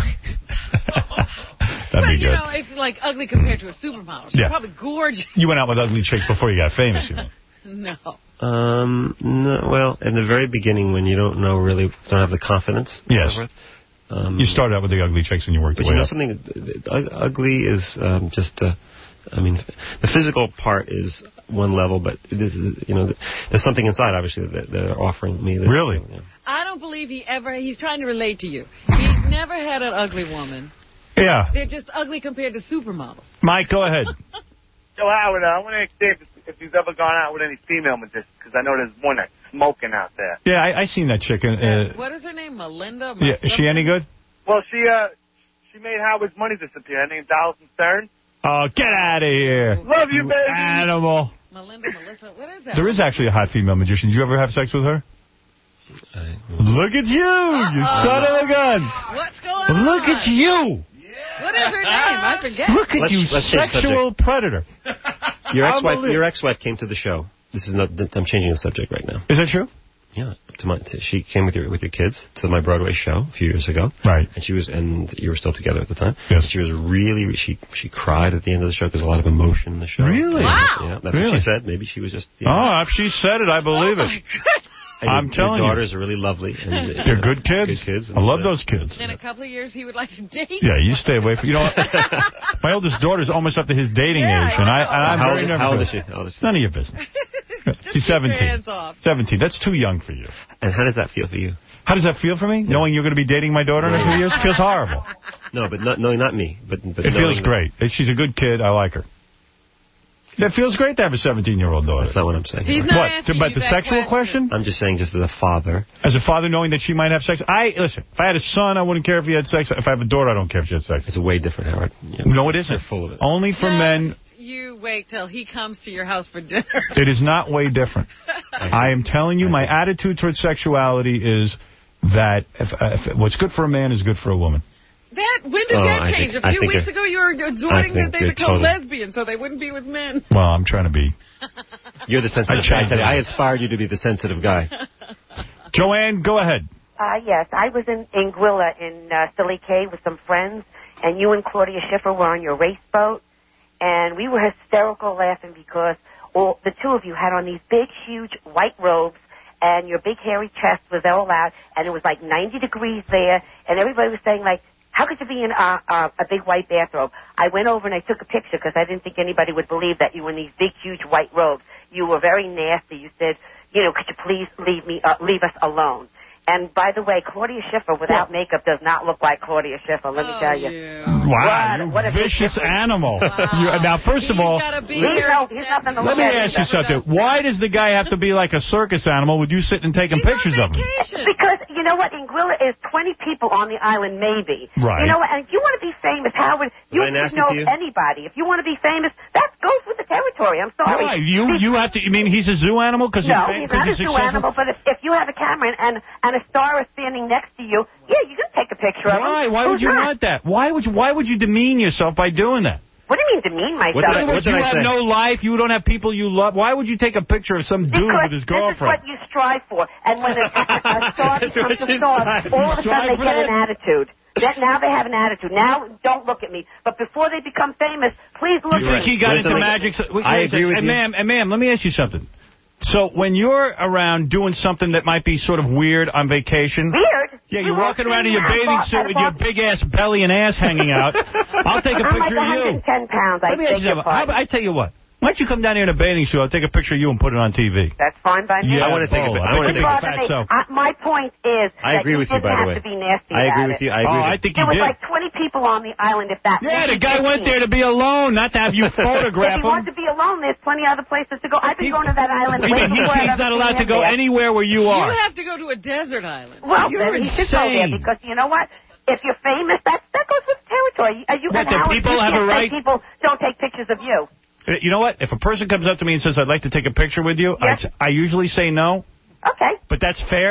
That'd but, be you good. know, it's like ugly compared to a supermodel. She's Yeah. probably gorgeous. You went out with ugly chicks before you got famous, you know. No. Um, no, well, in the very beginning, when you don't know really, don't have the confidence. Yes. Um, you started out with the ugly chicks and you worked But your you way know up. something, uh, ugly is um, just, uh, I mean, the physical part is one level, but this is, you know, there's something inside, obviously, that they're offering me. That, Really? Yeah. I don't believe he ever, he's trying to relate to you. He's never had an ugly woman. Yeah. They're just ugly compared to supermodels. Mike, go ahead. So, Howard, uh, I want to ask Dave if he's ever gone out with any female magicians, because I know there's one that's smoking out there. Yeah, I, I seen that chick. Uh, What is her name? Melinda? yeah, is she any good? Well, she uh, she made Howard's money disappear. Her name's Allison Stern. Oh, get out of here. Love you, baby. Animal. Melinda, Melissa, what is that? There is actually a hot female magician. Did you ever have sex with her? Look at you, you son of a gun. What's going on? Look at you. What is her name? I forget. Look at Let's- you, let's change sexual predator. Your ex-wife, Unbelievable. your ex-wife came to the show. This is not. I'm changing the subject right now. Is that true? Yeah. To my, to, she came with your with your kids to my Broadway show a few years ago. Right. And she was, and you were still together at the time. Yes. And she was really. She she cried at the end of the show because a lot of emotion in the show. Really? Yeah, Wow. Yeah. That's Really? what she said. Maybe she was just. You know, Oh, if she said it, I believe Oh, it. my God. and I'm your, telling your you. daughters are really lovely. And, They're good kids. Good kids. I love those kids. In a couple of years, he would like to date. Yeah, you stay away from. You know, what? My oldest daughter's almost up to his dating Yeah, age, and I, and I'm How very old- nervous. how old is she? How old is she? None of your business. Just She's keep your seventeen. hands off. seventeen. That's too young for you. And how does that feel for you? How does that feel for me? Knowing you're going to be dating my daughter in a few years feels horrible. No, but not, no, not me. But, but It feels knowing- great. She's a good kid. I like her. It feels great to have a seventeen-year-old daughter. That's not what I'm saying. He's not What? asking About you the that sexual question? I'm just saying, just as a father. As a father, knowing that she might have sex. I listen. If I had a son, I wouldn't care if he had sex. If I have a daughter, I don't care if she had sex. It's way different, Howard. You No, it isn't. You're full of it. Only for Just men. you wait till he comes to your house for dinner. It is not way different. I am telling you, my attitude towards sexuality is that if, uh, if what's good for a man is good for a woman. That when did Oh, that I change? think- a I few think weeks you're- ago, you were exhorting think that they you're become totally- lesbians so they wouldn't be with men. Well, I'm trying to be. You're the sensitive I guy. changed today. it. I inspired you to be the sensitive guy. Joanne, go ahead. Uh, yes, I was in Anguilla in uh, Silly Cay with some friends, and you and Claudia Schiffer were on your race boat, and we were hysterical laughing because all, the two of you had on these big, huge white robes, and your big hairy chest was all out, and it was like ninety degrees there, and everybody was saying, like, how could you be in uh, uh, a big white bathrobe? I went over and I took a picture because I didn't think anybody would believe that you were in these big, huge white robes. You were very nasty. You said, you know, could you please leave me, uh, leave us alone? And by the way, Claudia Schiffer without makeup does not look like Claudia Schiffer, let me tell you. Wow, What- you what a big vicious difference. animal. Wow. You, now, first of all, He's, no, he's nothing to let look me at. ask you something. Why does the guy have to be like a circus animal with you sitting and taking pictures of him? Because, you know what, Anguilla is twenty people on the island, maybe. Right. You know what, and if you want to be famous, Howard, you I can nasty know to you? anybody. If you want to be famous, that goes with the territory. I'm sorry. Why? You you have to. You mean he's a zoo animal because No, he's, he's fam- not 'cause a he's zoo successful? animal, but if, if you have a camera and, and a star is standing next to you, yeah, you can take a picture of him. Why? Why would Who's you not? want that? Why would you? Why would you demean yourself by doing that? What do you mean demean myself? In other words, you have no life. You don't have people you love. Why would you take a picture of some dude Because with his this is girlfriend? what you strive for. And when a, a star That's becomes what a you star, strive- all you of a strive sudden they for get that? an attitude. That now they have an attitude. Now, don't look at me. But before they become famous, please look You at think me. he got Listen, into like- magic? So- wait, I wait a agree second. with and you. Ma'am, and ma'am, let me ask you something. So when you're around doing something that might be sort of weird on vacation... Weird? Yeah, We you're won't walking see around in you your at a bathing bar- suit at a with your bar- big-ass belly and ass hanging out. I'll take a I'm picture like of you. one hundred ten pounds. I Let me ask beg you your something. How pardon. about- I tell you what. Why don't you come down here in a bathing suit? I'll take a picture of you and put it on T V. That's fine by me. Yeah, I want to take a. Paul, I want to I take think a. Rather fat make- self. I, my point is I that agree you with you, didn't by the have way. to be nasty I agree about with it. you. I agree. Oh, I with think There you was did. like twenty people on the island, if that. Yeah, the maybe guy went fifteen. there to be alone, not to have you If photograph you want him. to be alone, there's plenty of other places to go. I've been going to that island way He- before I've He's ever not been allowed to in go there. anywhere where you are. You have to go to a desert island. Well, You're then he should go there insane. because you know what? If you're famous, that that goes with the territory. Uh, you What, and the Howard, people you have a can't say right- People don't take pictures of you. Uh, You know what? If a person comes up to me and says, I'd like to take a picture with you, Yes. I, I usually say no. Okay. But that's fair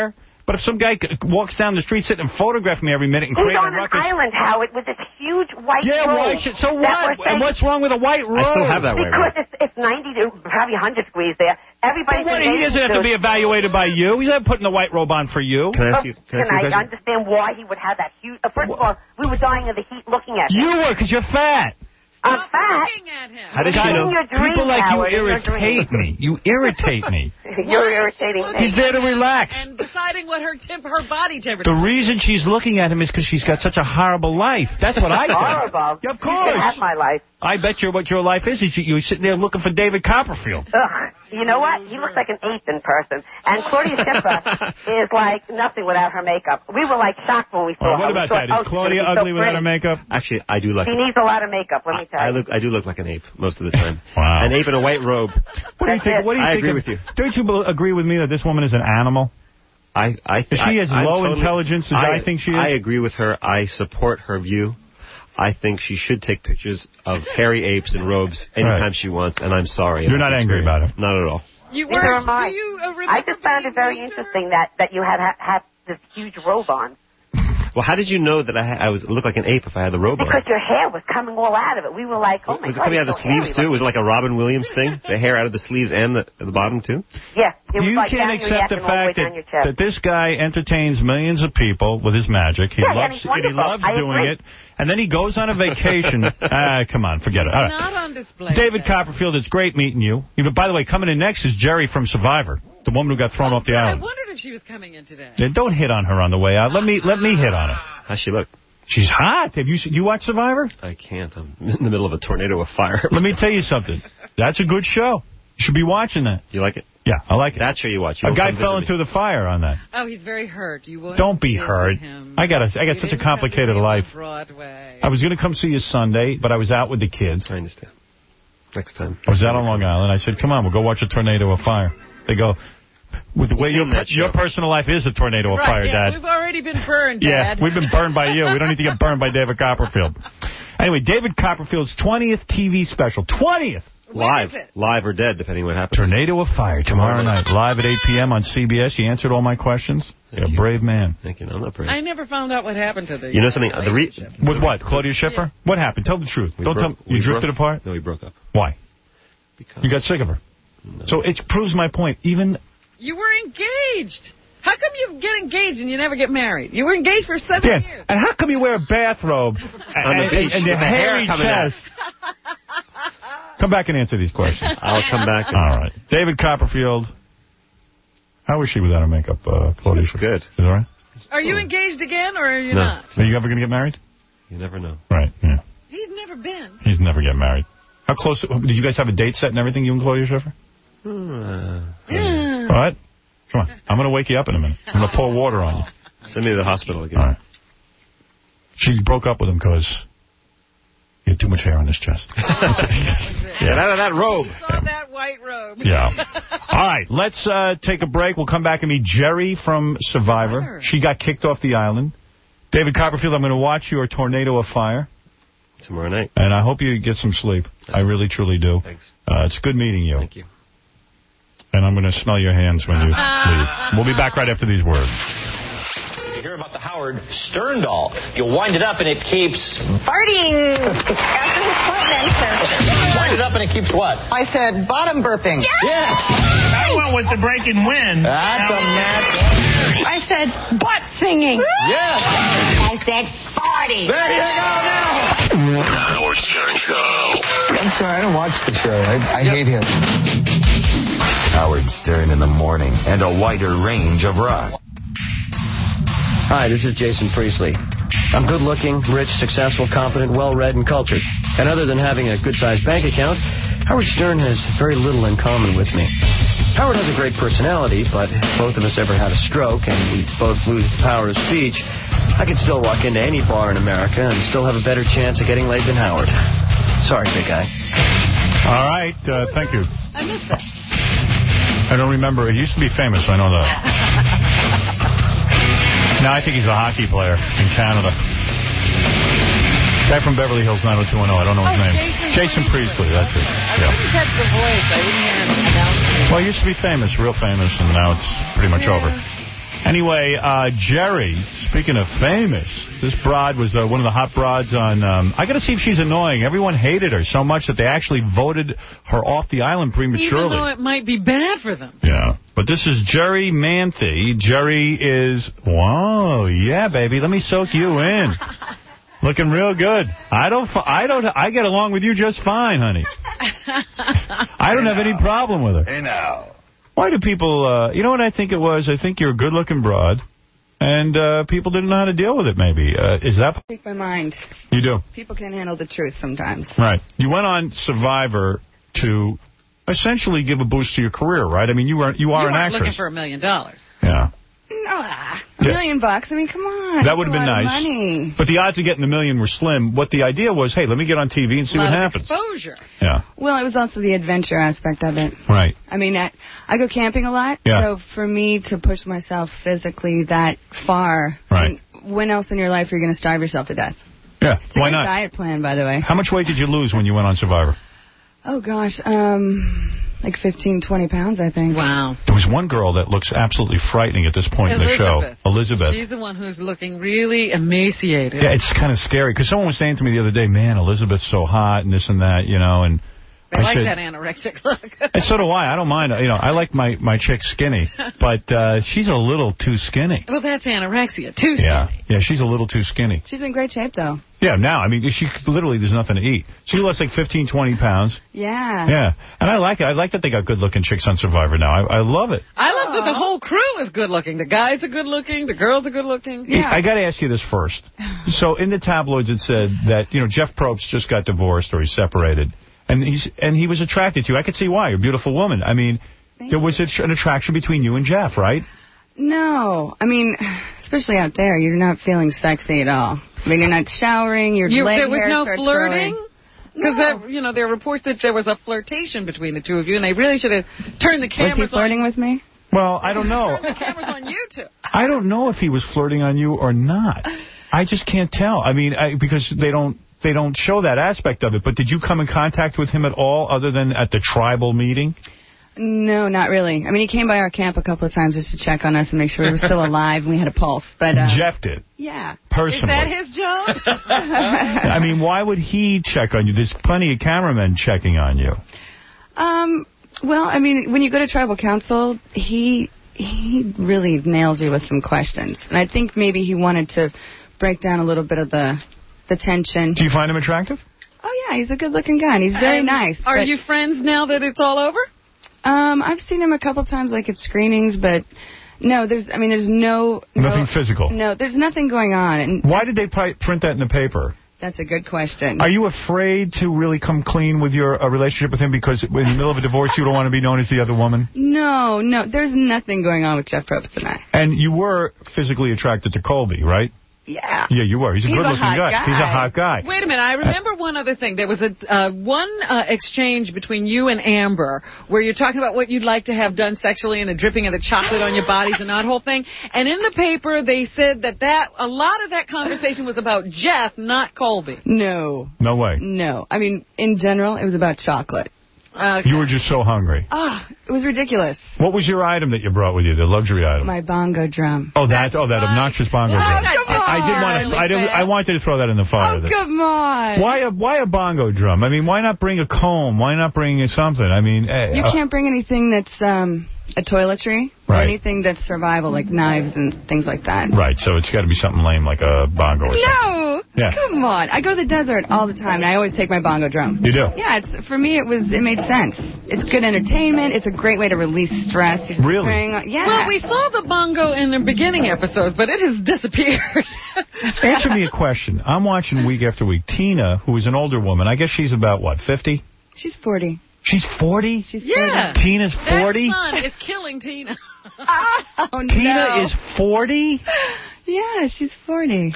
But if some guy walks down the street sitting and photographing me every minute and He's creating on an ruckus... island, Howard, with this huge white Yeah, robe. why should, so what? And what's wrong with a white robe? I still have that white robe. Because it's, it's ninety to probably one hundred degrees there. Everybody's But what, he doesn't have to be evaluated by you. He's not putting the white robe on for you. Can I ask you, can I ask you a Can I question? understand why he would have that huge... Uh, first of all, we were dying of the heat looking at him. You were, because you're fat. I'm fat. How did she know? In your dreams, People like Howard, you in your irritate me. You irritate me. You're irritating me. He's there to relax. And deciding what her temp, her body temperature. The reason she's looking at him is because she's got such a horrible life. That's what I think. Horrible. Yeah, of You can course. have my life. I bet you what your life is. is you, you're sitting there looking for David Copperfield. Ugh. You know what? He looks like an ape in person. And Claudia Schiffer is like nothing without her makeup. We were like shocked when we saw Oh, her. what We about thought, that? Is oh, she's Claudia gonna be so ugly without her pretty. makeup? Actually, I do like She it. needs a lot of makeup, let me tell you. I look, I do look like an ape most of the time. Wow. An ape in a white robe. What do you think? What do you I think agree of, with you. Don't you bel- agree with me that this woman is an animal? I, I, Is she I, as I'm low totally- intelligence as I think she is? I agree with her. I support her view. I think she should take pictures of hairy apes in robes anytime Right. she wants, and I'm sorry. You're not angry about it? Not at all. You Neither were, am I. do you, uh, I just found it very interesting that, that you had, had this huge robe on. Well, how did you know that I, ha- I was look like an ape if I had the robe Because on? your hair was coming all out of it. We were like, oh, my Was it God. coming out of you're the so sleeves, hairy. too? Was it like a Robin Williams thing? The hair out of the sleeves and the, the bottom, too? Yeah. It was You like can't down your accept neck the and all the way fact down that, your chest. that this guy entertains millions of people with his magic. He Yeah, and loves he's he wonderful. loves I doing agree. it. And then he goes on a vacation. Ah, come on, forget it. All right. not on display. David Copperfield, it's great meeting you. Even, by the way, coming in next is Jerry from Survivor, the woman who got thrown off the I island. wondered if she was coming in today. Yeah, don't hit on her on the way out. Let me let me hit on her. How's she look? She's hot. Have you you watch Survivor? I can't. I'm in the middle of a tornado of fire. Let me tell you something. That's a good show. You should be watching that. You like it? Yeah, I like it. That show you watch. You A don't guy come fell visit me. into the fire on that. Oh, he's very hurt. You won't Don't be visit hurt. him. I got a, I got You such a didn't have to complicated be on life. Broadway. I was going to come see you Sunday, but I was out with the kids. I understand. Next time. I was out on Long Island. I said, come on, we'll go watch a tornado of fire. They go, with the way your, Seen that your show. personal life is a tornado of Right, fire, yeah, Dad. we've already been burned, Yeah, Dad. we've been burned by you. We don't need to get burned by David Copperfield. Anyway, David Copperfield's twentieth T V special. twentieth! Live. Live or dead, depending what happens. Tornado of Fire, tomorrow night, live at eight p.m. on C B S. You answered all my questions. You're a brave man. Thank you. No, I'm not brave. I never found out what happened to the You know something? The re- With what? Claudia Schiffer? What happened? Tell the truth. We Don't broke- tell You we drifted broke- apart? No, we broke up. Why? Because You got sick of her. So it proves my point. Even You were engaged. How come you get engaged and you never get married? You were engaged for seven yeah, years. and how come you wear a bathrobe On and, the beach and your with the hair hairy coming out. chest? Come back and answer these questions. I'll come back. And All right. David Copperfield. How is she without her makeup, uh, Claudia? Looks good. Is it all right? Are you engaged again or are you No. not? Are you ever going to get married? You never know. Right, yeah. He's never been. He's never getting married. How close? Did you guys have a date set and everything, you and Claudia Schiffer? Uh, All right. Come on. I'm going to wake you up in a minute. I'm going to pour water on you. Send me to the hospital again. All right. She broke up with him because he had too much hair on his chest. Get out of that robe. Saw that white robe. Yeah. All right. Let's uh, take a break. We'll come back and meet Jerry from Survivor. She got kicked off the island. David Copperfield, I'm going to watch your Tornado of Fire. Tomorrow night. And I hope you get some sleep. Thanks. I really, truly do. Thanks. Uh, it's good meeting you. Thank you. And I'm going to smell your hands when you leave. We'll be back right after these words. You hear about the Howard Stern doll. You wind it up and it keeps... Farting after his point answer. Wind it up and it keeps what? I said bottom burping. Yes! I went with the break and win. That's a match. I said butt singing. Yes! I said farting. There you go now! Howard Stern Show. I'm sorry, I don't watch the show. I, I hate him. Howard Stern in the morning and a wider range of rock. Hi, this is Jason Priestley. I'm good-looking, rich, successful, competent, well-read, and cultured. And other than having a good-sized bank account, Howard Stern has very little in common with me. Howard has a great personality, but if both of us ever had a stroke and we both lose the power of speech, I could still walk into any bar in America and still have a better chance of getting laid than Howard. Sorry, big guy. All right. Uh, thank you. I missed that. I don't remember. He used to be famous. I know that. Now I think he's a hockey player in Canada. Guy from Beverly Hills nine oh two one oh. I don't know his Oh, name. Jason Priestley. That's it. I Yeah. couldn't catch the voice. I didn't hear him announce it. Well, he used to be famous, real famous, and now it's pretty much Yeah. over. Anyway, uh, Jerry, speaking of famous, this broad was uh, one of the hot broads on... Um, I got to see if she's annoying. Everyone hated her so much that they actually voted her off the island prematurely. Even though it might be bad for them. Yeah. But this is Jerry Manthe. Jerry is... Whoa, yeah, baby. Let me soak you in. Looking real good. I don't... I don't. I get along with you just fine, honey. I don't hey have now. any problem with her. Hey, now. Why do people... Uh, you know what I think it was? I think you're a good-looking broad. And uh, people didn't know how to deal with it, maybe. Uh, is that... Speak my mind. You do? People can't handle the truth sometimes. Right. You went on Survivor to essentially give a boost to your career, right? I mean, you are you are you an actress. You looking for a million dollars. Yeah. No, a million bucks. I mean, come on. That would have been nice. Money. But the odds of getting the million were slim. What the idea was, hey, let me get on T V and see a lot what of happens. Exposure. Yeah. Well, it was also the adventure aspect of it. Right. I mean, I, I go camping a lot. Yeah. So for me to push myself physically that far, right. when else in your life are you going to starve yourself to death? Yeah. It's a Why great not? diet plan, by the way. How much weight did you lose when you went on Survivor? Oh, gosh. Um, like fifteen, twenty pounds, I think. Wow. There was one girl that looks absolutely frightening at this point Elizabeth. in the show. Elizabeth. She's the one who's looking really emaciated. Yeah, it's kind of scary. Because someone was saying to me the other day, man, Elizabeth's so hot and this and that, you know, and... I, I like said, that anorexic look. And so do I. I don't mind. You know, I like my, my chick skinny, but uh, she's a little too skinny. Well, that's anorexia, too skinny. Yeah, yeah, she's a little too skinny. She's in great shape, though. Yeah, now, I mean, she literally, there's nothing to eat. She lost like fifteen, twenty pounds. Yeah. Yeah, and I like it. I like that they got good-looking chicks on Survivor now. I, I love it. I love that the whole crew is good-looking. The guys are good-looking. The girls are good-looking. Yeah. I got to ask you this first. So in the tabloids it said that, you know, Jeff Probst just got divorced or he's separated. And he's and he was attracted to you. I could see why. You're a beautiful woman. I mean, Thank there was a, an attraction between you and Jeff, right? No. I mean, especially out there, you're not feeling sexy at all. I mean, you're not showering. Your you, leg There was hair no starts flirting? Because, no. you know, there are reports that there was a flirtation between the two of you, and they really should have turned the cameras on. Was he flirting on. with me? Well, I don't know. Turn the cameras on you two. I don't know if he was flirting on you or not. I just can't tell. I mean, I, because they don't... They don't show that aspect of it, but did you come in contact with him at all other than at the tribal meeting? No, not really. I mean, he came by our camp a couple of times just to check on us and make sure we were still alive and we had a pulse. But uh, Jeff did? Yeah. Personally. Is that his job? I mean, why would he check on you? There's plenty of cameramen checking on you. Um. Well, I mean, when you go to tribal council, he he really nails you with some questions. And I think maybe he wanted to break down a little bit of the... the tension. Do you find him attractive? Oh, yeah, he's a good-looking guy, and he's very um, nice. Are you friends now that it's all over? Um, I've seen him a couple times, like at screenings, but no, there's, I mean, there's no... Nothing no, physical? No, there's nothing going on. And why did they print that in the paper? That's a good question. Are you afraid to really come clean with your uh, relationship with him because in the middle of a divorce you don't want to be known as the other woman? No, no, there's nothing going on with Jeff Probst and I. And you were physically attracted to Colby, right? Yeah. Yeah, you were. He's a good-looking guy. guy. He's a hot guy. Wait a minute. I remember one other thing. There was a uh, one uh, exchange between you and Amber where you're talking about what you'd like to have done sexually and the dripping of the chocolate on your bodies and that whole thing. And in the paper, they said that, that a lot of that conversation was about Jeff, not Colby. No. No way. No. I mean, in general, it was about chocolate. Okay. You were just so hungry. Ah, oh, it was ridiculous. What was your item that you brought with you, the luxury item? My bongo drum. Oh, that oh that obnoxious bongo oh, drum. Come on. I did want to. I, did, I wanted to throw that in the fire. Oh, come on. Why a why a bongo drum? I mean, why not bring a comb? Why not bring something? I mean, hey, you uh, can't bring anything that's um a toiletry or right. anything that's survival, like knives and things like that. Right. So it's got to be something lame, like a bongo or something. No. Yeah. Come on. I go to the desert all the time, and I always take my bongo drum. You do? Yeah. It's for me. It was. It made sense. It's good entertainment. It's a great way to release stress. You're really? Praying, yeah. Well, we saw the bongo in the beginning episodes, but it has disappeared. Answer me a question. I'm watching week after week. Tina, who is an older woman, I guess she's about, what, fifty? She's forty. She's forty? She's yeah. forty. Tina's forty? That son is killing Tina. Oh, Tina no. is forty? Yeah, she's forty.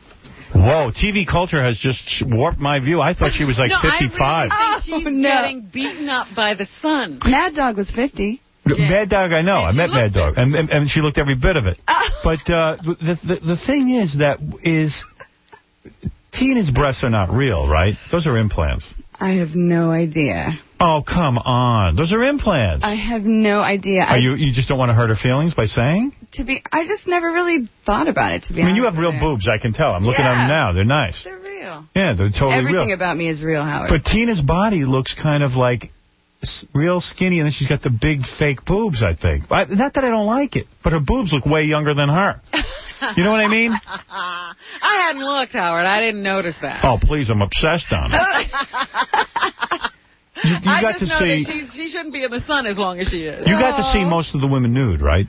Whoa, T V culture has just warped my view. I thought she was like no, fifty-five. I really think she's oh, no. getting beaten up by the sun. Mad Dog was fifty. Yeah. Mad Dog, I know. And I met Mad Dog. And, and and she looked every bit of it. Oh. But uh, the, the the thing is that is... Tina's breasts are not real, right? Those are implants. I have no idea. Oh, come on. Those are implants. I have no idea. Are I, you you just don't want to hurt her feelings by saying? To be, I just never really thought about it, to be I mean, honest you have real with boobs, I can tell. I'm looking Yeah. at them now. They're nice. They're real. Yeah, they're totally Everything real. about me is real, Howard. But Tina's body looks kind of like s- real skinny, and then she's got the big fake boobs, I think. I, not that I don't like it, but her boobs look way younger than her. You know what I mean? I hadn't looked, Howard. I didn't notice that. Oh, please, I'm obsessed on it. You, you I got just to know see. that she's, she shouldn't be in the sun as long as she is. You got to see most of the women nude, right?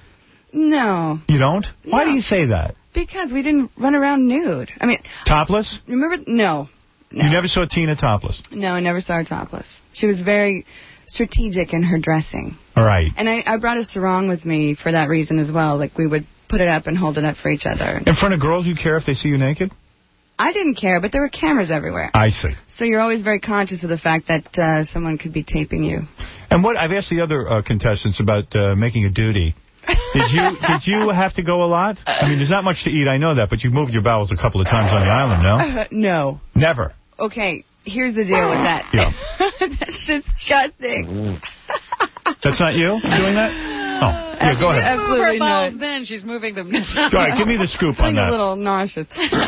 No. You don't? Why do you say that? Because we didn't run around nude. I mean, Topless? remember? No. You never saw Tina topless? No, I never saw her topless. She was very strategic in her dressing. All right. And I, I brought a sarong with me for that reason as well. Like, we would put it up and hold it up for each other. In front of girls, you care if they see you naked? I didn't care, but there were cameras everywhere. I see. So you're always very conscious of the fact that uh, someone could be taping you. And what I've asked the other uh, contestants about uh, making a duty. Did you did you have to go a lot? I mean, there's not much to eat, I know that, but you've moved your bowels a couple of times on the island, no? Uh, no. Never. Okay, here's the deal with that. Yeah. That's disgusting. That's not you doing that? Oh, yeah, go ahead. Absolutely Move her bowels, not. then she's moving them. All right, give me the scoop on Feeling that. a little nauseous.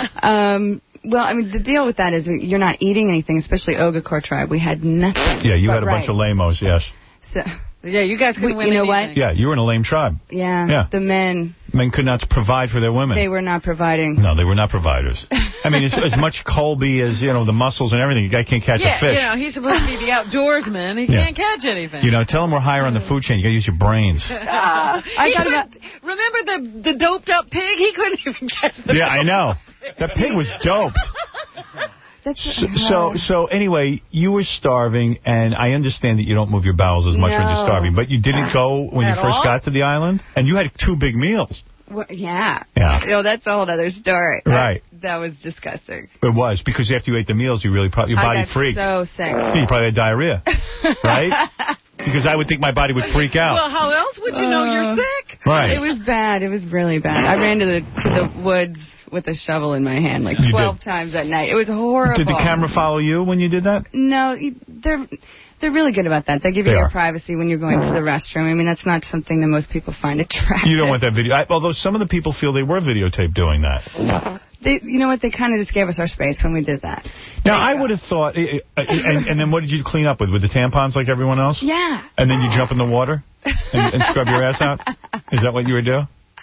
Um, well, I mean, the deal with that is you're not eating anything, especially Ogakor tribe. We had nothing. Yeah, you but had a bunch rice. of lamos, yes. So, yeah, you guys couldn't We- win you know anything. what? Yeah, you were in a lame tribe. yeah, Yeah. the men, Men could not provide for their women. they were not providing. No, they were not providers. I mean, as, as much Colby as, you know, the muscles and everything, the guy can't catch yeah, a fish. you know, he's supposed to be the outdoorsman. He Yeah. can't catch anything. You know, tell him we're higher on the food chain. You got to use your brains. Ah, I he got couldn't- remember the the doped up pig? He couldn't even catch the Yeah, I know. That pig was doped. That's So, so, so anyway, you were starving, and I understand that you don't move your bowels as much when you're No. starving, but you didn't go when At you first all? got to the island, and you had two big meals. Well, yeah. Yeah. You know, that's a whole other story. Right. That, that was disgusting. It was, because after you ate the meals, you really probably, your body I got freaked. so sick. You probably had diarrhea, right? Because I would think my body would freak out. Well, how else would you know Uh, you're sick? Right. It was bad. It was really bad. I ran to the to the woods with a shovel in my hand like You twelve did. times that night. It was horrible. Did the camera follow you when you did that? No, you- they're they're really good about that. They give you They your are. privacy when you're going to the restroom. I mean, that's not something that most people find attractive. You don't want that video. I, although some of the people feel they were videotaped doing that. They, you know what? They kind of just gave us our space when we did that. Now, I would have thought, eh, eh, and, and then what did you clean up with? With the tampons like everyone else? Yeah. And then you jump in the water and, and scrub your ass out? Is that what you would do?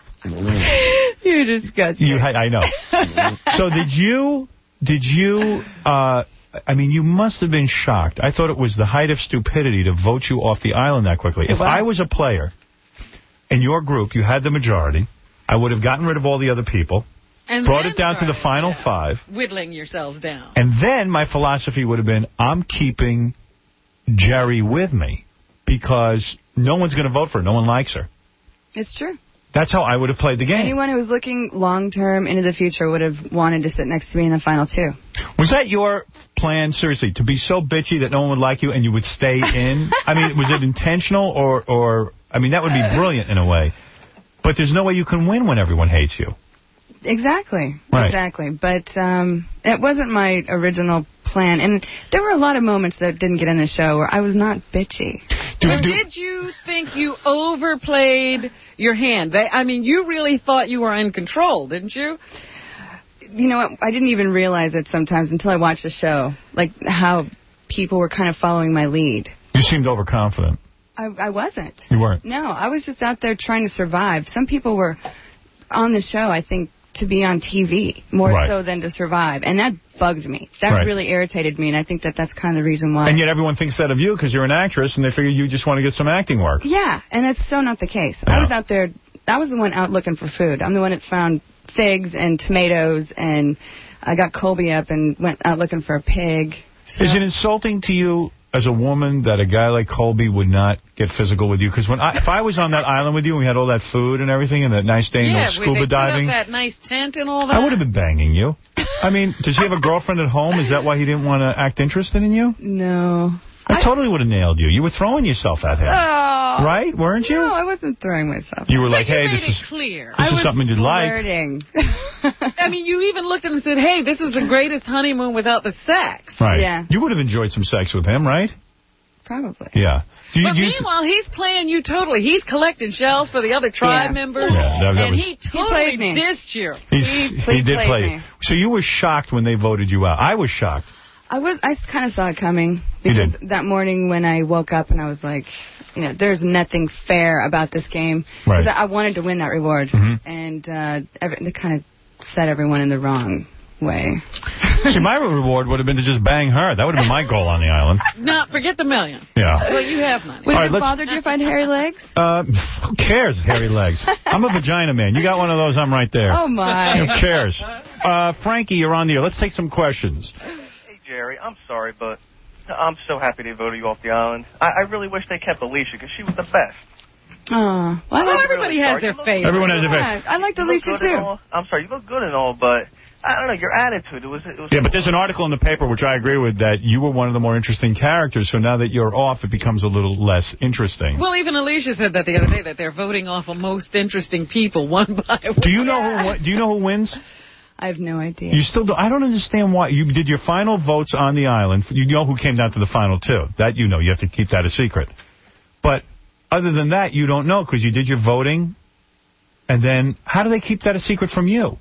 You're disgusting. You had, I know. So did you, did you, uh, I mean, you must have been shocked. I thought it was the height of stupidity to vote you off the island that quickly. It If was. I was a player in your group, you had the majority, I would have gotten rid of all the other people, And brought then it down to the started, final yeah, five, whittling yourselves down. and then my philosophy would have been, I'm keeping Jerry with me because no one's going to vote for her. No one likes her. It's true. That's how I would have played the game. Anyone who was looking long-term into the future would have wanted to sit next to me in the final two. Was that your plan, seriously, to be so bitchy that no one would like you and you would stay in? I mean, was it intentional or, or, I mean, that would be brilliant in a way. But there's no way you can win when everyone hates you. Exactly. Right. Exactly. But um, it wasn't my original plan. And there were a lot of moments that didn't get in the show where I was not bitchy. Or did you think you overplayed your hand? They, I mean, you really thought you were in control, didn't you? You know what? I didn't even realize it sometimes until I watched the show, like how people were kind of following my lead. You seemed overconfident. I, I wasn't. You weren't. No, I was just out there trying to survive. Some people were on the show, I think, to be on T V more Right. so than to survive. And that bugged me. That Right. really irritated me, and I think that that's kind of the reason why. And yet everyone thinks that of you because you're an actress and they figure you just want to get some acting work. Yeah, and that's so not the case. Yeah. I was out there, I was the one out looking for food. I'm the one that found figs and tomatoes, and I got Colby up and went out looking for a pig. So. Is it insulting to you as a woman that a guy like Colby would not get physical with you? Because when I, if I was on that island with you and we had all that food and everything and that nice day and Yeah, no where scuba they put up diving, that nice tent and all that. I would have been banging you. I mean, does he have a girlfriend at home? Is that why he didn't want to act interested in you? No. I, I totally would have nailed you. You were throwing yourself at him. Oh, Right? Weren't you? No, I wasn't throwing myself. You were like, you hey, made this it is clear. this I is was something you'd like. flirting. I mean, you even looked at him and said, hey, this is the greatest honeymoon without the sex. Right. Yeah. You would have enjoyed some sex with him, right? Probably. Yeah. Do you, But do you meanwhile, he's playing you totally. He's collecting shells for the other tribe Yeah. members. Yeah, that- that and was- he He totally played me. dissed you. He's, He- he he did played play. me. So you were shocked when they voted you out. I was shocked. I was. I kind of saw it coming You because did. that morning when I woke up and I was like, you know, there's nothing fair about this game. Right. Because I wanted to win that reward, Mhm. and uh, every, they kind of set everyone in the wrong way. See, my reward would have been to just bang her. That would have been my goal on the island. Not forget the million. Yeah. Well, you have none. Would All it right, have let's- bothered you if I had hairy legs? Uh, who cares, hairy legs? I'm a vagina man. You got one of those, I'm right there. Oh, my. Who cares? Uh, Frankie, you're on the air. Let's take some questions. Hey, Jerry, I'm sorry, but I'm so happy they voted you off the island. I, I really wish they kept Alicia, because she was the best. Oh, well, Well, everybody has their favorite. Everyone has their yeah, favorite. I liked You look Alicia good and too. all. I'm sorry, you look good and all, but I don't know, your attitude, it was... It was Yeah, but there's an article in the paper, which I agree with, that you were one of the more interesting characters, so now that you're off, it becomes a little less interesting. Well, even Alicia said that the other day, that they're voting off of most interesting people one by one. Do you know who Do you know who wins? I have no idea. You still do. I don't understand why. You did your final votes on the island. You know who came down to the final two. That you know. You have to keep that a secret. But other than that, you don't know because you did your voting. And then how do they keep that a secret from you?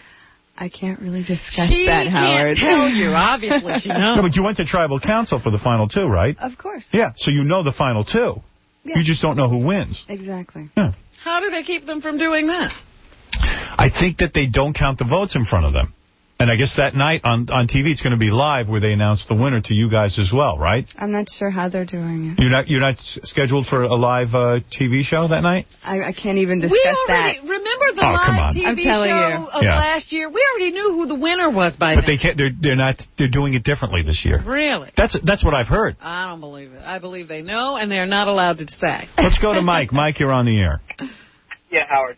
I can't really discuss She that, Howard. can't tell you. Obviously, she knows. No, but you went to tribal council for the final two, right? Of course. Yeah, so you know the final two. Yeah. You just don't know who wins. Exactly. Yeah. How do they keep them from doing that? I think that they don't count the votes in front of them. And I guess that night on, on T V it's going to be live where they announce the winner to you guys as well, right? I'm not sure how they're doing it. You're not you're not s- scheduled for a live uh, T V show that night? I, I can't even discuss we already, that. Remember the Oh, come on. live T V I'm telling show you. of Yeah. last year? We already knew who the winner was by But then. they can't. They're they're not. They're doing it differently this year. Really? That's that's what I've heard. I don't believe it. I believe they know, and they're not allowed to say. Let's go to Mike. Mike, you're on the air. Yeah, Howard.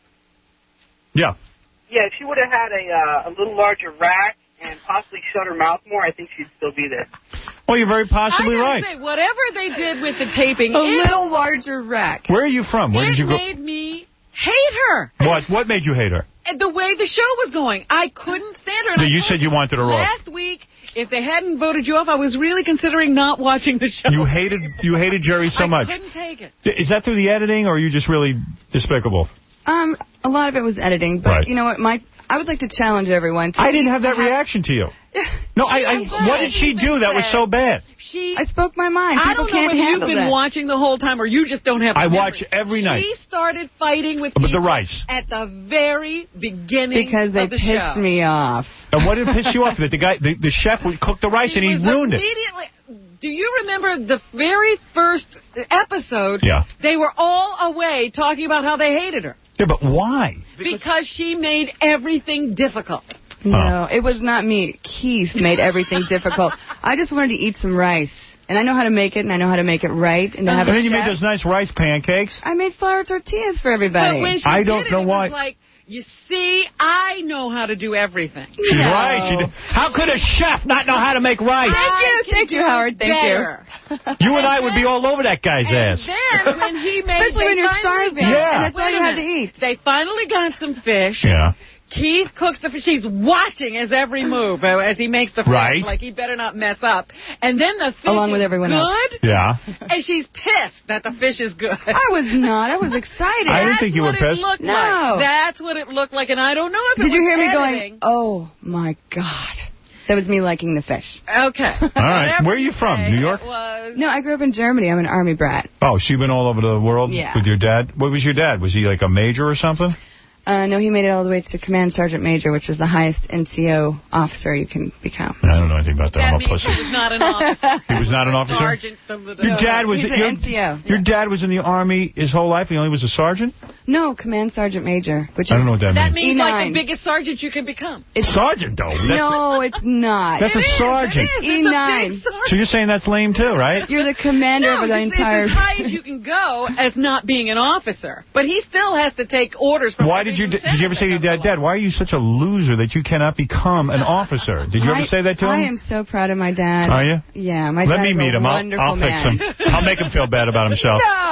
Yeah. Yeah, if she would have had a uh, a little larger rack and possibly shut her mouth more, I think she'd still be there. Well, you're very possibly I gotta right. say, whatever they did with the taping, A it, little larger rack. Where are you from? Where it did you go? made me hate her. What What made you hate her? And the way the show was going, I couldn't stand her. And So I you told said you wanted her off. Last week, if they hadn't voted you off, I was really considering not watching the show. You hated you hated Jerry so I much. couldn't take it. Is that through the editing, or are you just really despicable? Um, a lot of it was editing, but Right. you know what? My I would like to challenge everyone. To I didn't have that reaction to you. No, I, I. What did she do that was so bad? She, I spoke my mind. I People don't know can't if you've handle been that. watching the whole time or you just don't have. I the watch memory. every night. She started fighting with But the people rice. at the very beginning Because they of the pissed show. me off. And what did piss you off? That the guy, the, the chef, would cook the rice She and he was ruined it. immediately. Do you remember the very first episode? Yeah. They were all away talking about how they hated her Yeah, but why? because she made everything difficult. No, it was not me. Keith made everything difficult. I just wanted to eat some rice. And I know how to make it, and I know how to make it right. And to have And a then you made chef. those nice rice pancakes. I made flour tortillas for everybody. But when she I did don't it, know it why. was like, you see, I know how to do everything. She's right. She did. How could a chef not know how to make rice? Thank you, thank you, Howard. Thank better. you. You and I would be all over that guy's And ass. then when he made, Especially they when you're finally- starving. Yeah. And that's all Wait you a had to minute. eat. They finally got some fish. Yeah. Keith cooks the fish. She's watching his every move uh, as he makes the fish. Right. Like he better not mess up. And then the fish Along is with everyone good, else. Yeah. and she's pissed that the fish is good. I was not. I was excited. I didn't That's think you were what pissed. It looked No. like. That's what it looked like, and I don't know if it Did you was hear me editing. going, oh, my God. That was me liking the fish. Okay. All right. Where are you from? New York? It was... No, I grew up in Germany. I'm an Army brat. Oh, she been all over the world Yeah. with your dad? What was your dad? Was he like a major or something? Uh, no, he made it all the way to Command Sergeant Major, which is the highest N C O officer you can become. I don't know anything about that. That I'm a means pussy. he was not an officer. He was not an officer? Sergeant. The, the, Your dad was He's an your, N C O. your dad was in the Army his whole life. He only was a sergeant. No, Command Sergeant Major, which is... I don't know what that, That means. means like E nine. the biggest sergeant you can become. It's, Sergeant though. That's, no, it's not. that's It a is, sergeant. It is. E It's nine. a big sergeant. So you're saying that's lame too, right? You're the commander No, of the it's, entire... it's as high as you can go as not being an officer. But he still has to take orders from Why every did you did lieutenant you ever say to your that dad, comes Dad, why are you such a loser that you cannot become an officer? Did you ever I- say that to him? I am so proud of my dad. Are you? Yeah, my Let dad me is meet a him. I'll, wonderful I'll fix man. him. I'll make him feel bad about himself. No.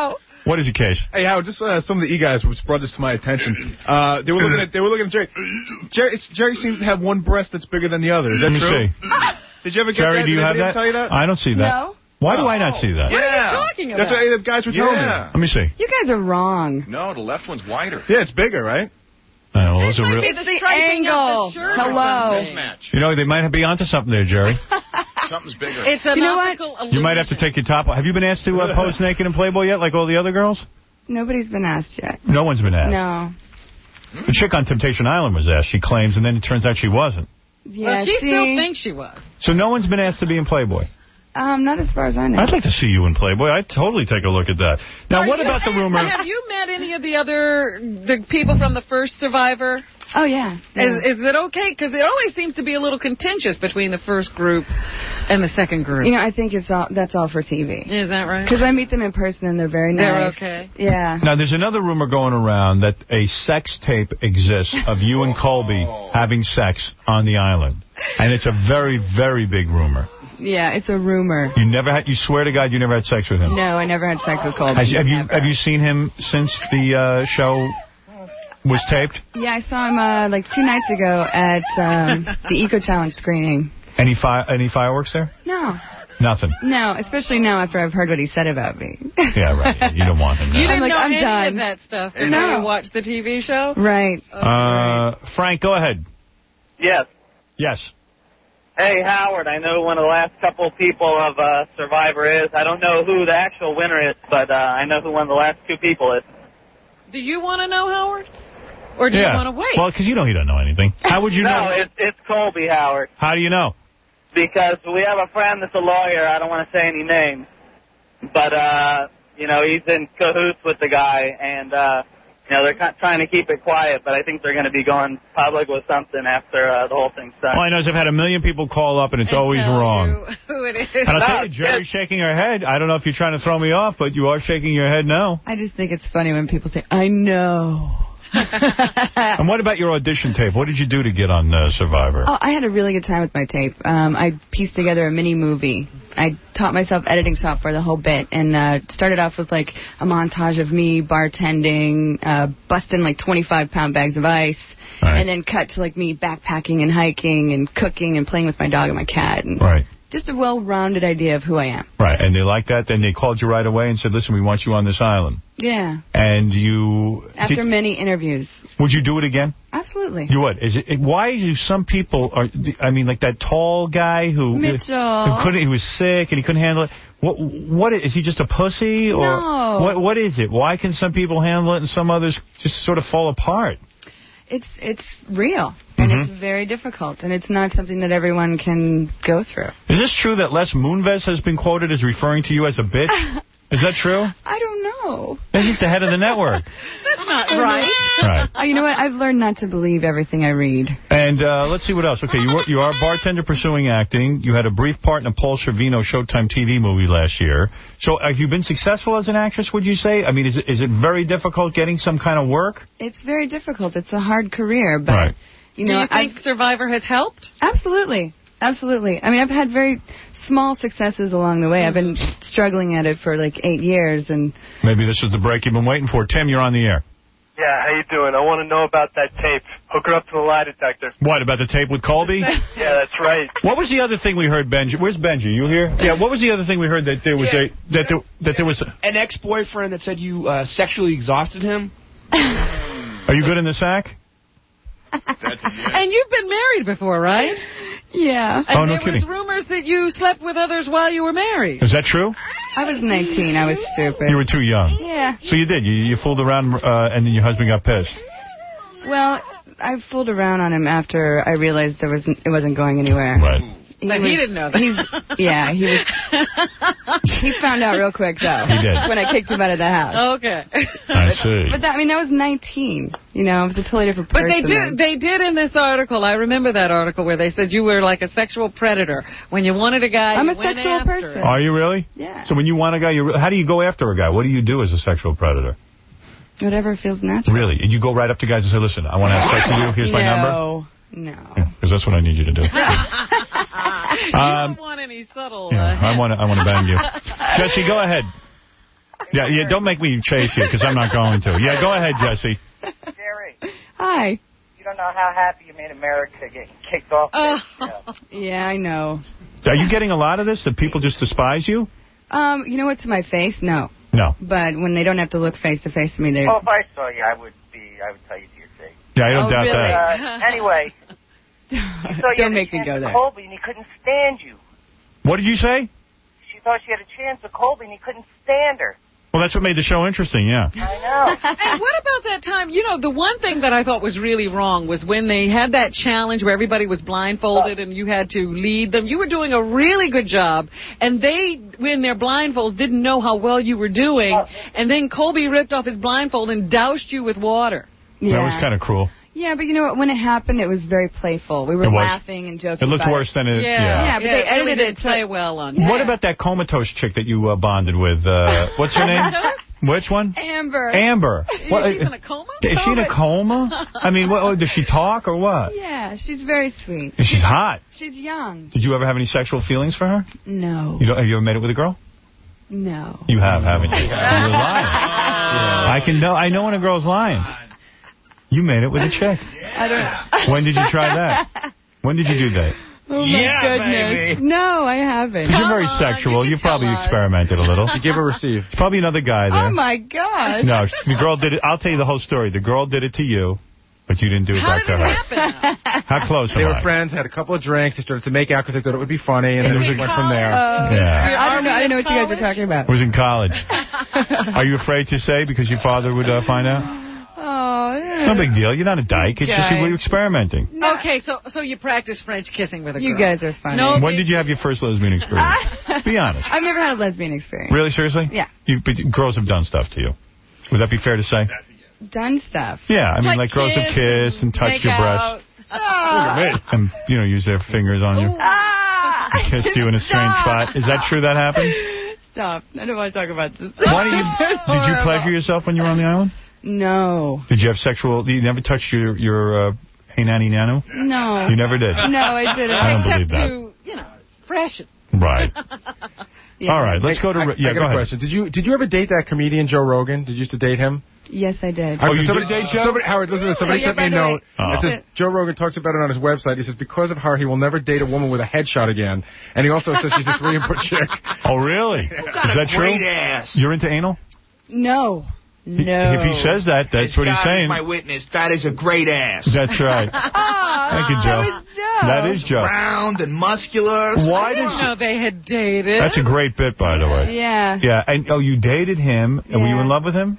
What is your case? Hey, Howard, just uh, some of the e-guys brought this to my attention. Uh, they were looking at they were looking at Jerry. Jerry, Jerry seems to have one breast that's bigger than the other. Is that Let me true? see. Did you ever get Jerry, that? do you Did have anybody that? tell you that? I don't see that. No. Why do I not see that? What are you talking about? That's what the guys were telling me. Let me see. You guys are wrong. No, the left one's wider. Yeah, it's bigger, right? I know, those are real. It's the angle. Hello. You know, they might be onto something there, Jerry. Something's bigger. It's an You know what? optical You might have to take your top off. Have you been asked to uh, pose naked in Playboy yet, like all the other girls? Nobody's been asked yet. No one's been asked. No. The chick on Temptation Island was asked, she claims, and then it turns out she wasn't. Yeah, well, she see, still thinks she was. So no one's been asked to be in Playboy? Um, not as far as I know. I'd like to see you in Playboy. I'd totally take a look at that. Now, Are what you- about the rumor? Have you met any of the other the people from the first Survivor? Oh, yeah. yeah. Is, is it okay? Because it always seems to be a little contentious between the first group and the second group. You know, I think it's all that's all for T V. Is that right? Because I meet them in person and they're very They're nice. okay. Yeah. Now, there's another rumor going around that a sex tape exists of you and Colby having sex on the island. And it's a very, very big rumor. Yeah, it's a rumor. You never had, you swear to God you never had sex with him? No, I never had sex with Colby. Has, have you Never. have you seen him since the uh, show was taped? Yeah, I saw him uh, like two nights ago at um, the Eco Challenge screening. Any fi any fireworks there? No. Nothing. No, especially now after I've heard what he said about me. Yeah, right. Yeah, you don't want him. You Now. didn't I'm like, know I'm any done. of that stuff No. until you watched the T V show? Right. Uh, Frank, go ahead. Yes. Yes. Hey, Howard, I know one of the last couple people of uh, Survivor is. I don't know who the actual winner is, but uh, I know who one of the last two people is. Do you want to know, Howard? Or do yeah. you want to wait? Well, because you know he doesn't know anything. How would you no, know? No, it's, it's Colby, Howard. How do you know? Because we have a friend that's a lawyer. I don't want to say any names. But, uh, you know, he's in cahoots with the guy, and, uh, you know, they're kind of trying to keep it quiet, but I think they're going to be going public with something after uh, the whole thing's done. All I know is I've had a million people call up, and it's And always tell wrong. you who it is. And I'll tell No, you, Jerry's shaking her head. I don't know if you're trying to throw me off, but you are shaking your head no. I just think it's funny when people say, I know. And what about your audition tape? What did you do to get on uh, Survivor? Oh, I had a really good time with my tape. Um, I pieced together a mini movie. I taught myself editing software the whole bit, and uh, started off with like a montage of me bartending, uh, busting like twenty-five pound bags of ice, right. and then cut to like me backpacking and hiking and cooking and playing with my dog and my cat. And Right. just a well-rounded idea of who I am. Right, and they like that. Then they called you right away and said, listen, we want you on this island. Yeah. And you... After did, many interviews. would you do it again? Absolutely. You would. Is it? Why do some people... are? I mean, like that tall guy who... Mitchell. Who couldn't, he was sick and he couldn't handle it. What, what is, is he just a pussy? Or No. What, what is it? Why can some people handle it and some others just sort of fall apart? It's it's real, and Mhm. it's very difficult, and it's not something that everyone can go through. Is this true that Les Moonves has been quoted as referring to you as a bitch? Is that true? I don't know. He's the head of the network. That's not right. Right. Oh, you know what? I've learned not to believe everything I read. And uh, let's see what else. Okay, you were, you are a bartender pursuing acting. You had a brief part in a Paul Sorvino Showtime T V movie last year. So have you been successful as an actress, would you say? I mean, is it, is it very difficult getting some kind of work? It's very difficult. It's a hard career, but Right. you Do know, you think I've, Survivor has helped? absolutely, absolutely. I mean, I've had very small successes along the way. I've been struggling at it for like eight years, and Maybe this is the break you've been waiting for. Tim, you're on the air. Yeah, how you doing? I want to know about that tape. Hook her up to the lie detector. What, about the tape with Colby? Yeah, that's right. What was the other thing we heard, Benji? Where's Benji? You here? Yeah, what was the other thing we heard that there was Yeah. a that there, that there was a, An ex-boyfriend that said you uh, sexually exhausted him. Are you good in the sack? And you've been married before, right? yeah. And Oh, no there was kidding. rumors that you slept with others while you were married. Is that true? I was nineteen. I was stupid. You were too young. Yeah. So you did. You, you fooled around, uh, and then your husband got pissed. Well, I fooled around on him after I realized there was it wasn't going anywhere. Right. But he didn't know that. He's, yeah, he was. He found out real quick, though. He did. When I kicked him out of the house. Okay. I see. But that, I mean, that was nineteen. You know, it was a totally different But person. they do. then. They did in this article. I remember that article where they said you were like a sexual predator. When you wanted a guy, I'm you a went sexual after person. him. Are you really? Yeah. So when you want a guy, you re- how do you go after a guy? What do you do as a sexual predator? Whatever feels natural. Really? You go right up to guys and say, listen, I want to have sex with you. Here's my number. No. No. Because that's what I need you to do. You Um, don't want any subtle. Yeah, uh, I want to I want to bang you. Jesse, go ahead. Yeah, yeah. Don't make me chase you, because I'm not going to. Yeah, go ahead, Jesse. Jerry, Hi. you don't know how happy you made America getting kicked off Oh. this show. Yeah, I know. Are you getting a lot of this, that people just despise you? Um, you know what, to my face? No. No. But when they don't have to look face to face to me, they. Oh, if I saw you, I would be. I would tell you to your face. Yeah, I don't Oh, doubt really? that. Uh, anyway, she thought you Don't had make a me chance go with there. Colby, and he couldn't stand you. What did you say? She thought she had a chance with Colby, and he couldn't stand her. Well, that's what made the show interesting, yeah. I know. And what about that time? You know, the one thing that I thought was really wrong was when they had that challenge where everybody was blindfolded and you had to lead them. You were doing a really good job, and they, in their blindfolds, didn't know how well you were doing. And then Colby ripped off his blindfold and doused you with water. Yeah. That was kind of cruel. Yeah, but you know what? When it happened, it was very playful. We were It was. laughing and joking. It looked about worse than it. Yeah, Yeah. Yeah, but yeah, they it really edited didn't it to- play well on. What about that comatose chick that you uh, bonded with? Uh, what's her name? Which one? Amber. Amber. What, She's in a coma? Is she in a coma? I mean, what, oh, does she talk or what? Yeah, she's very sweet. She's hot. She's young. Did you ever have any sexual feelings for her? No. You don't, have you ever made it with a girl? No. You have, haven't you? You're lying. I can know. I know when a girl's lying. You made it with a chick. I don't. When did you try that? When did you do that? Oh, my Yeah, goodness. baby. No, I haven't. You're very sexual. You, probably experimented a little. Did you give or receive? It's probably another guy there. Oh, my gosh. No, the girl did it. I'll tell you the whole story. The girl did it to you, but you didn't do it How back did to it her. happen? How close They am were I? friends, had a couple of drinks, they started to make out because they thought it would be funny, and then it went from there. Uh, Yeah. I don't know. I don't know what you guys are talking about. I was in college. Are you afraid to say because your father would uh, find out? Oh, yeah. It's no big deal. You're not a dyke. It's just Guy. you were experimenting. Okay, so so you practice French kissing with a girl. You guys are funny. No, When did you have your first lesbian experience? Be honest. I've never had a lesbian experience. Really, seriously? Yeah. You, but girls have done stuff to you. Would that be fair to say? Done stuff. Yeah, I mean, like, Like girls have kiss kissed and touched make your out. breasts. Ah. And, you know, use their fingers on you. Ah. And kissed you in a strange Stop. spot. Is that true that happened? Stop. I don't want to talk about this. Why do you, did you pleasure yourself when you were on the island? No. Did you have sexual, you never touched your, your uh, hey nanny nanu? No. You never did? No, I didn't. I don't Except believe that. to, you know, freshen. Right. Yeah. All right, let's go to... I, yeah, I got go a ahead. question. Did you did you ever date that comedian Joe Rogan? Did you used to date him? Yes, I did. Oh, you somebody, did date Joe? Somebody, Howard, listen to this. Somebody Oh, yeah, sent me a by the way. note. Oh. It says, Joe Rogan talks about it on his website. He says, because of her, he will never date a woman with a headshot again. And he also says she's a three-input chick. Oh, really? Is that true? Great ass. You're into anal? No. No. If he says that, that's This what he's guy is saying. my witness. That is a great ass. That's right. Oh, Thank you, Joe. that was Joe. That is Joe. Round and muscular. Why I didn't does... know they had dated. That's a great bit, by the way. Yeah. Yeah, and oh, you dated him, and were you Yeah. in love with him?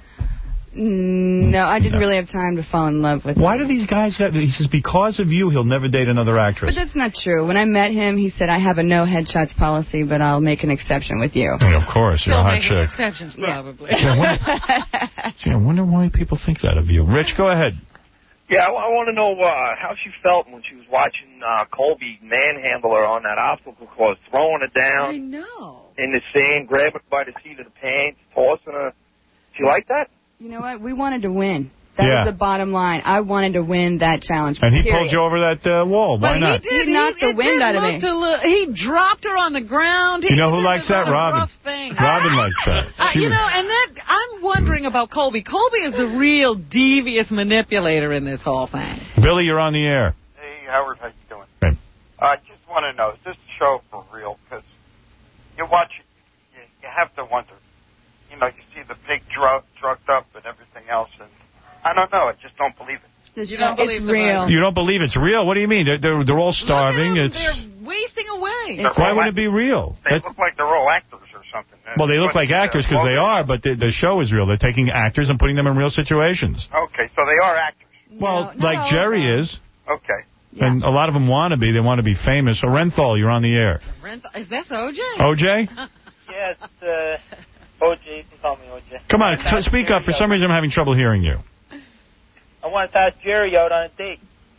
Mm, No, I didn't No. really have time to fall in love with Why him. do these guys have... He says, because of you, he'll never date another But actress. that's not true. When I met him, he said, I have a no headshots policy, but I'll make an exception with you. Yeah, of course, you're Still a hot making chick. exceptions, probably. Gee, I wonder, gee, I wonder why people think that of you. Rich, go ahead. Yeah, I, I want to know uh, how she felt when she was watching uh, Colby manhandle her on that obstacle course, throwing her I down know. in the sand, grabbing her by the seat of the pants, tossing her. She liked that? You know what? We wanted to win. That Yeah. was the bottom line. I wanted to win that challenge. And he period. pulled you over that uh, wall. Why But not? he did. He knocked the it wind did out of look me. to look- he dropped her on the ground. He You know who did likes a that? lot of Robin. rough things. Robin likes that. Uh, She you was- know, and that I'm wondering about Colby. Colby is the real devious manipulator in this whole thing. Billy, you're on the air. Hey, Howard, how you doing? Hey. I uh, just want to know, is this show for real? Because you watch it, you, you have to wonder. You know, you see the big drug, drugged up and everything else, and I don't know. I just don't believe it. This You show- don't believe it's so real. much. You don't believe it's real? What do you mean? They're they're, they're all starving. Look at It's them. They're wasting away. It's- why would it be real? They That's, look like they're all actors or something. well, they look like actors because they are, but the, the show is real. They're taking actors and putting them in real situations. Okay, so they are actors. Well, No, not all like of Jerry them. is, Okay. Yeah. and a lot of them want to be. They want to be famous. Orenthal, you're on the air. Is this O J? O J, Yes, uh, O J. You can call me O J. come on, t- speak up. For some reason, I'm having trouble hearing you. I want to ask Jerry out on a date.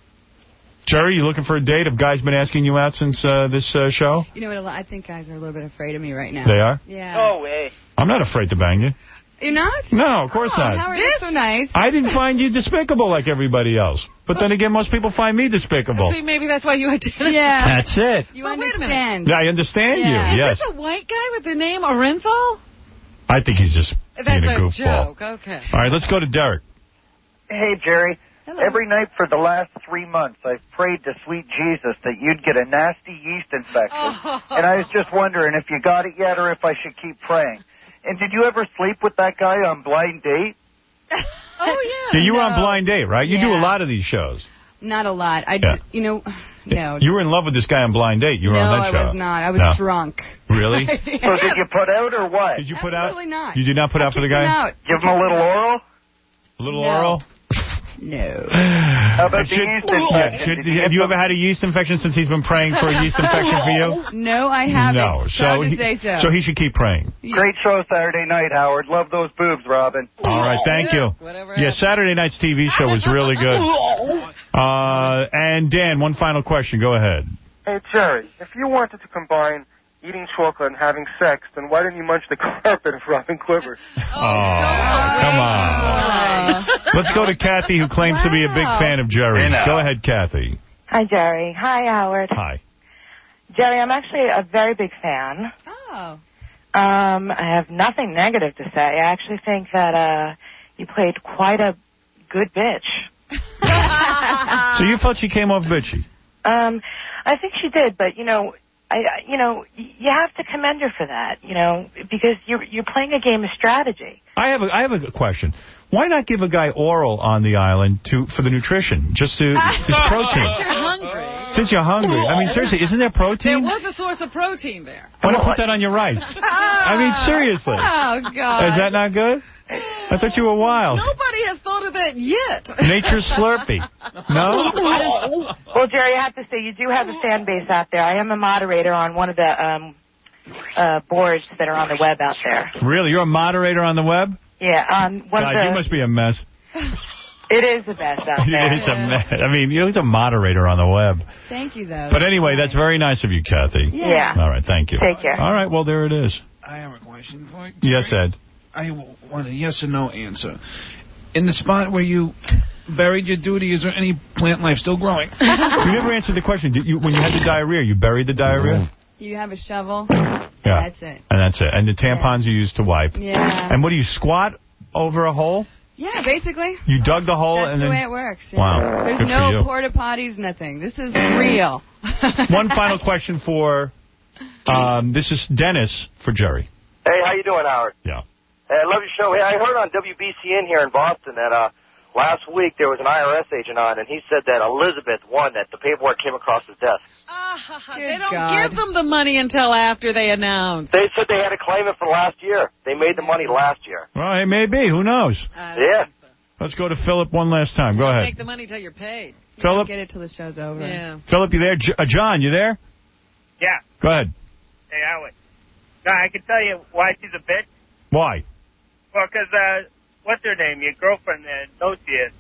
Jerry, you looking for a date? Have guys been asking you out since uh, this uh, show? You know what? a lot- I think guys are a little bit afraid of me right now. They are? Yeah. No way. I'm not afraid to bang you. You're not? No, of course Oh, not. Howard, that's so nice. I didn't find you despicable like everybody else. But then again, most people find me despicable. See, maybe that's why you identify. Yeah. That's it. You But wait a minute. understand. Yeah, I understand Yeah. you, Is yes. this a white guy with the name Orenthal? I think he's just That's being a a goofball. joke. Okay. All right, let's go to Derek. Hey, Jerry. Hello. Every night for the last three months, I've prayed to sweet Jesus that you'd get a nasty yeast infection. Oh. And I was just wondering if you got it yet or if I should keep praying. And did you ever sleep with that guy on Blind Date? Oh, Yeah, you were No. on Blind Date, right? You do Yeah. a lot of these shows. Not a lot. I, Yeah. d- you know, no. You were in love with this guy on Blind Date. You were no, on that I show. was not. I was No. drunk. Really? So did you put out or what? Did you put out? Absolutely not. You did not put out for the Kicked him guy? out. Give him a little oral? A little No. oral? No. How about the Should- yeast yeah, infection? should- Did you have get you some- ever had a yeast infection since he's been praying for a yeast infection for you? No, I haven't. No. So Proud to he, say so. so he should keep praying. Great show Saturday night, Howard. Love those boobs, Robin. All right, thank you. Whatever Yeah, happens. Saturday night's T V show was really good. Uh, and Dan, one final question. Go ahead. Hey, Jerry, if you wanted to combine eating chocolate and having sex, then why didn't you munch the carpet of Robin Quivers? Oh, come on. Let's go to Kathy, who claims to be a big fan of Jerry's. Go ahead, Kathy. Hi, Jerry. Hi, Howard. Hi. Jerry, I'm actually a very big fan. Oh. Um, I have nothing negative to say. I actually think that uh, you played quite a good bitch. So you thought she came off bitchy? Um, I think she did, but, you know, I, I- you know, y- you have to commend her for that, you know, because you're you're playing a game of strategy. I have a, I have a question. Why not give a guy oral on the island to for the nutrition? Just to just protein. Since you're hungry. Since you're hungry. I mean, seriously, isn't there There protein? was a source of protein there. Why not put that on your rice? I mean, seriously. Oh, God. Is that not good? I thought you were wild. Nobody has thought of that yet. Nature's Slurpee. No? Well, Jerry, I have to say, you do have a fan base out there. I am a moderator on one of the um, uh, boards that are on the web out there. Really? You're a moderator on the web? Yeah, on one God, of the... you must be a mess. It is the best out there. It's a mess. I mean, you're a moderator on the web. Thank you, though. But anyway, that's very nice of you, Kathy. Yeah. All right, thank you. Take care. All right, well, there it is. I have a question for you. Yes, Ed. I want a yes or no answer. In the spot where you buried your duty, is there any plant life still growing? You never answered the question. Did you, when you had the diarrhea, you buried the diarrhea? You have a shovel? Yeah. That's it. And that's it. And the tampons you used to wipe. Yeah. And what do you, squat over a hole? Yeah, basically. You dug the hole That's and the then... way it works. Yeah. Wow. There's Good for no you. porta potties, nothing. This is real. One final question for... Um, this is Dennis for Jerry. Hey, how you doing, Howard? Yeah. Hey, I love your show. Hey, I heard on W B C N here in Boston that uh, last week there was an I R S agent on, and he said that Elizabeth won, that the paperwork came across his desk. They don't God. give them the money until after they announce. They said they had to claim it for last year. They made the money last year. Well, it may be. Who knows? Yeah. Let's go to Philip one last time. Go ahead. Take the money till you're paid. Philip? Get it till the show's over. Yeah. Philip, you there? J- uh, John, you there? Yeah. Go ahead. Hey, Howard. No, I can tell you why she's a bitch. Why? Well, because, uh, what's her name? Your girlfriend uh, knows she is.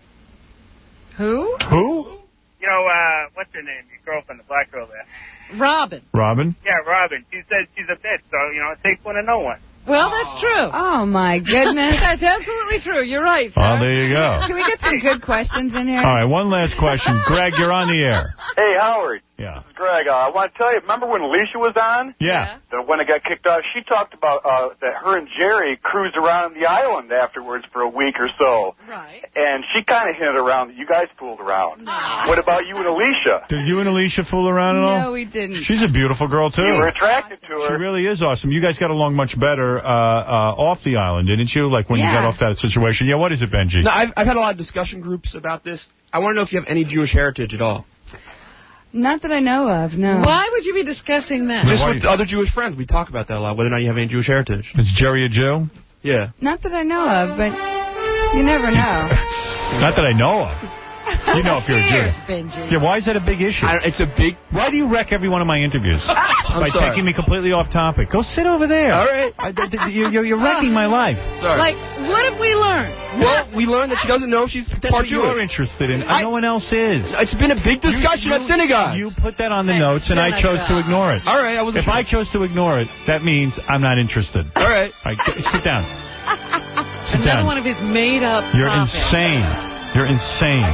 Who? Who? You know, uh, what's her name? Your girlfriend, the black girl there. Robin. Robin? Yeah, Robin. She says she's a bitch, so, you know, it takes one to know one. Well, that's true. Oh, my goodness. That's absolutely true. You're right, sir. Oh, there you go. Can we get some good questions in here? All right, one last question. Greg, you're on the air. Hey, Howard. Yeah. This is Greg. Uh, I want to tell you, remember when Alicia was on? Yeah. The, when it got kicked off, she talked about uh, that her and Jerry cruised around the island afterwards for a week or so. Right. And she kind of hinted around that you guys fooled around. What about you and Alicia? Did you and Alicia fool around at all? No, we didn't. She's a beautiful girl, too. You were attracted to She her. really is awesome. You guys got along much better uh, uh, off the island, didn't you? Like when you Yeah. got off that situation. Yeah, what is it, Benji? No, I've, I've had a lot of discussion groups about this. I want to know if you have any Jewish heritage at all. Not that I know of, no. Why would you be discussing that? Just with other Jewish friends, we talk about that a lot, whether or not you have any Jewish heritage. Is Jerry a Jew? Yeah. Not that I know of, but you never know. Not that I know of. You know if you're a Cheers, Jew. Benji. Yeah, why is that a big issue? it's a big... Why do you wreck every one of my interviews? I'm By sorry. taking me completely off topic. Go sit over there. All right. I, th- th- you're, you're- you're wrecking my life. Sorry. Like, what have we learned? Well, we learned that she doesn't know if she's That's part what you're Jewish. interested in. I- no one else is. It's been a big discussion You- at synagogue. You put that on the notes, and I chose to ignore it. All right, I wasn't If I chose to ignore it, that means I'm not interested. All right. All right, g- sit down. Sit Another down. one of his made-up You're topics. insane. You're insane.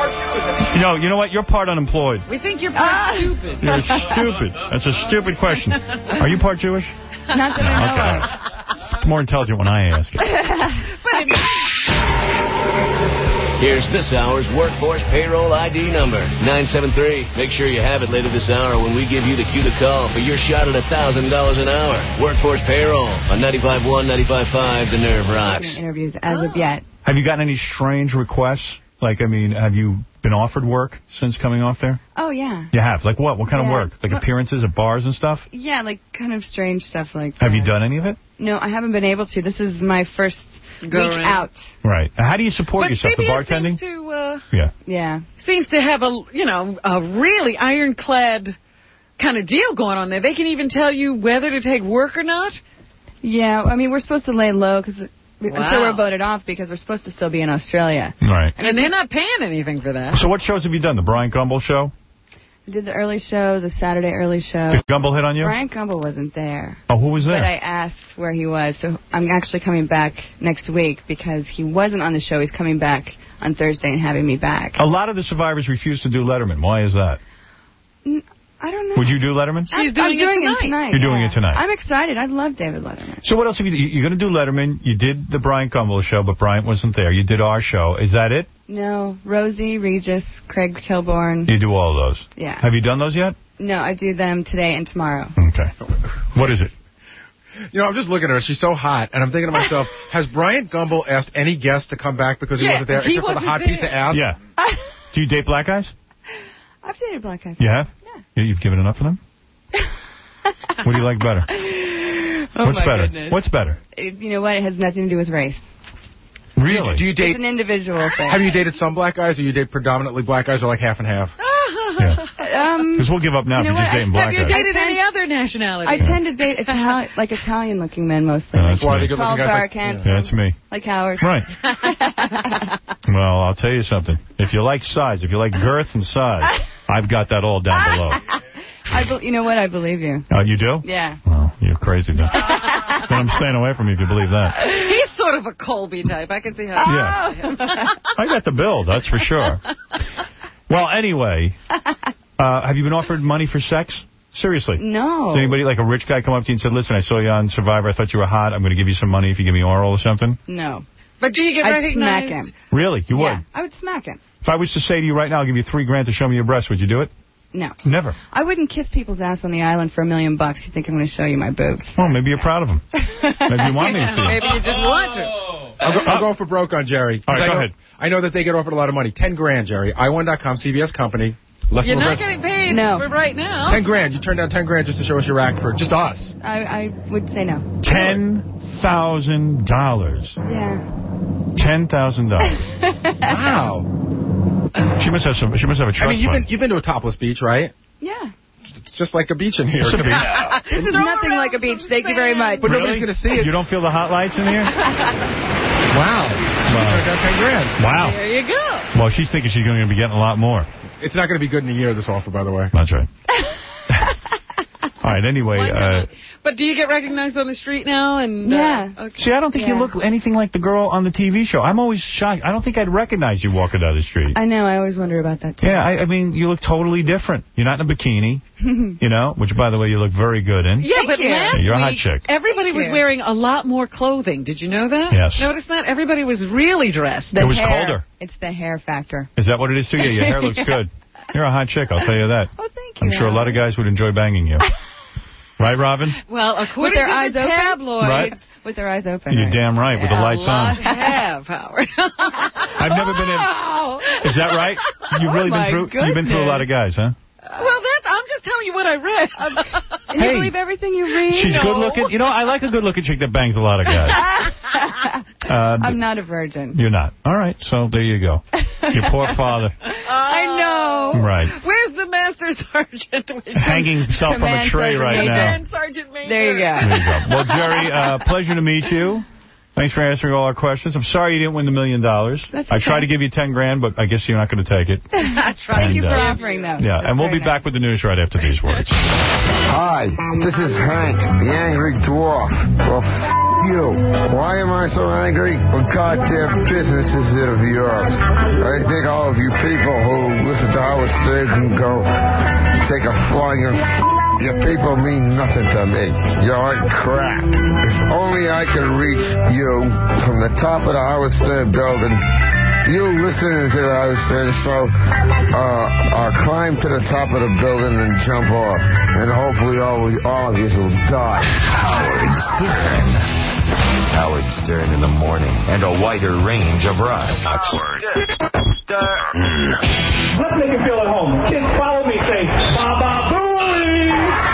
You know, you know what? You're part unemployed. We think you're part stupid. You're stupid. That's a stupid question. Are you part Jewish? Not that I know of. It's more intelligent when I ask. Here's this hour's Workforce Payroll I D number, nine seven three. Make sure you have it later this hour when we give you the cue to call for your shot at one thousand dollars an hour. Workforce Payroll on ninety-five point one, ninety-five point five, The Nerve Rocks. Interviews as of yet. Have you gotten any strange requests? Like, I mean, have you been offered work since coming off there? Oh, yeah. You have? Like what? What kind Yeah. of work? Like appearances at bars and stuff? Yeah, like kind of strange stuff like Have that. you done any of it? No, I haven't been able to. This is my first Go week around. out. Right. How do you support But yourself? C B S The bartending? seems to, uh, Yeah. Yeah. seems to have a, you know, a really ironclad kind of deal going on there. They can even tell you whether to take work or not. Yeah, I mean, we're supposed to lay low because Wow. until we're voted off because we're supposed to still be in Australia. Right. And they're not paying anything for that. So what shows have you done? The Brian Gumbel show? We did the early show, the Saturday early show. Did Gumbel hit on you? Brian Gumbel wasn't there. Oh, who was there? But I asked where he was, so I'm actually coming back next week because he wasn't on the show. He's coming back on Thursday and having me back. A lot of the survivors refuse to do Letterman. Why is that? N- I don't know. Would you do Letterman? She's I'm doing, doing it tonight. it tonight. You're doing yeah. it tonight. I'm excited. I love David Letterman. So what else have you you- You're going to do Letterman. You did the Brian Gumbel show, but Bryant wasn't there. You did our show. Is that it? No, Rosie, Regis, Craig Kilborn. You do all those? Yeah. Have you done those yet? No, I do them today and tomorrow. Okay. What is it? You know, I'm just looking at her. She's so hot. And I'm thinking to myself, has Brian Gumbel asked any guest to come back because he Yeah, wasn't there, he except for the wasn't hot there. piece of ass? Yeah. Do you date black guys? I've dated black guys. You have? Yeah. You've given enough for them? What do you like better? Oh, What's my better? goodness. What's better? It, you know what? It has nothing to do with race. Really? Do you date? It's an individual thing. Have you dated some black guys, or you date predominantly black guys, or like half and half? Yeah. Um, Because we'll give up now you know if you're just what? dating black Have you guys. dated any other nationality? I tend to date Itali- like Italian-looking men mostly. Oh, like that's Why me. they good-looking tall, guys dark, like- handsome, Yeah, that's me. like Howard. Right. Well, I'll tell you something. If you like size, if you like girth and size, I've got that all down below. I be- you know what? I believe you. Oh, you do? Yeah. Well, you're crazy then. Then I'm staying away from you if you believe that. He's sort of a Colby type. I can see how. Yeah. I got the build, that's for sure. Well, anyway, uh, have you been offered money for sex? Seriously? No. Has anybody, like a rich guy, come up to you and said, listen, I saw you on Survivor. I thought you were hot. I'm going to give you some money if you give me oral or something? No. But do you get I'd smack recognized? him. Really? You yeah, would? I would smack him. If I was to say to you right now, I'll give you three grand to show me your breasts, would you do it? No. Never. I wouldn't kiss people's ass on the island for a million bucks. You think I'm going to show you my boobs? Well, maybe you're proud of them. Maybe you want me to see them. Maybe you just want to. I'll go, I'll go for broke on Jerry. All right, I go know, ahead. I know that they get offered a lot of money. Ten grand, Jerry. I one dot com, C B S company. Less You're more not breast- getting paid No. for right now. Ten grand. You turned down ten grand just to show us your act for just us. I, I would say no. Ten thousand dollars. Yeah. Ten thousand dollars. Wow. She must have some. She must have a trust I mean, you've fund. been you've been to a topless beach, right? Yeah. It's just like a beach in here. It's a to me. This is nothing like a beach. Thank you very much. But nobody's going to see it. You don't feel the hot lights in here? Wow. She turned down ten grand. Wow. There you go. Well, she's thinking she's going to be getting a lot more. It's not going to be good in a year, this offer, by the way. That's right. All right, anyway. Uh, But do you get recognized on the street now? And Yeah. Uh, okay. see, I don't think you Yeah. look anything like the girl on the T V show. I'm always shocked. I don't think I'd recognize you walking down the street. I know. I always wonder about that, too. Yeah, I, I mean, you look totally different. You're not in a bikini, you know, which, by the way, you look very good in. Yeah, Thank but you. last You're a hot week, chick. everybody Thank was you. wearing a lot more clothing. Did you know that? Yes. Notice that? Everybody was really dressed. The It was hair. colder. It's the hair factor. Is that what it is to you? Your hair looks Yeah. good. You're a hot chick, I'll tell you that. Oh, thank you. I'm sure a lot of guys would enjoy banging you. Right, Robin? Well, With according their to eyes the open? tabloids, Right. With their eyes open. You're right? damn right, with the a lights lot on. have, Howard. I've never been in. Is that right? You've really Oh, my been through. You've been through a lot of guys, huh? Well, that's, I'm just telling you what I read. And Hey. you believe everything you read? She's No. good looking. You know, I like a good looking chick that bangs a lot of guys. Uh, I'm not a virgin. You're not. All right, so there you go. Your poor father. I know. Right. Where's the master sergeant? Hanging himself from a Command tree Sergeant right Major. now. Command Sergeant Major. There you go. There you go. Well, Jerry, uh, pleasure to meet you. Thanks for answering all our questions. I'm sorry you didn't win the million dollars. That's I okay. tried to give you ten grand, but I guess you're not going to take it. I tried. Thank you And, for uh, offering, though. Yeah, That's and we'll very be back with the news right after these words. Hi, this is Hank, the angry dwarf. Well, f*** you. Why am I so angry? Well, goddamn business is it of yours. I think all of you people who listen to Howard Stern can go take a flying f- your people mean nothing to me. You're like crap. If only I could reach you from the top of the Howard Stern building. You listening to the Howard Stern show, uh, uh, climb to the top of the building and jump off. And hopefully all, all of you will die. Howard Stern. Howard Stern in the morning. And a wider range of rhymes. Howard Stern. Let's make it feel at home. Kids, follow me. Say, Baba Booey!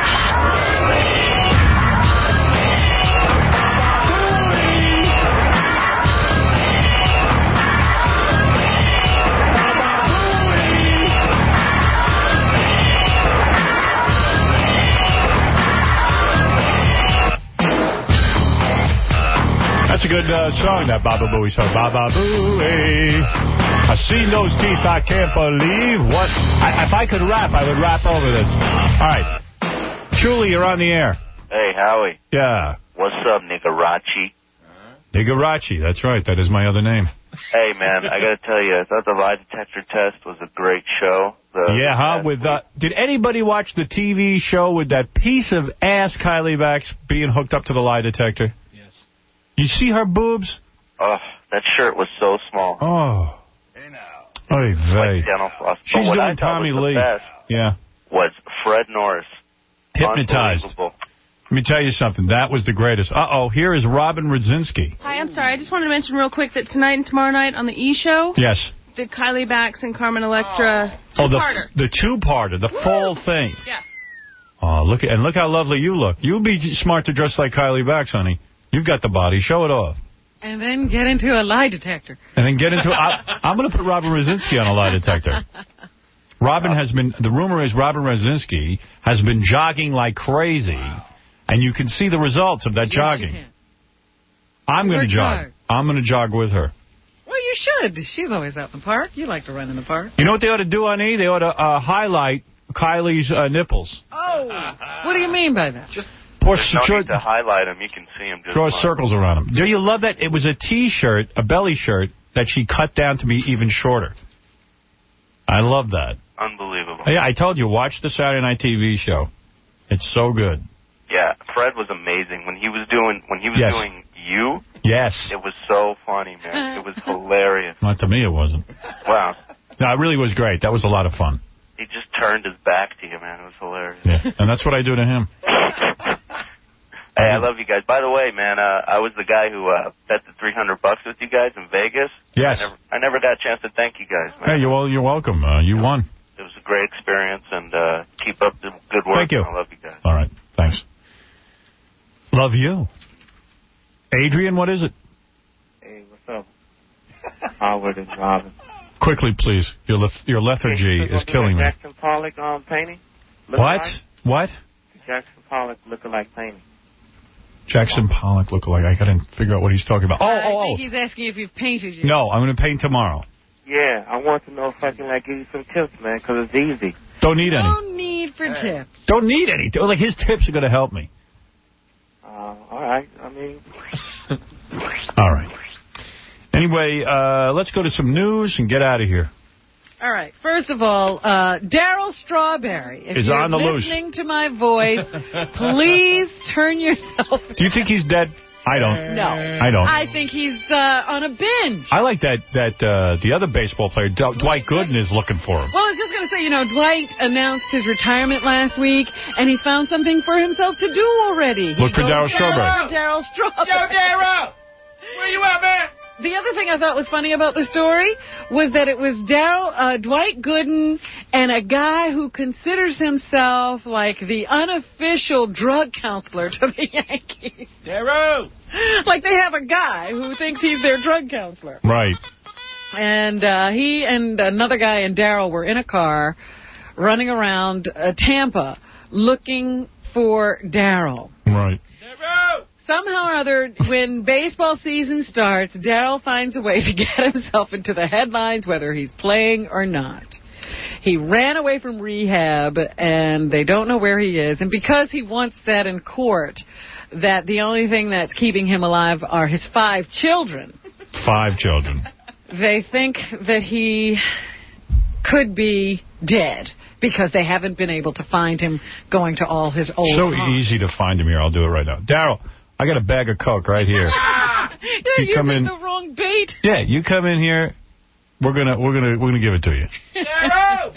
That's a good uh, song, that Baba Booey song. Baba Booey. I seen those teeth, I can't believe what... I, if I could rap, I would rap over this. All right. Julie, you're on the air. Hey, Howie. Yeah. What's up, Nigarachi? Nigarachi, that's right. That is my other name. Hey, man, I got to tell you, I thought the lie detector test was a great show. The, yeah, huh? With uh, Did anybody watch the T V show with that piece of ass Kylie Bax being hooked up to the lie detector? Yes. You see her boobs? Oh, that shirt was so small. Oh. Oy vey. Like dental floss. She's but what doing I thought Tommy was Lee. the best Yeah. was Fred Norris. Hypnotized. Unbelievable. Let me tell you something. That was the greatest. Uh-oh, here is Robin Rodzinski. Hi, I'm sorry. I just wanted to mention real quick that tonight and tomorrow night on the E! Show, Yes. the Kylie Bax and Carmen Electra Oh, the, two-parter. the two-parter, the full thing. Yeah. Oh, look at, and look how lovely you look. You'll be smart to dress like Kylie Bax, honey. You've got the body. Show it off. And then get into a lie detector. And then get into... I, I'm going to put Robin Rodzinski on a lie detector. Robin has been... The rumor is Robin Rodzinski has been jogging like crazy, wow. and you can see the results of that yes, jogging. I'm going to jog. Hard. I'm going to jog with her. Well, you should. She's always out in the park. You like to run in the park. You know what they ought to do on E? They ought to uh, highlight Kylie's uh, nipples. Oh, what do you mean by that? Just Pour, There's no draw, need to highlight them. You can see them just Draw fine. circles around them. Do you love that? It was a T-shirt, a belly shirt, that she cut down to be even shorter. I love that. Unbelievable. Yeah, I told you, watch the Saturday Night T V show. It's so good. Yeah, Fred was amazing. When he was doing when he was Yes. doing You, Yes. it was so funny, man. It was hilarious. Not to me, it wasn't. Wow. No, it really was great. That was a lot of fun. He just turned his back to you, man. It was hilarious. Yeah, and that's what I do to him. Hey, I love you guys. By the way, man, uh, I was the guy who uh, bet the three hundred bucks with you guys in Vegas. Yes. I never, I never got a chance to thank you guys, man. Hey, you're, well, you're welcome. Uh, you won. It was a great experience, and uh, keep up the good work. Thank you. I love you guys. All right. Thanks. Love you. Adrian, what is it? Hey, what's up? Howard and Robin. Quickly, please. Your leth your lethargy Hey, is killing me. Jackson Pollock um, painting? Look What? Like? What? Jackson Pollock look-alike painting. Jackson Pollock lookalike. I got to figure out what he's talking about. Oh, I oh, think oh. he's asking if you've painted you. No, I'm going to paint tomorrow. Yeah, I want to know if I can like give you some tips, man, because it's easy. Don't need any. No need for tips. Don't need any. Like, his tips are going to help me. Uh, all right. I mean... All right. Anyway, uh, let's go to some news and get out of here. All right. First of all, uh, Daryl Strawberry, if Is you're on the loose. listening to my voice, please turn yourself... Do you think he's dead? I don't. No. I don't. I think he's uh, on a binge. I like that that uh, the other baseball player, D Dwight Gooden, is looking for him. Well, I was just going to say, you know, Dwight announced his retirement last week, and he's found something for himself to do already. Look for Daryl Strawberry. Daryl Strawberry. Yo, Daryl! Where you at, man? The other thing I thought was funny about the story was that it was Daryl, uh, Dwight Gooden, and a guy who considers himself like the unofficial drug counselor to the Yankees. Daryl! Like they have a guy who thinks he's their drug counselor. Right. And uh, he and another guy and Daryl were in a car running around uh, Tampa looking for Daryl. Right. Somehow or other, when baseball season starts, Daryl finds a way to get himself into the headlines, whether he's playing or not. He ran away from rehab, and they don't know where he is. And because he once said in court that the only thing that's keeping him alive are his five children. Five children. They think that he could be dead. because they haven't been able to find him going to all his old So haunts. easy to find him here. I'll do it right now. Daryl, I got a bag of Coke right here. You're You come using in- the wrong bait. Yeah, you come in here. We're gonna we're gonna we're gonna give it to you. Darrow!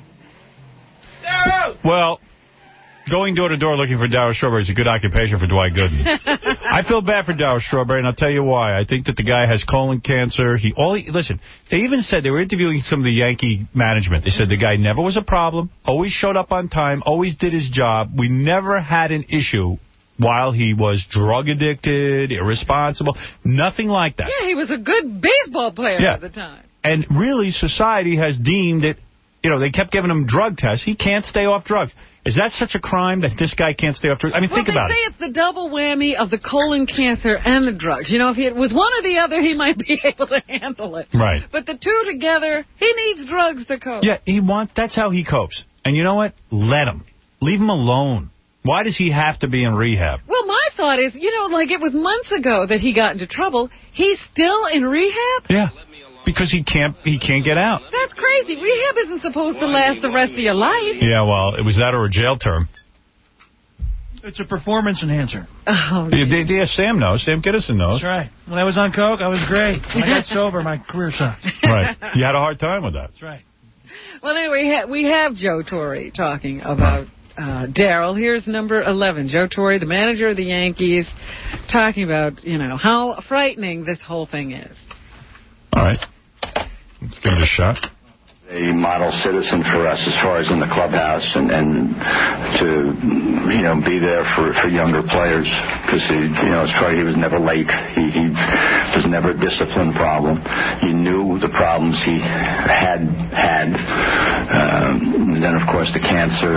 Darrow! Well, going door to door looking for Darryl Strawberry is a good occupation for Dwight Gooden. I feel bad for Darryl Strawberry, and I'll tell you why. I think that the guy has colon cancer. He all he, listen. They even said they were interviewing some of the Yankee management. They said the guy never was a problem, always showed up on time, always did his job. We never had an issue while he was drug addicted, irresponsible, nothing like that. Yeah, he was a good baseball player Yeah. at the time. And really, society has deemed it, you know, they kept giving him drug tests. He can't stay off drugs. Is that such a crime that this guy can't stay off drugs? I mean, Well, think they about say it. it's the double whammy of the colon cancer and the drugs. You know, if it was one or the other, he might be able to handle it. Right. But the two together, he needs drugs to cope. Yeah, he wants, that's how he copes. And you know what? Let him. Leave him alone. Why does he have to be in rehab? Well, my thought is, you know, like it was months ago that he got into trouble. He's still in rehab? Yeah. Because he can't he can't get out. That's crazy. Rehab isn't supposed to last the rest of your life. Yeah, well, it was that or a jail term. It's a performance enhancer. Oh, Yeah, they, yeah, Sam knows. Sam Gittison knows. That's right. When I was on coke, I was great. When I got sober, my career sucked. Right. You had a hard time with that. That's right. Well, anyway, we ha- we have Joe Torre talking about uh, Darryl. Here's number eleven. Joe Torre, the manager of the Yankees, talking about, you know, how frightening this whole thing is. All right. Let's give it a shot. A model citizen for us as far as in the clubhouse and, and to, you know, be there for, for younger players because, you know, as far as he was never late. He, he was never a discipline problem. You knew the problems he had had. Um, and then, of course, the cancer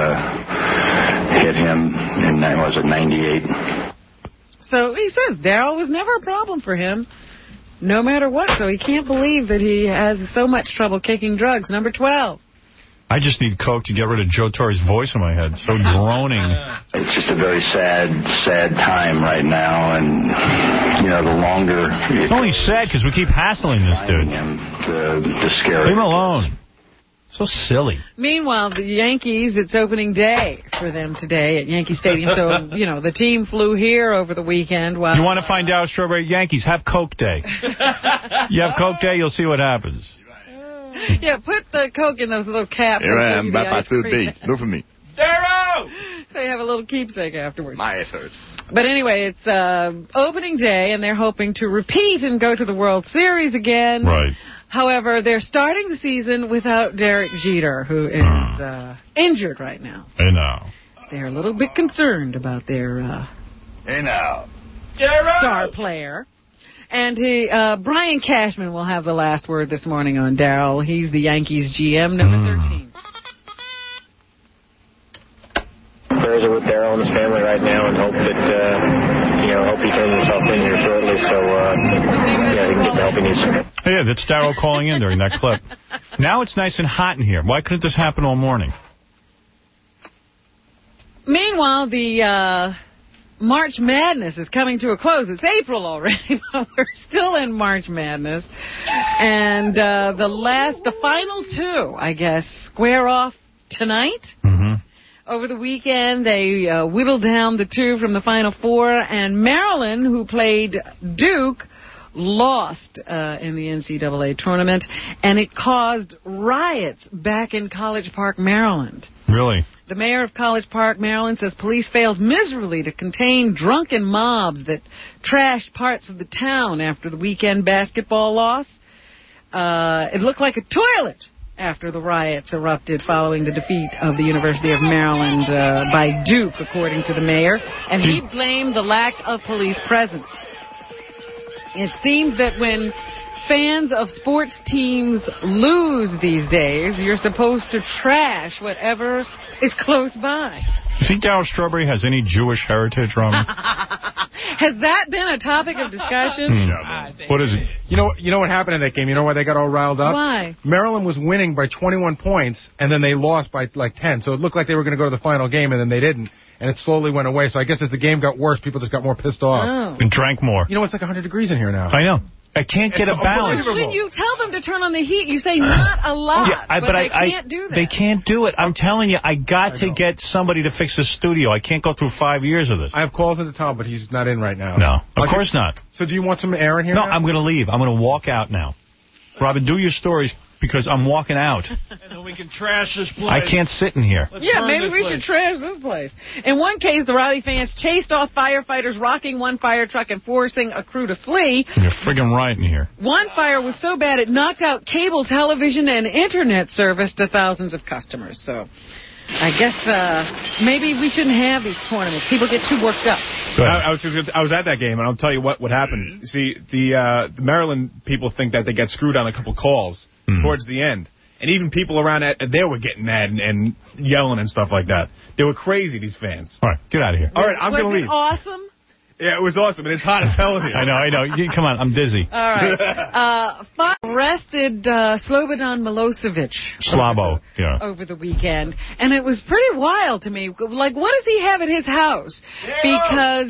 uh, hit him in, what was it, ninety-eight. So he says Darryl was never a problem for him, no matter what. So he can't believe that he has so much trouble kicking drugs. Number twelve. I just need Coke to get rid of Joe Torre's voice in my head. So droning. It's just a very sad, sad time right now, and, you know, the longer... It's only sad because we keep hassling this dude. The, the scary... Leave him alone. So silly. Meanwhile, the Yankees, it's opening day for them today at Yankee Stadium. So, you know, the team flew here over the weekend. While You want to find out, Strawberry Yankees, have Coke Day. You have Coke Day, you'll see what happens. Yeah, put the Coke in those little caps. Here I They'll am, give you the by ice cream. days. Look for me. Darrow! So you have a little keepsake afterwards. My ass hurts. But anyway, it's uh, opening day, and they're hoping to repeat and go to the World Series again. Right. However, they're starting the season without Derek Jeter, who is uh, injured right now. I know. They're a little bit concerned about their uh, Hey now. star player. And he, uh, Brian Cashman will have the last word this morning on Darryl. He's the Yankees G M, number thirteen. Prayers are with Darryl and his family right now, and hope that, uh, you know, hope he turns himself in here shortly so, uh, yeah, he can get the help he needs. Yeah, that's Darryl calling in during that clip. Now it's nice and hot in here. Why couldn't this happen all morning? Meanwhile, the uh, March Madness is coming to a close. It's April already, but we're still in March Madness. And uh, the last, the final two, I guess, square off tonight. Mm-hmm. Over the weekend, they uh, whittled down the two from the Final Four, and Maryland, who played Duke, lost uh, in the N C double A tournament, and it caused riots back in College Park, Maryland. Really? The mayor of College Park, Maryland, says police failed miserably to contain drunken mobs that trashed parts of the town after the weekend basketball loss. Uh, it looked like a toilet after the riots erupted following the defeat of the University of Maryland uh, by Duke, according to the mayor. And he blamed the lack of police presence. It seems that when fans of sports teams lose these days, you're supposed to trash whatever is close by. You think Darryl Strawberry has any Jewish heritage, Robin? Has that been a topic of discussion? Hmm. What is it? You know, you know what happened in that game? You know why they got all riled up? Why? Maryland was winning by twenty-one points, and then they lost by like ten. So it looked like they were going to go to the final game, and then they didn't. And it slowly went away. So I guess as the game got worse, people just got more pissed off. Oh. And drank more. You know, it's like one hundred degrees in here now. I know. I can't get It's a balance. Should you tell them to turn on the heat? You say not a lot, Yeah, I, but, but they I, can't I, do that. They can't do it. I'm telling you, I got I to get somebody to fix the studio. I can't go through five years of this. I have calls into Tom, but he's not in right now. No, of Okay. course not. So do you want some air in here No, now? I'm going to leave. I'm going to walk out now. Robin, do your stories because I'm walking out. And then we can trash this place. I can't sit in here. Let's Yeah, burn maybe this we place. should trash this place. In one case, the rally fans chased off firefighters, rocking one fire truck and forcing a crew to flee. You're friggin' right in here. One fire was so bad it knocked out cable television and internet service to thousands of customers. So I guess uh, maybe we shouldn't have these tournaments. People get too worked up. I, I, was, I was at that game, and I'll tell you what, what happened. See, the, uh, the Maryland people think that they got screwed on a couple calls mm. towards the end. And even people around at, there were getting mad and, and yelling and stuff like that. They were crazy, these fans. All right, get out of here. All right, I'm was going to it leave. awesome? Yeah, it was awesome, and it's hot as hell in here. I know, I know. You, come on, I'm dizzy. All right. Uh, five arrested uh, Slobodan Milosevic. Slabo, yeah. Over the weekend. And it was pretty wild to me. Like, what does he have at his house? Because...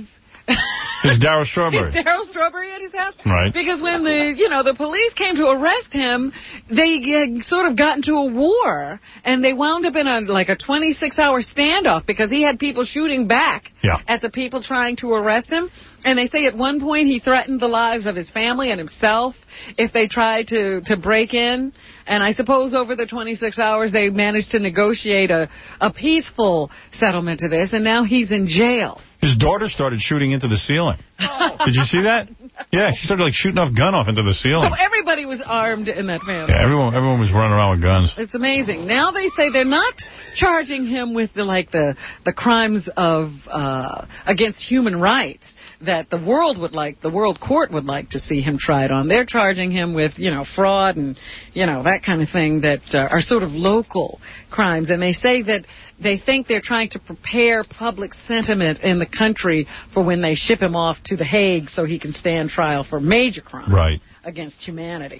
It's Darryl Strawberry. Is Darryl Strawberry at his house? Right. Because when the, you know, the police came to arrest him, they uh, sort of got into a war, and they wound up in a like a twenty-six hour standoff because he had people shooting back yeah. at the people trying to arrest him. And they say at one point he threatened the lives of his family and himself if they tried to, to break in. And I suppose over the twenty-six hours they managed to negotiate a, a peaceful settlement to this, and now he's in jail. His daughter started shooting into the ceiling. Oh. Did you see that? Yeah, she started like shooting off gun off into the ceiling. So everybody was armed in that family. Yeah, everyone, everyone was running around with guns. It's amazing. Now they say they're not charging him with the like the the crimes of uh, against human rights that the world would like, the world court would like to see him tried on. They're charging him with, you know, fraud and, you know, that kind of thing that uh, are sort of local crimes. And they say that they think they're trying to prepare public sentiment in the country for when they ship him off to The Hague so he can stand trial for major crimes right. against humanity.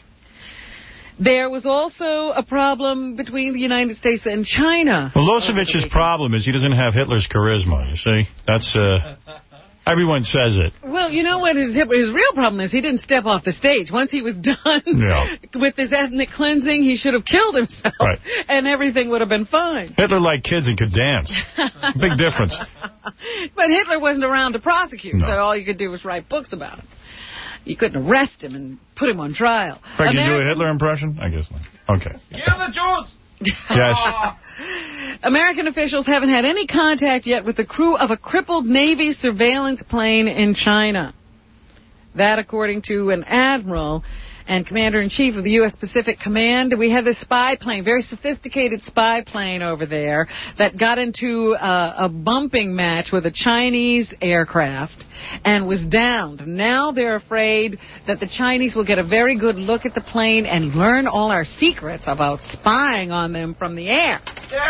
There was also a problem between the United States and China. Milosevic's problem is he doesn't have Hitler's charisma, you see? That's, uh, everyone says it. Well, you know what his, his real problem is? He didn't step off the stage. Once he was done yeah. with his ethnic cleansing, he should have killed himself, right. and everything would have been fine. Hitler liked kids and could dance. Big difference. But Hitler wasn't around to prosecute, no. so all you could do was write books about him. You couldn't arrest him and put him on trial. Frank, can you do a Hitler impression? I guess not. Okay. Yeah, the Jews! Yes. American officials haven't had any contact yet with the crew of a crippled Navy surveillance plane in China. That, according to an admiral and commander-in-chief of the U S Pacific Command. We had this spy plane, very sophisticated spy plane over there that got into uh, a bumping match with a Chinese aircraft and was downed. Now they're afraid that the Chinese will get a very good look at the plane and learn all our secrets about spying on them from the air.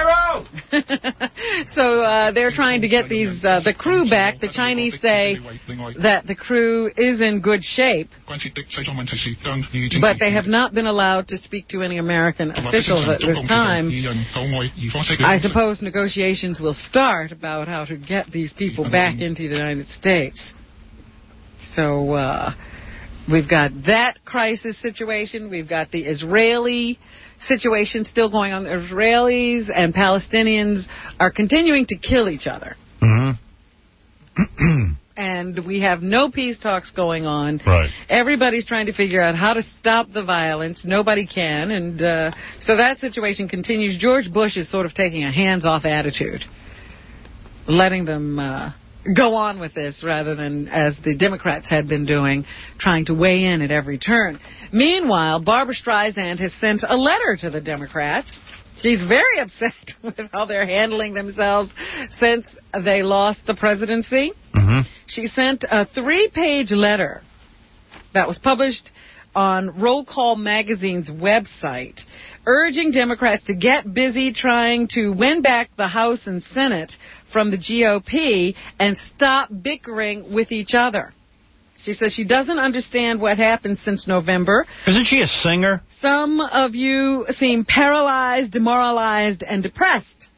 So uh, they're trying to get these uh, the crew back. The Chinese say that the crew is in good shape, but they have not been allowed to speak to any American officials at this time. I suppose negotiations will start about how to get these people back into the United States. So uh, we've got that crisis situation. We've got the Israeli situation still going on. The Israelis and Palestinians are continuing to kill each other. Mm-hmm. And we have no peace talks going on. Right. Everybody's trying to figure out how to stop the violence. Nobody can. And uh, so that situation continues. George Bush is sort of taking a hands-off attitude, letting them uh, go on with this rather than, as the Democrats had been doing, trying to weigh in at every turn. Meanwhile, Barbara Streisand has sent a letter to the Democrats. She's very upset with how they're handling themselves since they lost the presidency. Mm-hmm. She sent a three-page letter that was published on Roll Call Magazine's website, urging Democrats to get busy trying to win back the House and Senate from the G O P and stop bickering with each other. She says she doesn't understand what happened since November. Isn't she a singer? Some of you seem paralyzed, demoralized, and depressed,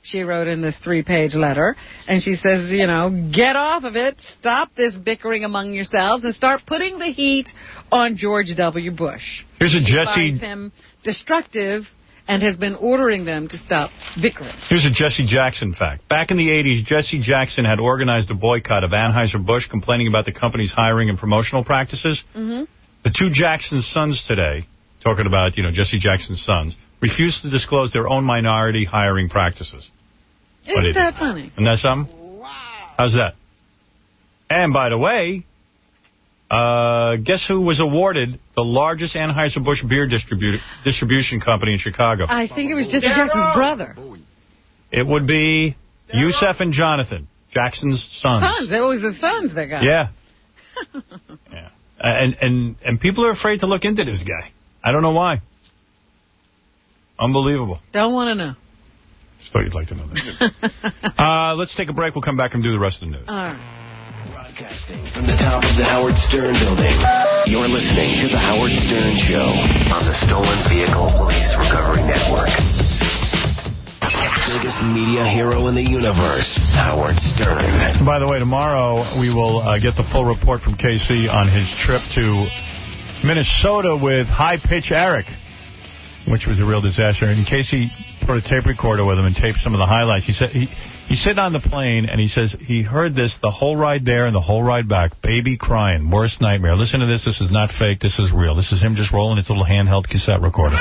she wrote in this three-page letter. And she says, you know, get off of it, stop this bickering among yourselves, and start putting the heat on George W. Bush. Here's a she Jesse... finds him destructive and has been ordering them to stop bickering. Here's a Jesse Jackson fact. Back in the eighties, Jesse Jackson had organized a boycott of Anheuser-Busch, complaining about the company's hiring and promotional practices. Mm-hmm. The two Jackson sons today, talking about, you know, Jesse Jackson's sons, refused to disclose their own minority hiring practices. Isn't that funny? Isn't that something? Wow. How's that? And, by the way, uh, guess who was awarded the largest Anheuser-Busch beer distribu distribution company in Chicago? I think it was Jesse Jackson's brother. It would be Yusef and Jonathan, Jackson's sons. Sons. It was the sons that got Yeah. yeah. And, and, and people are afraid to look into this guy. I don't know why. Unbelievable. Don't want to know. Just thought you'd like to know that. uh, let's take a break. We'll come back and do the rest of the news. All right. Broadcasting from the top of the Howard Stern building. You're listening to The Howard Stern Show on the Stolen Vehicle Police Recovery Network. Biggest media hero in the universe, Howard Stern. By the way, tomorrow we will uh, get the full report from K C on his trip to Minnesota with High Pitch Eric, which was a real disaster. And Casey put a tape recorder with him and taped some of the highlights. He said he he's sitting on the plane, and he says he heard this the whole ride there and the whole ride back. Baby crying. Worst nightmare. Listen to this. This is not fake. This is real. This is him just rolling his little handheld cassette recorder.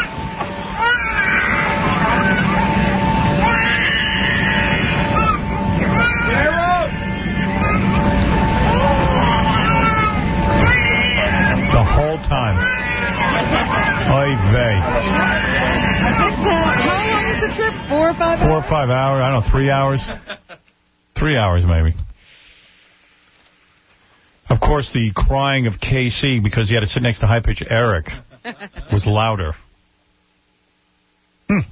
The whole time. Oy vey. How long is the trip? Four or five hours? Four or five hours. I don't know, three hours. Three hours, maybe. Of course, the crying of K C, because he had to sit next to High Pitch Eric, was louder. Hmm.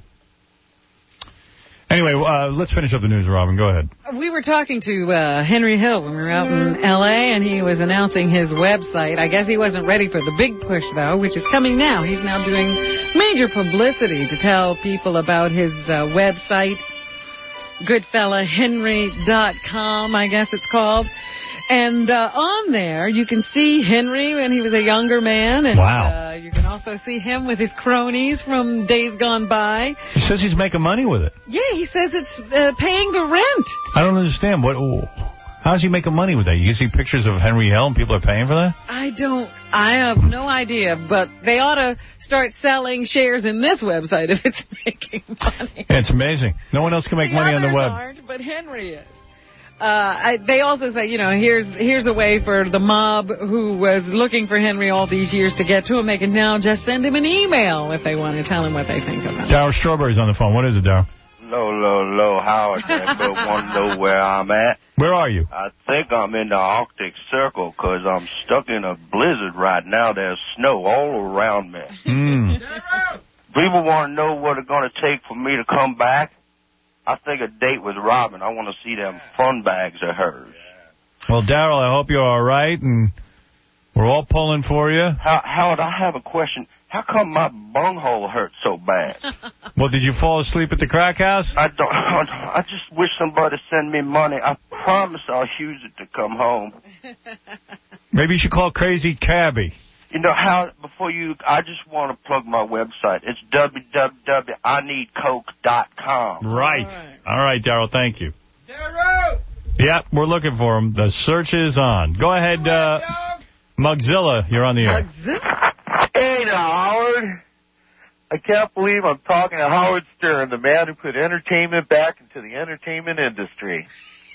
Anyway, uh, let's finish up the news, Robin. Go ahead. We were talking to uh, Henry Hill when we were out in L A, and he was announcing his website. I guess he wasn't ready for the big push, though, which is coming now. He's now doing major publicity to tell people about his uh, website, good fella henry dot com, I guess it's called. And uh, on there, you can see Henry when he was a younger man. And, wow. Uh, you can also see him with his cronies from days gone by. He says he's making money with it. Yeah, he says it's uh, paying the rent. I don't understand. What? How's he making money with that? You can see pictures of Henry Hill and people are paying for that? I don't. I have no idea. But they ought to start selling shares in this website if it's making money. Yeah, it's amazing. No one else can make the money on the web. Aren't, but Henry is. Uh, I, they also say, you know, here's here's a way for the mob who was looking for Henry all these years to get to him. They can now just send him an email if they want to tell him what they think of him. Darryl Strawberry's on the phone. What is it, Darryl? Low, low, low, Howard. Anybody want to know where I'm at? Where are you? I think I'm in the Arctic Circle because I'm stuck in a blizzard right now. There's snow all around me. Mm. People want to know what it's going to take for me to come back. I think a date with Robin. I want to see them fun bags of hers. Well, Darryl, I hope you're all right, and we're all pulling for you. How, Howard, I have a question. How come my bunghole hurts so bad? Well, did you fall asleep at the crack house? I don't. I just wish somebody send me money. I promise I'll use it to come home. Maybe you should call Crazy Cabby. You know how, before you, I just want to plug my website. It's w w w dot i need coke dot com. Right. All right, Darryl, thank you. Darryl! Yeah, we're looking for him. The search is on. Go ahead, uh, Mugzilla, you're on the air. Hey now, Howard. I can't believe I'm talking to Howard Stern, the man who put entertainment back into the entertainment industry.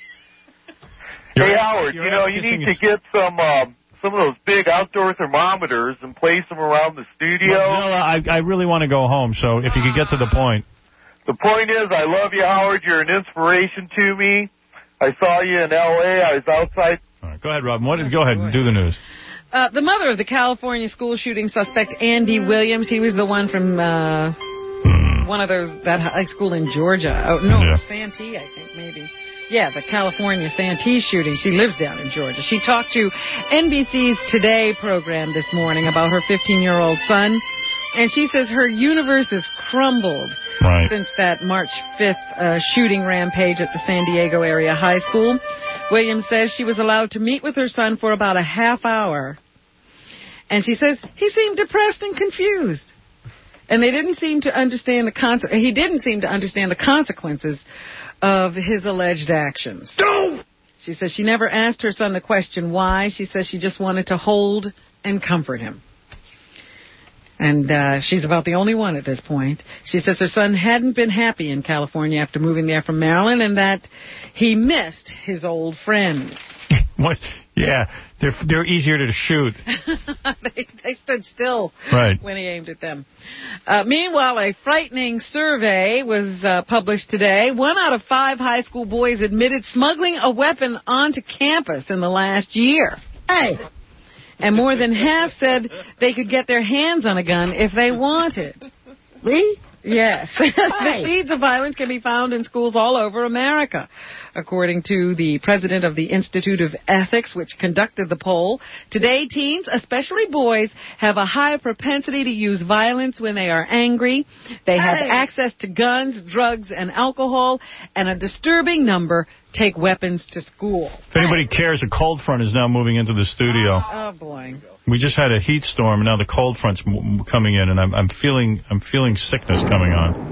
You're, hey, Howard, you know, you need to get some... Um, some of those big outdoor thermometers and place them around the studio. Mozilla, I, I really want to go home, so if you could get to the point. The point is, I love you, Howard. You're an inspiration to me. I saw you in L A. I was outside. All right, go ahead, Robin. What, go ahead and do the news. Uh, the mother of the California school shooting suspect, Andy Williams, he was the one from uh, hmm. one of those, that high school in Georgia. Oh, no, yeah. Santee, I think, maybe. Yeah, the California Santee shooting. She lives down in Georgia. She talked to N B C's Today program this morning about her fifteen-year-old son, and she says her universe has crumbled right. since that March fifth uh, shooting rampage at the San Diego area high school. Williams says she was allowed to meet with her son for about a half hour. And she says he seemed depressed and confused. And they didn't seem to understand the con- he didn't seem to understand the consequences of his alleged actions. No! She says she never asked her son the question why. She says she just wanted to hold and comfort him. And uh, she's about the only one at this point. She says her son hadn't been happy in California after moving there from Maryland and that he missed his old friends. What? Yeah, they're they're easier to shoot. they, they stood still right. when he aimed at them. Uh, meanwhile, a frightening survey was uh, published today. One out of five high school boys admitted smuggling a weapon onto campus in the last year. Hey. And more than half said they could get their hands on a gun if they wanted. Me? Yes. The seeds of violence can be found in schools all over America. According to the president of the Institute of Ethics, which conducted the poll, today teens, especially boys, have a high propensity to use violence when they are angry. They have hey. access to guns, drugs, and alcohol, and a disturbing number take weapons to school. If anybody cares, a cold front is now moving into the studio. Oh, boy. We just had a heat storm, and now the cold front's m coming in, and I'm, I'm feeling I'm feeling sickness coming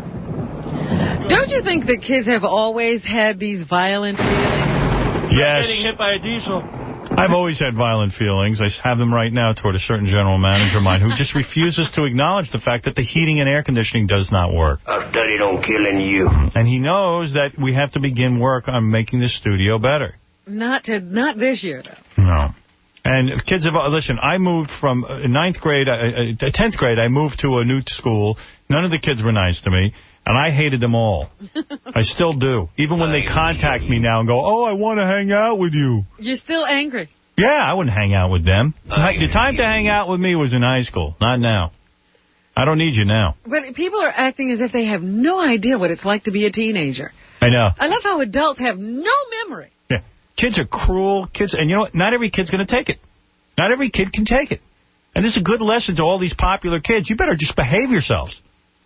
on. Don't you think that kids have always had these violent feelings? Yes. Getting hit by a diesel. I've always had violent feelings. I have them right now toward a certain general manager of mine who just refuses to acknowledge the fact that the heating and air conditioning does not work. I've studied on killing you. And he knows that we have to begin work on making the studio better. Not to, not this year, though. No. And kids have, listen, I moved from uh, ninth grade, uh, tenth grade, I moved to a new school. None of the kids were nice to me, and I hated them all. I still do. Even when they contact me now and go, oh, I want to hang out with you. You're still angry. Yeah, I wouldn't hang out with them. The time to hang out with me was in high school, not now. I don't need you now. But people are acting as if they have no idea what it's like to be a teenager. I know. I love how adults have no memory. Yeah. Kids are cruel. Kids, and you know what? Not every kid's going to take it. Not every kid can take it. And this is a good lesson to all these popular kids. You better just behave yourselves.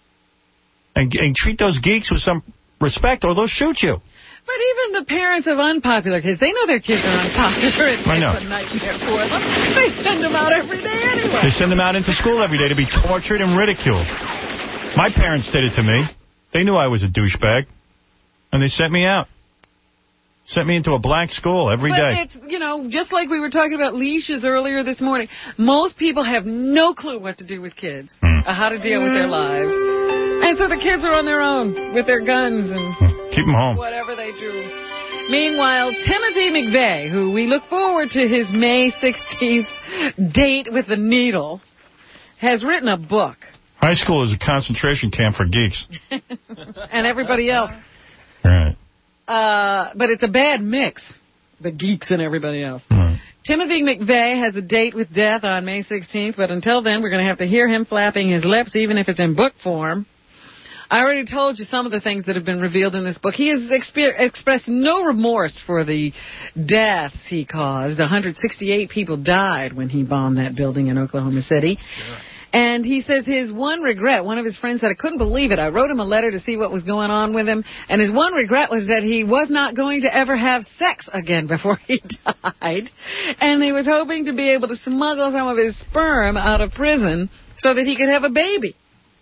And, and treat those geeks with some respect, or they'll shoot you. But even the parents of unpopular kids, they know their kids are unpopular. And I know. It's a nightmare for them. They send them out every day anyway. They send them out into school every day to be tortured and ridiculed. My parents did it to me. They knew I was a douchebag. And they sent me out. Sent me into a black school every but day. But it's, you know, just like we were talking about leashes earlier this morning, most people have no clue what to do with kids, mm. or how to deal with their lives. And so the kids are on their own with their guns and keep them home. Whatever they do. Meanwhile, Timothy McVeigh, who we look forward to his May sixteenth date with the needle, has written a book. High school is a concentration camp for geeks. And everybody else. Right. Uh, but it's a bad mix, the geeks and everybody else. Right. Timothy McVeigh has a date with death on May sixteenth, but until then, we're going to have to hear him flapping his lips, even if it's in book form. I already told you some of the things that have been revealed in this book. He has exper- expressed no remorse for the deaths he caused. one hundred sixty-eight people died when he bombed that building in Oklahoma City. Sure. And he says his one regret, one of his friends said, I couldn't believe it. I wrote him a letter to see what was going on with him. And his one regret was that he was not going to ever have sex again before he died. And he was hoping to be able to smuggle some of his sperm out of prison so that he could have a baby.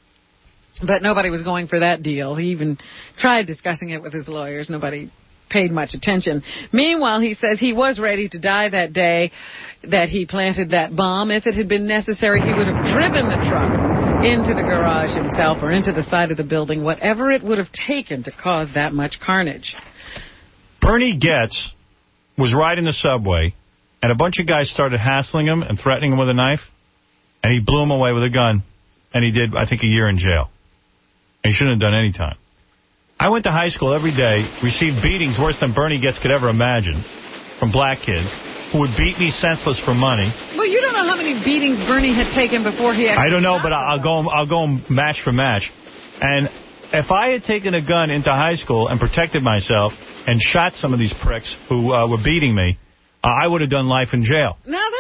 But nobody was going for that deal. He even tried discussing it with his lawyers. Nobody paid much attention. Meanwhile, he says he was ready to die that day that he planted that bomb. If it had been necessary, he would have driven the truck into the garage himself or into the side of the building, whatever it would have taken to cause that much carnage. Bernie Goetz was riding the subway, and a bunch of guys started hassling him and threatening him with a knife, and he blew him away with a gun, and he did, I think, a year in jail. And he shouldn't have done any time. I went to high school every day, received beatings worse than Bernie Goetz could ever imagine from black kids who would beat me senseless for money. Well, you don't know how many beatings Bernie had taken before he actually I don't know, but I'll go, I'll go match for match. And if I had taken a gun into high school and protected myself and shot some of these pricks who uh, were beating me, uh, I would have done life in jail. Now, that's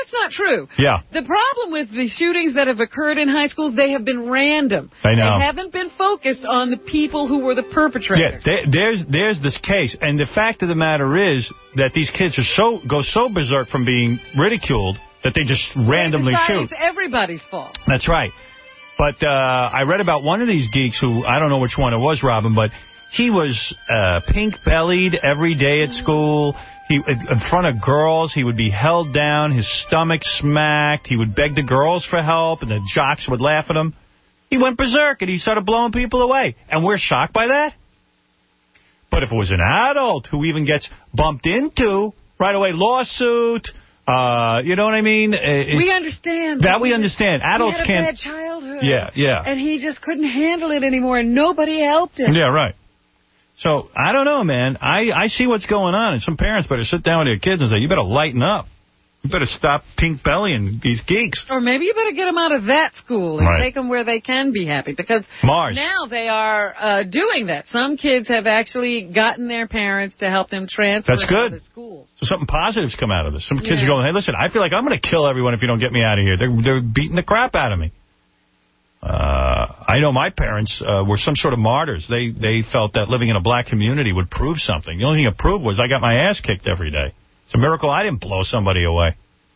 that's not true. Yeah. The problem with the shootings that have occurred in high schools, they have been random. I know. They haven't been focused on the people who were the perpetrators. Yeah, there, there's there's this case, and the fact of the matter is that these kids are so go so berserk from being ridiculed that they just randomly they shoot. It's everybody's fault. That's right. But uh, I read about one of these geeks who, I don't know which one it was, Robin, but he was uh, pink-bellied every day at school. He, in front of girls, he would be held down, his stomach smacked. He would beg the girls for help, and the jocks would laugh at him. He went berserk, and he started blowing people away. And we're shocked by that? But if it was an adult who even gets bumped into, right away, lawsuit... Uh, you know what I mean? It's, we understand. That we understand. Adults he had a can't... bad childhood. Yeah, yeah. And he just couldn't handle it anymore, and nobody helped him. Yeah, right. So, I don't know, man. I, I see what's going on, and some parents better sit down with their kids and say, you better lighten up. You better stop pink bellying these geeks. Or maybe you better get them out of that school and right. take them where they can be happy. Because Mars. now they are uh, doing that. Some kids have actually gotten their parents to help them transfer That's good. to other schools. So something positive's come out of this. Some kids yeah. are going, hey, listen, I feel like I'm going to kill everyone if you don't get me out of here. They're, they're beating the crap out of me. Uh, I know my parents uh, were some sort of martyrs. They, they felt that living in a black community would prove something. The only thing it proved was I got my ass kicked every day. It's a miracle I didn't blow somebody away.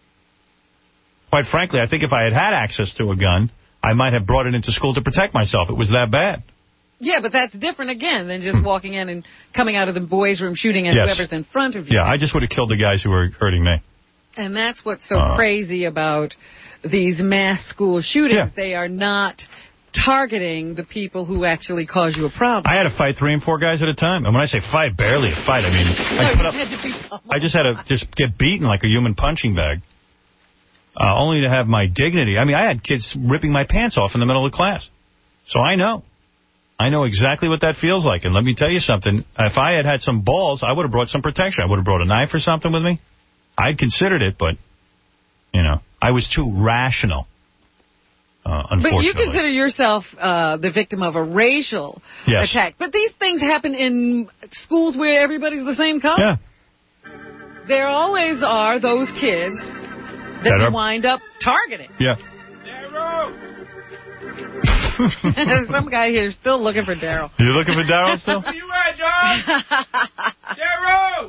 Quite frankly, I think if I had had access to a gun, I might have brought it into school to protect myself. It was that bad. Yeah, but that's different again than just walking in and coming out of the boys' room shooting at Yes. whoever's in front of you. Yeah, I just would have killed the guys who were hurting me. And that's what's so Uh, crazy about these mass school shootings. Yeah. They are not targeting the people who actually cause you a problem. I had to fight three and four guys at a time. And when I say fight, barely a fight. I mean, I, put up, I just had to just get beaten like a human punching bag. Uh, only to have my dignity. I mean, I had kids ripping my pants off in the middle of class. So I know. I know exactly what that feels like. And let me tell you something. If I had had some balls, I would have brought some protection. I would have brought a knife or something with me. I'd considered it, but, you know, I was too rational, uh, unfortunately. But you consider yourself uh, the victim of a racial yes. attack. But these things happen in schools where everybody's the same color. Yeah. There always are those kids that, that you are... wind up targeting. Yeah. Some guy here is still looking for Daryl. You're looking for Daryl still? Where you at, John? Daryl!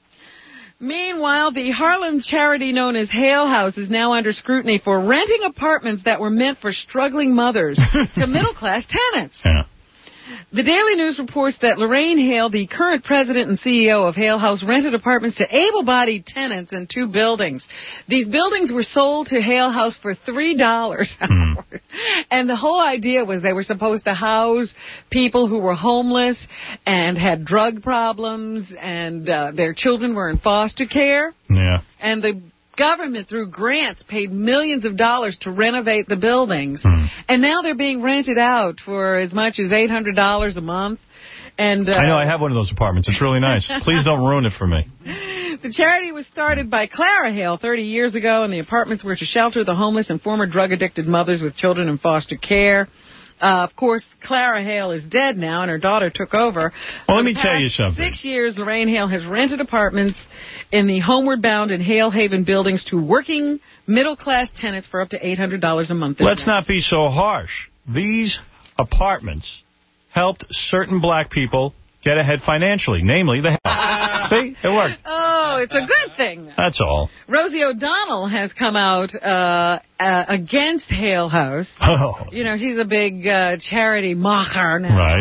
Meanwhile, the Harlem charity known as Hale House is now under scrutiny for renting apartments that were meant for struggling mothers to middle-class tenants. Yeah. The Daily News reports that Lorraine Hale, the current president and C E O of Hale House, rented apartments to able-bodied tenants in two buildings. These buildings were sold to Hale House for three dollars an hour. Mm. And the whole idea was they were supposed to house people who were homeless and had drug problems, and uh, their children were in foster care. Yeah. And the government, through grants, paid millions of dollars to renovate the buildings. Mm. And now they're being rented out for as much as eight hundred dollars a month. And uh, I know, I have one of those apartments. It's really nice. Please don't ruin it for me. The charity was started by Clara Hale thirty years ago, and the apartments were to shelter the homeless and former drug-addicted mothers with children in foster care. Uh, of course, Clara Hale is dead now, and her daughter took over. Well, let me tell you something. Six years, Lorraine Hale has rented apartments in the Homeward Bound and Hale Haven buildings to working middle-class tenants for up to eight hundred dollars a month. Let's not be so harsh. These apartments helped certain black people get ahead financially, namely the Hale. See? It worked. Oh, it's a good thing. That's all. Rosie O'Donnell has come out uh, uh, against Hale House. Oh. You know, she's a big uh, charity mocker now. Right.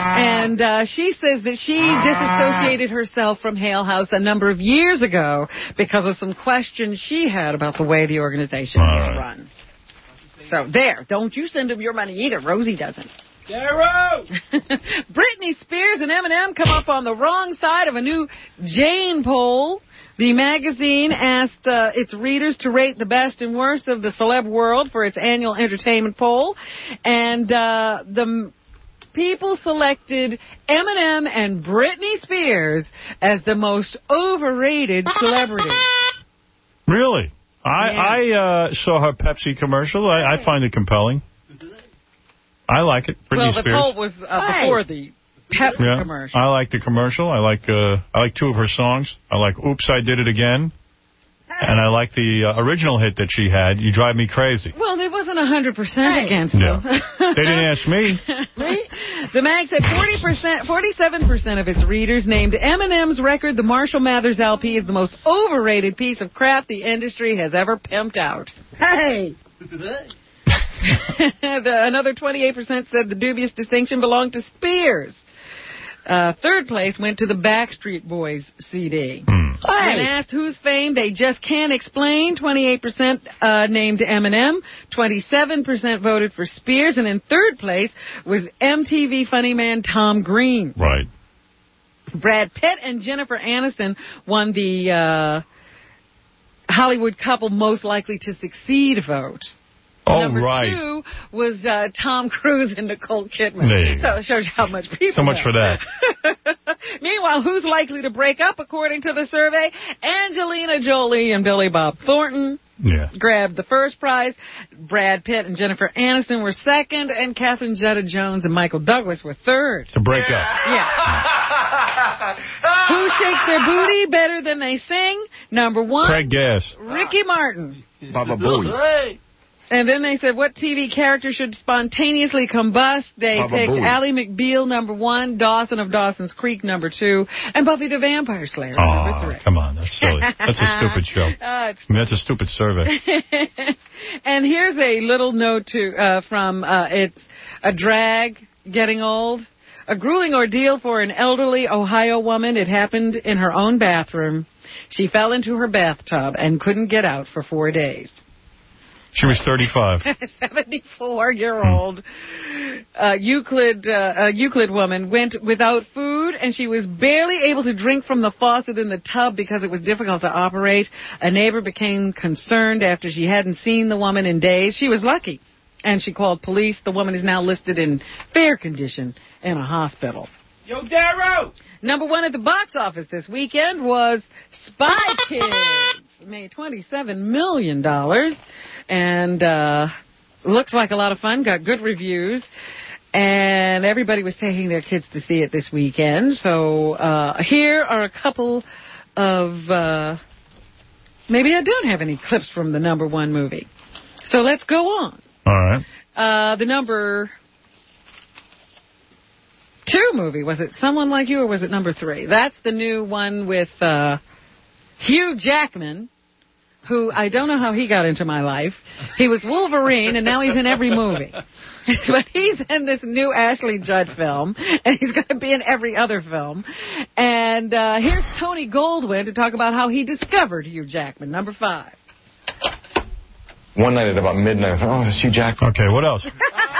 And uh, she says that she disassociated herself from Hale House a number of years ago because of some questions she had about the way the organization all was right. run. So there, don't you send them your money either. Rosie doesn't. Daryl! Britney Spears and Eminem come up on the wrong side of a new Jane poll. The magazine asked uh, its readers to rate the best and worst of the celeb world for its annual entertainment poll. And uh, the people selected Eminem and Britney Spears as the most overrated celebrities. Really? I, yeah. I uh, saw her Pepsi commercial. I, I find it compelling. I like it. Britney well, the Spears. poll was uh, before the Pepsi yeah, commercial. I like the commercial. I like uh, I like two of her songs. I like Oops, I Did It Again. And I like the uh, original hit that she had, You Drive Me Crazy. Well, it wasn't one hundred percent hey. against yeah. them. They didn't ask me. The mag said forty percent, forty-seven percent of its readers named Eminem's record, the Marshall Mathers L P, is the most overrated piece of crap the industry has ever pimped out. Hey! the, another twenty-eight percent said the dubious distinction belonged to Spears. Uh, third place went to the Backstreet Boys C D. Mm. When asked whose fame they just can't explain, twenty-eight percent uh, named Eminem, twenty-seven percent voted for Spears, and in third place was M T V funny man Tom Green. Right. Brad Pitt and Jennifer Aniston won the uh, Hollywood couple most likely to succeed vote. Oh, Number right. two was uh, Tom Cruise and Nicole Kidman. So it shows you how much people So much know. for that. Meanwhile, who's likely to break up according to the survey? Angelina Jolie and Billy Bob Thornton yeah. grabbed the first prize. Brad Pitt and Jennifer Aniston were second, and Catherine Zeta-Jones and Michael Douglas were third. To break yeah. up. Yeah. Who shakes their booty better than they sing? Number one, Craig Gass. Ricky Martin. Baba Booey. And then they said, what T V character should spontaneously combust? They Baba picked Booey. Ally McBeal, number one, Dawson of Dawson's Creek, number two, and Buffy the Vampire Slayer, oh, number three. Come on, that's silly. That's a stupid show. Uh, it's I mean, that's a stupid survey. And here's a little note to uh, from uh, It's a Drag Getting Old. A grueling ordeal for an elderly Ohio woman. It happened in her own bathroom. She fell into her bathtub and couldn't get out for four days. She was thirty-five. seventy-four-year-old uh, Euclid uh, a Euclid woman went without food, and she was barely able to drink from the faucet in the tub because it was difficult to operate. A neighbor became concerned after she hadn't seen the woman in days. She was lucky, and she called police. The woman is now listed in fair condition in a hospital. Yo, Darrow! Number one at the box office this weekend was Spy Kids. It made twenty-seven million dollars. And uh, looks like a lot of fun. Got good reviews. And everybody was taking their kids to see it this weekend. So uh, here are a couple of... Uh, maybe I don't have any clips from the number one movie. So let's go on. All right. Uh, the number... two movie. Was it Someone Like You or was it number three? That's the new one with uh, Hugh Jackman, who I don't know how he got into my life. He was Wolverine, and now he's in every movie. But he's in this new Ashley Judd film, and he's going to be in every other film. And uh, here's Tony Goldwyn to talk about how he discovered Hugh Jackman, number five. One night at about midnight, I thought, oh, it's Hugh Jackman. Okay, what else? Hugh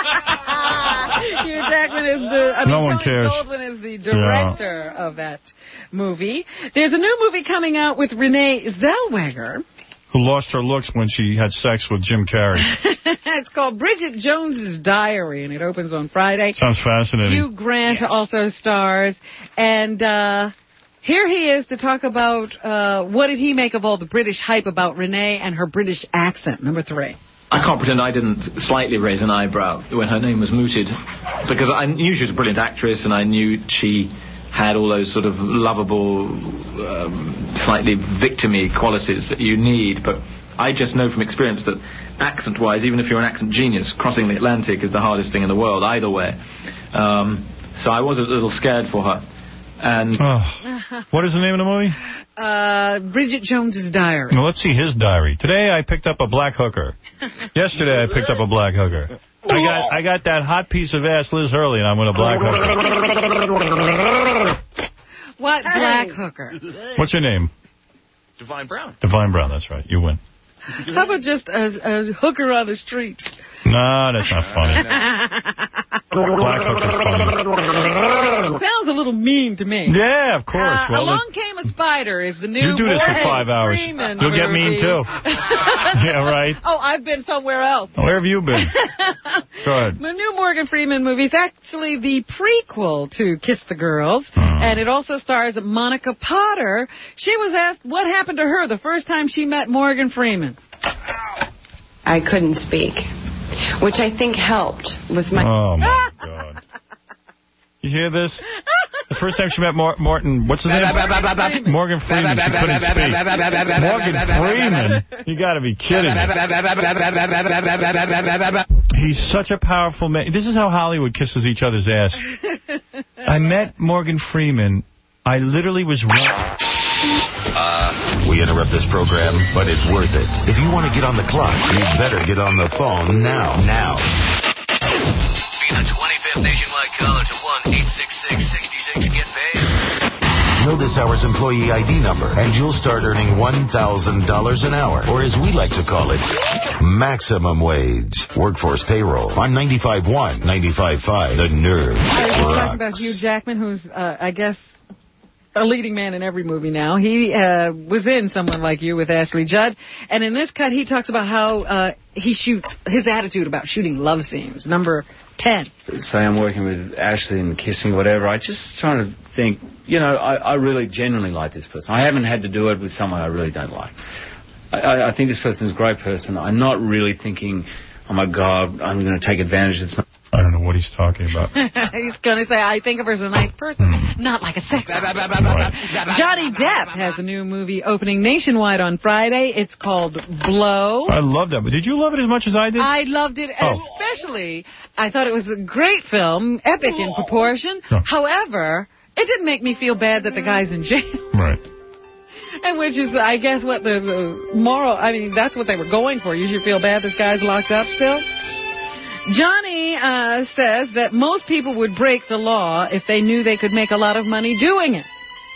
Jackman is the... I mean, no one Tony cares. Goldwyn is the director yeah. of that movie. There's a new movie coming out with Renee Zellweger. Who lost her looks when she had sex with Jim Carrey. It's called Bridget Jones's Diary, and it opens on Friday. Sounds fascinating. Hugh Grant yes. also stars. And uh, here he is to talk about uh, what did he make of all the British hype about Renee and her British accent, number three. I can't pretend I didn't slightly raise an eyebrow when her name was mooted, because I knew she was a brilliant actress, and I knew she had all those sort of lovable, um, slightly victim-y qualities that you need, but I just know from experience that accent-wise, even if you're an accent genius, crossing the Atlantic is the hardest thing in the world, either way. Um, so I was a little scared for her. And oh. What is the name of the movie? Uh, Bridget Jones's Diary. Well, let's see his diary. Today I picked up a black hooker. Yesterday I picked up a black hooker. I got I got that hot piece of ass Liz Hurley, and I'm with a black hooker. What black hooker? What's your name? Divine Brown. Divine Brown, that's right. You win. How about just a, a hooker on the street? No, that's not funny. Black hooker's funny. Sounds a little mean to me. Yeah, of course. Uh, well, Along Came a Spider is the new You do this for five hours. Freeman You'll get movie. mean, too. Yeah, right. Oh, I've been somewhere else. Where have you been? Go ahead. The new Morgan Freeman movie is actually the prequel to Kiss the Girls, oh. and it also stars Monica Potter. She was asked what happened to her the first time she met Morgan Freeman. I couldn't speak, which I think helped with my... Oh, my God. You hear this? The first time she met Mor Morton, what's his name? Morgan Freeman. She couldn't speak. Morgan Freeman? You got to be kidding me. He's such a powerful man. This is how Hollywood kisses each other's ass. I met Morgan Freeman. I literally was wrong. Uh, we interrupt this program, but it's worth it. If you want to get on the clock, you better get on the phone now. Now. Be the twenty-fifth nationwide caller to one eight six six, six six, get paid. Know this hour's employee I D number, and you'll start earning one thousand dollars an hour, or as we like to call it, maximum wage. Workforce Payroll on ninety-five point one, ninety-five point five, The Nerve. I was just talking about Hugh Jackman, who's, uh, I guess, a leading man in every movie now. He uh, was in Someone Like You with Ashley Judd. And in this cut, he talks about how uh, he shoots, his attitude about shooting love scenes. Number ten. Say I'm working with Ashley and kissing, whatever. I just trying to think, you know, I, I really genuinely like this person. I haven't had to do it with someone I really don't like. I, I think this person's a great person. I'm not really thinking, oh, my God, I'm going to take advantage of this. I don't know what he's talking about. He's going to say, I think of her as a nice person, not like a sex. Johnny Depp has a new movie opening nationwide on Friday. It's called Blow. I love that. But did you love it as much as I did? I loved it, oh. especially. I thought it was a great film, epic in proportion. Oh. However, it didn't make me feel bad that the guy's in jail. Right. And which is, I guess, what the, the moral, I mean, that's what they were going for. You should feel bad this guy's locked up still. Johnny uh, says that most people would break the law if they knew they could make a lot of money doing it.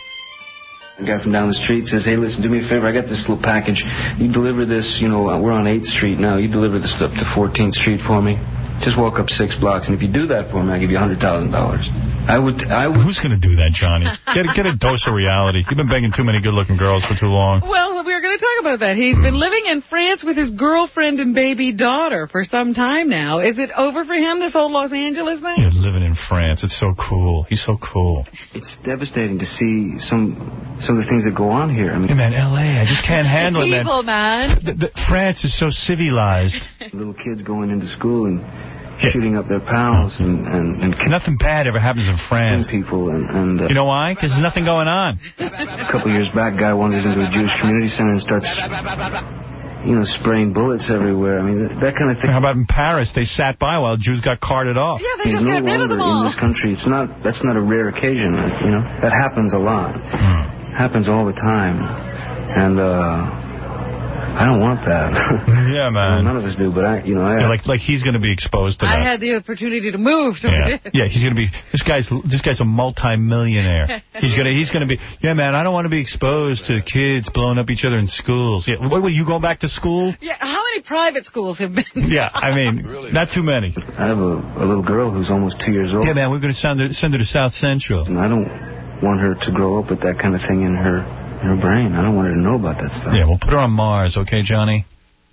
A guy from down the street says, hey, listen, do me a favor. I got this little package. You deliver this, you know, we're on eighth street now. You deliver this up to fourteenth street for me. Just walk up six blocks, and if you do that for me, I'll give you one hundred thousand dollars. I would, I would. Who's going to do that, Johnny? Get, get a dose of reality. You've been banging too many good-looking girls for too long. Well, we were going to talk about that. He's been living in France with his girlfriend and baby daughter for some time now. Is it over for him, this whole Los Angeles thing? You're living in France. It's so cool. He's so cool. It's devastating to see some some of the things that go on here. I mean, hey, man, L A, I just can't handle it's it, evil, man. man. The, the, France is so civilized. Little kids going into school and shooting up their pals and, and, and nothing bad ever happens in France. People and, and uh, you know why? Because there's nothing going on. A couple years back, a guy wanders into a Jewish community center and starts, you know, spraying bullets everywhere. I mean, that, that kind of thing. How about in Paris? They sat by while Jews got carted off. Yeah, they He's just no got rid of them all. In this country, it's not. That's not a rare occasion. You know, that happens a lot. Hmm. Happens all the time, and. uh I don't want that. Yeah, man. None of us do, but I, you know, I... Yeah, like, like he's going to be exposed to that. I had the opportunity to move, so yeah. I did. Yeah, he's going to be, this guy's, this guy's a multi-millionaire. He's going to, he's going to be, yeah, man, I don't want to be exposed to kids blowing up each other in schools. Yeah, what, what, you going back to school? Yeah, how many private schools have been? Yeah, I mean, really? Not too many. I have a, a little girl who's almost two years old. Yeah, man, we're going to send her, send her to South Central. And I don't want her to grow up with that kind of thing in her, in her brain. I don't want her to know about that stuff. Yeah, we'll put her on Mars, okay, Johnny?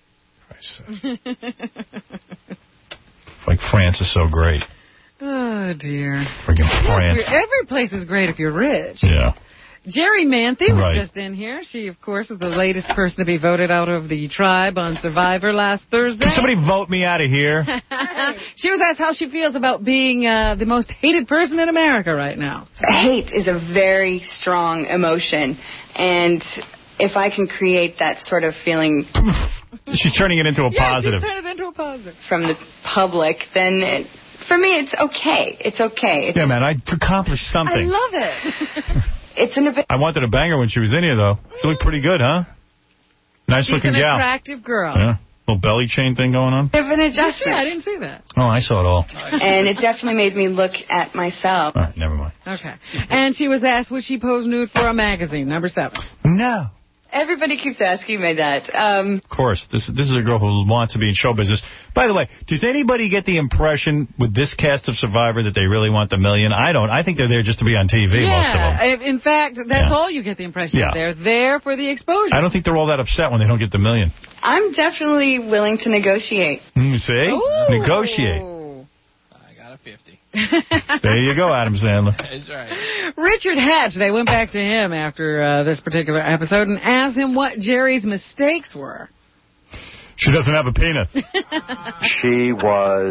Like France is so great. Oh, dear. Friggin' France. Every place is great if you're rich. Yeah. Jerry Manthe was right. just in here. She, of course, is the latest person to be voted out of the tribe on Survivor last Thursday. Can somebody vote me out of here? She was asked how she feels about being uh, the most hated person in America right now. Hate is a very strong emotion, and if I can create that sort of feeling... She's turning it into a yeah, positive. she's turning it into a positive. From the public, then it, for me it's okay. It's okay. It's, yeah, man, I accomplished something. I love it. It's an I wanted to bang her when she was in here, though. She looked pretty good, huh? Nice she's looking gal. She's an attractive girl. Yeah. Little belly chain thing going on. Different adjustments. Yeah, I didn't see that. Oh, I saw it all. And it definitely made me look at myself. All right, never mind. Okay. And she was asked, would she pose nude for a magazine? Number seven. No. Everybody keeps asking me that. Um, of course. This, this is a girl who wants to be in show business. By the way, does anybody get the impression with this cast of Survivor that they really want the million? I don't. I think they're there just to be on T V, yeah, most of them. In fact, that's yeah. all you get the impression yeah. of. They're there for the exposure. I don't think they're all that upset when they don't get the million. I'm definitely willing to negotiate. Mm, see? Ooh. Negotiate. fifty. There you go, Adam Sandler. That's right. Richard Hatch, they went back to him after uh, this particular episode and asked him what Jerry's mistakes were. She doesn't have a penis. She was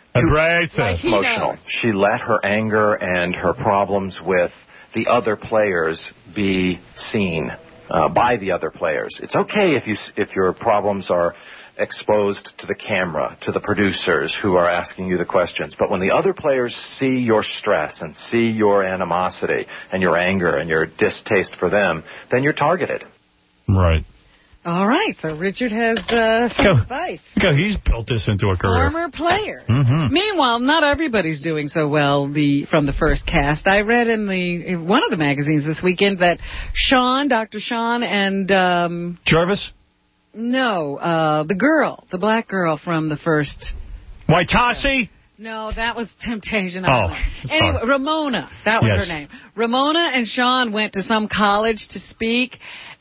A great thing. Like he Emotional. knows. She let her anger and her problems with the other players be seen uh, by the other players. It's okay if you if your problems are exposed to the camera, to the producers who are asking you the questions. But when the other players see your stress and see your animosity and your anger and your distaste for them, then you're targeted. Right. All right, so Richard has uh, some Go. advice. Go. He's built this into a career. Former player. Mm-hmm. Meanwhile, not everybody's doing so well the from the first cast. I read in the in one of the magazines this weekend that Sean, Doctor Sean, and... Um, Jervis? No, uh, the girl, the black girl from the first... Waitasi? No, that was Temptation Oh, Island. Anyway, fine. Ramona, that was Yes. her name. Ramona and Sean went to some college to speak,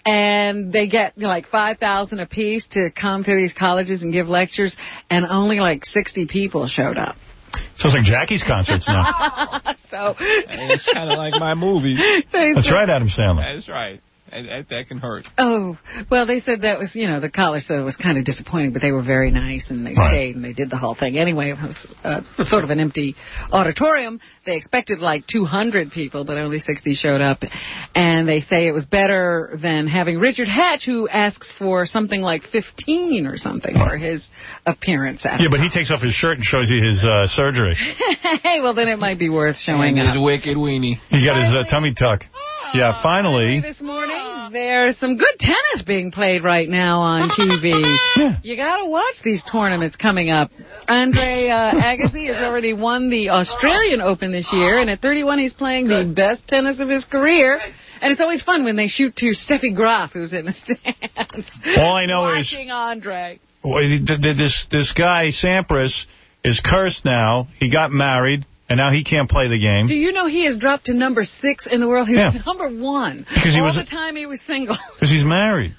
and they get you know, like five thousand dollars apiece to come to these colleges and give lectures, and only like sixty people showed up. Sounds like Jackie's concerts now. So it's kind of like my movie. That's right, Adam Sandler. That's right. That, that, that can hurt. Oh, well, they said that was, you know, the college said it was kind of disappointing, but they were very nice, and they Right. stayed, and they did the whole thing. Anyway, it was uh, sort of an empty auditorium. They expected like two hundred people, but only sixty showed up. And they say it was better than having Richard Hatch, who asks for something like fifteen or something for his appearance. After Yeah, but he takes off his shirt and shows you his uh, surgery. Hey, well, then it might be worth showing And up. his wicked weenie. He got his uh, tummy tuck. Yeah, finally. This morning, there's some good tennis being played right now on T V. You got to watch these tournaments coming up. Andre uh, Agassi has already won the Australian Open this year, and at thirty-one, he's playing the best tennis of his career. And it's always fun when they shoot to Steffi Graf, who's in the stands. All I know is- watching Andre. Well, th- th- This this guy, Sampras, is cursed now. He got married, and now he can't play the game. Do you know he has dropped to number six in the world? He was Yeah. number one. Because he all was the a- time he was single. Because he's married.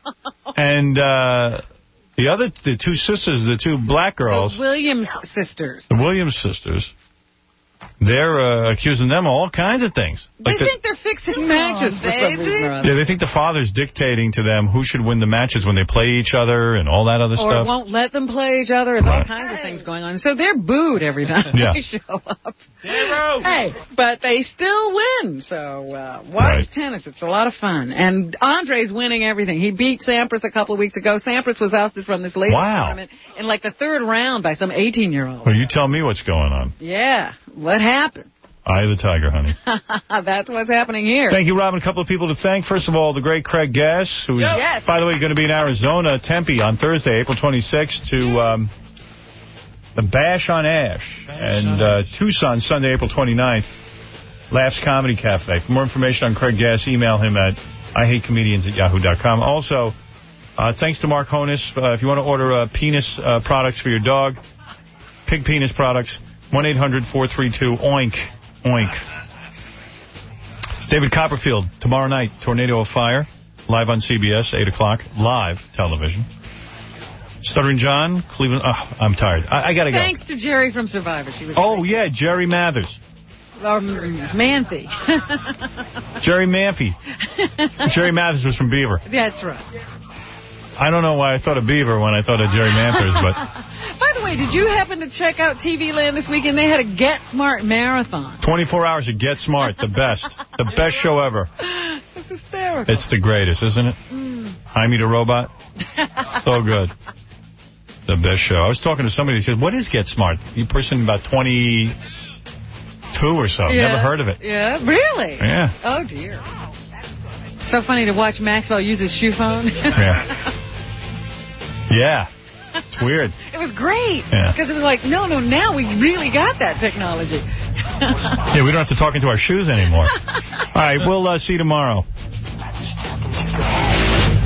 And uh, the other, the two sisters, the two black girls, The Williams sisters. the Williams sisters, they're uh, accusing them of all kinds of things. They Like the- think they're fixing matches for some reason or other. yeah, they think the father's dictating to them who should win the matches when they play each other and all that other Or stuff. won't let them play each other. There's all Right. kinds of things going on. So they're booed every time Yeah. they show up. Hey, but they still win. So uh, watch Right. tennis. It's a lot of fun. And Andre's winning everything. He beat Sampras a couple of weeks ago. Sampras was ousted from this latest Wow. tournament in like the third round by some eighteen-year-old. Well, you tell me what's going on. Yeah. What happened? Eye of the tiger, honey. That's what's happening here. Thank you, Robin. A couple of people to thank. First of all, the great Craig Gass, who is, Yes. by the way, going to be in Arizona, Tempe, on Thursday, April twenty-sixth, to um, the Bash on Ash. And uh, Tucson, Sunday, April twenty-ninth, Laughs Comedy Cafe. For more information on Craig Gass, email him at I hate comedians at yahoo dot com. Also, uh, thanks to Mark Honus. Uh, if you want to order uh, penis uh, products for your dog, pig penis products, one eight hundred four three two oink. Oink. David Copperfield, tomorrow night, Tornado of Fire, live on C B S, eight o'clock, live television. Stuttering John, Cleveland. Oh, I'm tired. I, I got to go. Thanks to Jerry from Survivor. She was Oh, yeah, Jerry Mathers. Or Manthe. Jerry Manfey. Jerry Mathers was from Beaver. That's right. I don't know why I thought of Beaver when I thought of Jerry Mathers, but By the way, did you happen to check out T V Land this weekend? They had a Get Smart marathon. twenty-four hours of Get Smart, the best. The best show ever. It's hysterical. It's the greatest, isn't it? Mm. Jaime the Robot. So good. The best show. I was talking to somebody who said, what is Get Smart? You person about twenty-two or so. Yeah. Never heard of it. Yeah, really? Yeah. Oh, dear. So funny to watch Maxwell use his shoe phone. Yeah. Yeah. It's weird. It was great. Yeah. Because it was like, no, no, now we really got that technology. Yeah, we don't have to talk into our shoes anymore. All right, we'll uh, see you tomorrow.